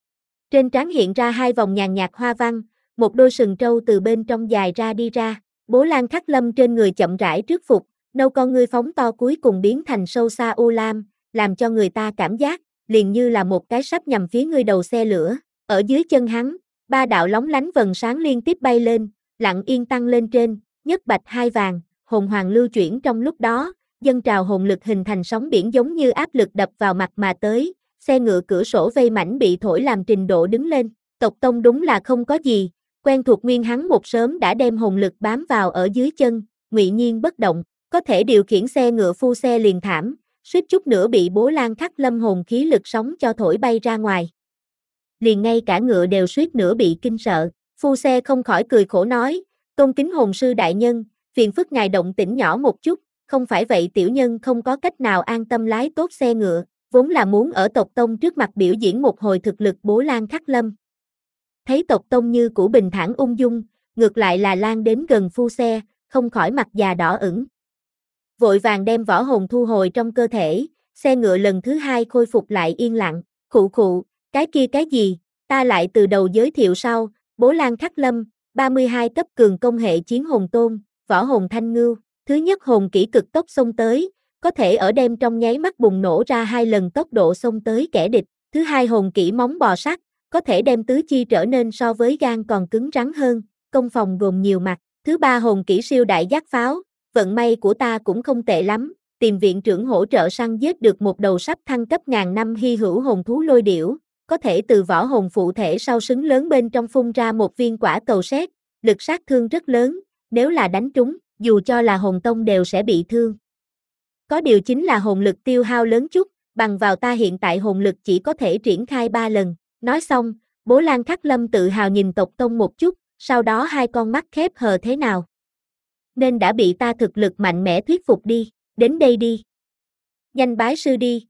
Trên trán hiện ra hai vòng nhàn nhạt hoa văn, một đôi sừng trâu từ bên trong dài ra đi ra, Bố Lan Khắc Lâm trên người chậm rãi trước phục, nâu con ngươi phóng to cuối cùng biến thành sâu xa u lam, làm cho người ta cảm giác, liền như là một cái sắp nhằm phía người đầu xe lửa, ở dưới chân hắn, ba đạo lóng lánh vầng sáng liên tiếp bay lên, lặng yên tăng lên trên, nhất bạch hai vàng, hồn hoàng lưu chuyển trong lúc đó, dâng trào hồn lực hình thành sóng biển giống như áp lực đập vào mặt mà tới, xe ngựa cửa sổ vây mảnh bị thổi làm trình độ đứng lên, tộc tông đúng là không có gì, quen thuộc nguyên hắn một sớm đã đem hồn lực bám vào ở dưới chân, ngụy nhiên bất động, có thể điều khiển xe ngựa phu xe liền thảm, suýt chút nữa bị Bố Lan Khắc Lâm hồn khí lực sóng cho thổi bay ra ngoài. Liền ngay cả ngựa đều suýt nữa bị kinh sợ, phu xe không khỏi cười khổ nói, tôn kính hồn sư đại nhân, phiền phức ngài động tĩnh nhỏ một chút, không phải vậy tiểu nhân không có cách nào an tâm lái tốt xe ngựa, vốn là muốn ở tộc tông trước mặt biểu diễn một hồi thực lực Bố Lan Khắc Lâm. Thấy tộc tông như cũ bình thản ung dung, ngược lại là lan đến gần phu xe, không khỏi mặt già đỏ ửng. Vội vàng đem võ hồn thu hồi trong cơ thể, xe ngựa lần thứ hai khôi phục lại yên lặng, khụ khụ, cái kia cái gì, ta lại từ đầu giới thiệu sau, Bố Lan Khắc Lâm, ba mươi hai cấp cường công hệ chiến hồn tôn, võ hồn thanh ngưu, thứ nhất hồn kỹ cực tốc xông tới, có thể ở đêm trong nháy mắt bùng nổ ra hai lần tốc độ xông tới kẻ địch, thứ hai hồn kỹ móng bò sắt, có thể đem tứ chi trở nên so với gan còn cứng rắn hơn, công phòng gồm nhiều mặt, thứ ba hồn kỹ siêu đại giác pháo, vận may của ta cũng không tệ lắm, tìm viện trưởng hỗ trợ săn giết được một đầu sắp thăng cấp ngàn năm hy hữu hồn thú lôi điểu, có thể từ võ hồn phụ thể sau sứng lớn bên trong phun ra một viên quả cầu sét, lực sát thương rất lớn, nếu là đánh trúng, dù cho là hồn tông đều sẽ bị thương. Có điều chính là hồn lực tiêu hao lớn chút, bằng vào ta hiện tại hồn lực chỉ có thể triển khai ba lần. Nói xong, Bố Lan Khắc Lâm tự hào nhìn tộc tông một chút, sau đó hai con mắt khép hờ thế nào. Nên đã bị ta thực lực mạnh mẽ thuyết phục đi, đến đây đi. Nhanh bái sư đi.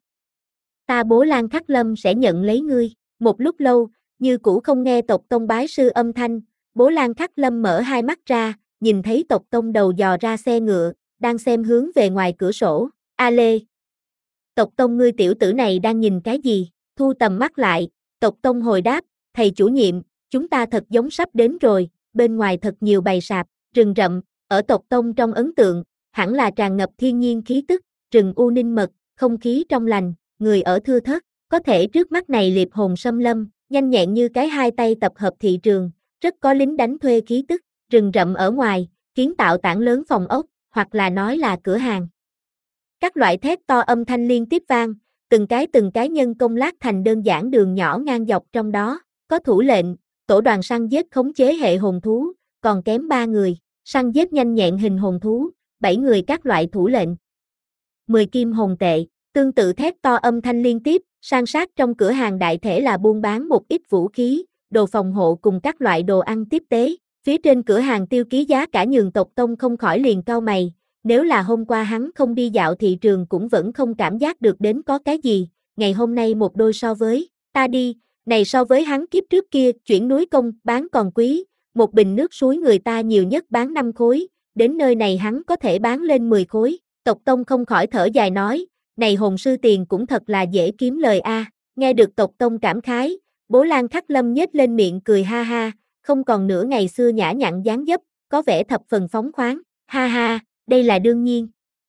Ta Bố Lan Khắc Lâm sẽ nhận lấy ngươi. Một lúc lâu, như cũ không nghe tộc tông bái sư âm thanh, Bố Lan Khắc Lâm mở hai mắt ra, nhìn thấy tộc tông đầu dò ra xe ngựa, đang xem hướng về ngoài cửa sổ. A Lê! Tộc tông ngươi tiểu tử này đang nhìn cái gì? Thu tầm mắt lại, tộc tông hồi đáp, thầy chủ nhiệm, chúng ta thật giống sắp đến rồi, bên ngoài thật nhiều bầy sạp, rừng rậm, ở tộc tông trong ấn tượng, hẳn là tràn ngập thiên nhiên khí tức, rừng u ninh mật, không khí trong lành, người ở thưa thớt, có thể trước mắt này liệp hồn xâm lâm, nhanh nhẹn như cái hai tay tập hợp thị trường, rất có lính đánh thuê khí tức, rừng rậm ở ngoài, kiến tạo tảng lớn phòng ốc, hoặc là nói là cửa hàng. Các loại thét to âm thanh liên tiếp vang, từng cái từng cái nhân công lát thành đơn giản đường nhỏ ngang dọc trong đó, có thủ lệnh, tổ đoàn săn giết khống chế hệ hồn thú, còn kém ba người, săn giết nhanh nhẹn hình hồn thú, bảy người các loại thủ lệnh. mười kim hồn tệ, tương tự thét to âm thanh liên tiếp, san sát trong cửa hàng đại thể là buôn bán một ít vũ khí, đồ phòng hộ cùng các loại đồ ăn tiếp tế, phía trên cửa hàng tiêu ký giá cả nhường tộc tông không khỏi liền cau mày. Nếu là hôm qua hắn không đi dạo thị trường cũng vẫn không cảm giác được đến có cái gì, ngày hôm nay một đôi so với, ta đi, này so với hắn kiếp trước kia, chuyển núi công, bán còn quý, một bình nước suối người ta nhiều nhất bán năm khối, đến nơi này hắn có thể bán lên mười khối, tộc tông không khỏi thở dài nói, này hồn sư tiền cũng thật là dễ kiếm lời a. Nghe được tộc tông cảm khái, Bố Lan Khắc Lâm nhếch lên miệng cười ha ha, không còn nửa ngày xưa nhã nhặn dáng dấp, có vẻ thập phần phóng khoáng, ha ha. Đây là đương nhiên.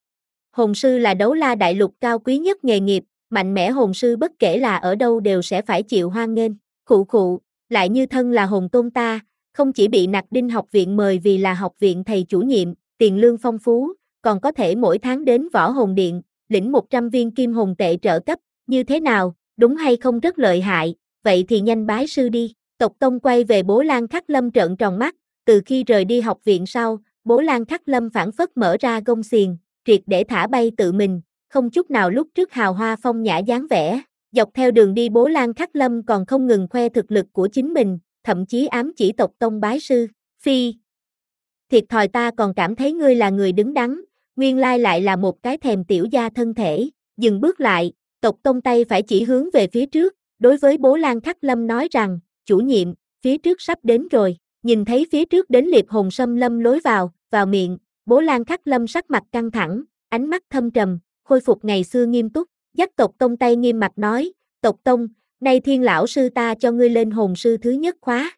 Hồn sư là đấu la đại lục cao quý nhất nghề nghiệp, mạnh mẽ hồn sư bất kể là ở đâu đều sẽ phải chịu hoan nghênh. Khụ khụ, lại như thân là hồn tôn ta, không chỉ bị Nặc Đinh học viện mời vì là học viện thầy chủ nhiệm, tiền lương phong phú, còn có thể mỗi tháng đến võ hồn điện, lĩnh một trăm viên kim hồn tệ trợ cấp, như thế nào, đúng hay không rất lợi hại, vậy thì nhanh bái sư đi. Tộc tông quay về Bố Lan Khắc Lâm trợn tròn mắt, từ khi rời đi học viện sau, Bố Lan Khắc Lâm phảng phất mở ra gông xiềng, triệt để thả bay tự mình, không chút nào lúc trước hào hoa phong nhã dáng vẻ. Dọc theo đường đi Bố Lan Khắc Lâm còn không ngừng khoe thực lực của chính mình, thậm chí ám chỉ tộc tông bái sư. Phi, thiệt thòi, ta còn cảm thấy ngươi là người đứng đắn, nguyên lai lại là một cái thèm tiểu gia thân thể. Dừng bước lại, tộc tông tay phải chỉ hướng về phía trước, đối với Bố Lan Khắc Lâm nói rằng, chủ nhiệm, phía trước sắp đến rồi. Nhìn thấy phía trước đến liệp hồn xâm lâm lối vào, vào miệng, Bố Lan Khắc Lâm sắc mặt căng thẳng, ánh mắt thâm trầm, khôi phục ngày xưa nghiêm túc, dắt tộc tông tay nghiêm mặt nói, tộc tông, nay Thiên lão sư ta cho ngươi lên hồn sư thứ nhất khóa.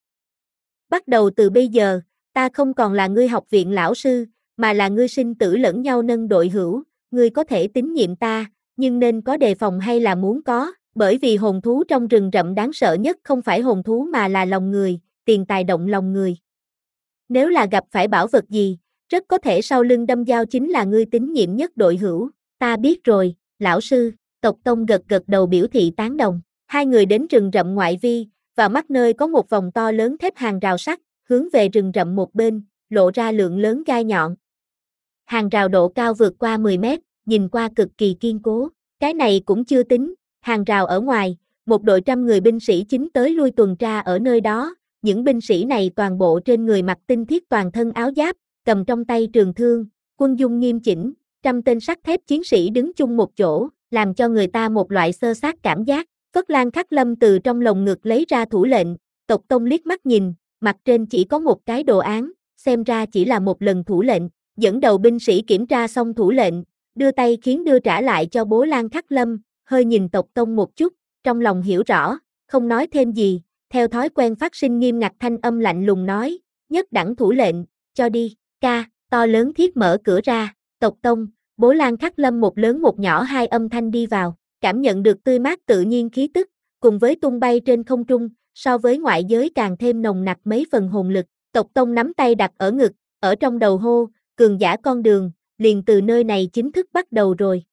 Bắt đầu từ bây giờ, ta không còn là ngươi học viện lão sư, mà là ngươi sinh tử lẫn nhau nâng đội hữu, ngươi có thể tín nhiệm ta, nhưng nên có đề phòng hay là muốn có, bởi vì hồn thú trong rừng rậm đáng sợ nhất không phải hồn thú mà là lòng người, tiền tài động lòng người. Nếu là gặp phải bảo vật gì, rất có thể sau lưng đâm dao chính là ngươi tín nhiệm nhất đội hữu. Ta biết rồi, lão sư. Tộc tông gật gật đầu biểu thị tán đồng. Hai người đến rừng rậm ngoại vi, vào mắt nơi có một vòng to lớn thép hàng rào sắt, hướng về rừng rậm một bên, lộ ra lượng lớn gai nhọn. Hàng rào độ cao vượt qua mười mét, nhìn qua cực kỳ kiên cố. Cái này cũng chưa tính, hàng rào ở ngoài, một đội trăm người binh sĩ chính tới lui tuần tra ở nơi đó. Những binh sĩ này toàn bộ trên người mặc tinh thiết toàn thân áo giáp, cầm trong tay trường thương, quân dung nghiêm chỉnh, trăm tên sắt thép chiến sĩ đứng chung một chỗ, làm cho người ta một loại xơ xác cảm giác. Phất Lan Khắc Lâm từ trong lồng ngực lấy ra thủ lệnh, tộc tông liếc mắt nhìn, mặt trên chỉ có một cái đồ án, xem ra chỉ là một lần thủ lệnh. Dẫn đầu binh sĩ kiểm tra xong thủ lệnh, đưa tay khiến đưa trả lại cho Bố Lan Khắc Lâm, hơi nhìn tộc tông một chút, trong lòng hiểu rõ, không nói thêm gì, theo thói quen phát sinh nghiêm ngặt thanh âm lạnh lùng nói, nhất đẳng thủ lệnh, cho đi, ca, to lớn thiết mở cửa ra, tộc tông, Bố Lan Khắc Lâm một lớn một nhỏ hai âm thanh đi vào, cảm nhận được tươi mát tự nhiên khí tức, cùng với tung bay trên không trung, so với ngoại giới càng thêm nồng nặc mấy phần hồn lực, tộc tông nắm tay đặt ở ngực, ở trong đầu hô, cường giả con đường, liền từ nơi này chính thức bắt đầu rồi.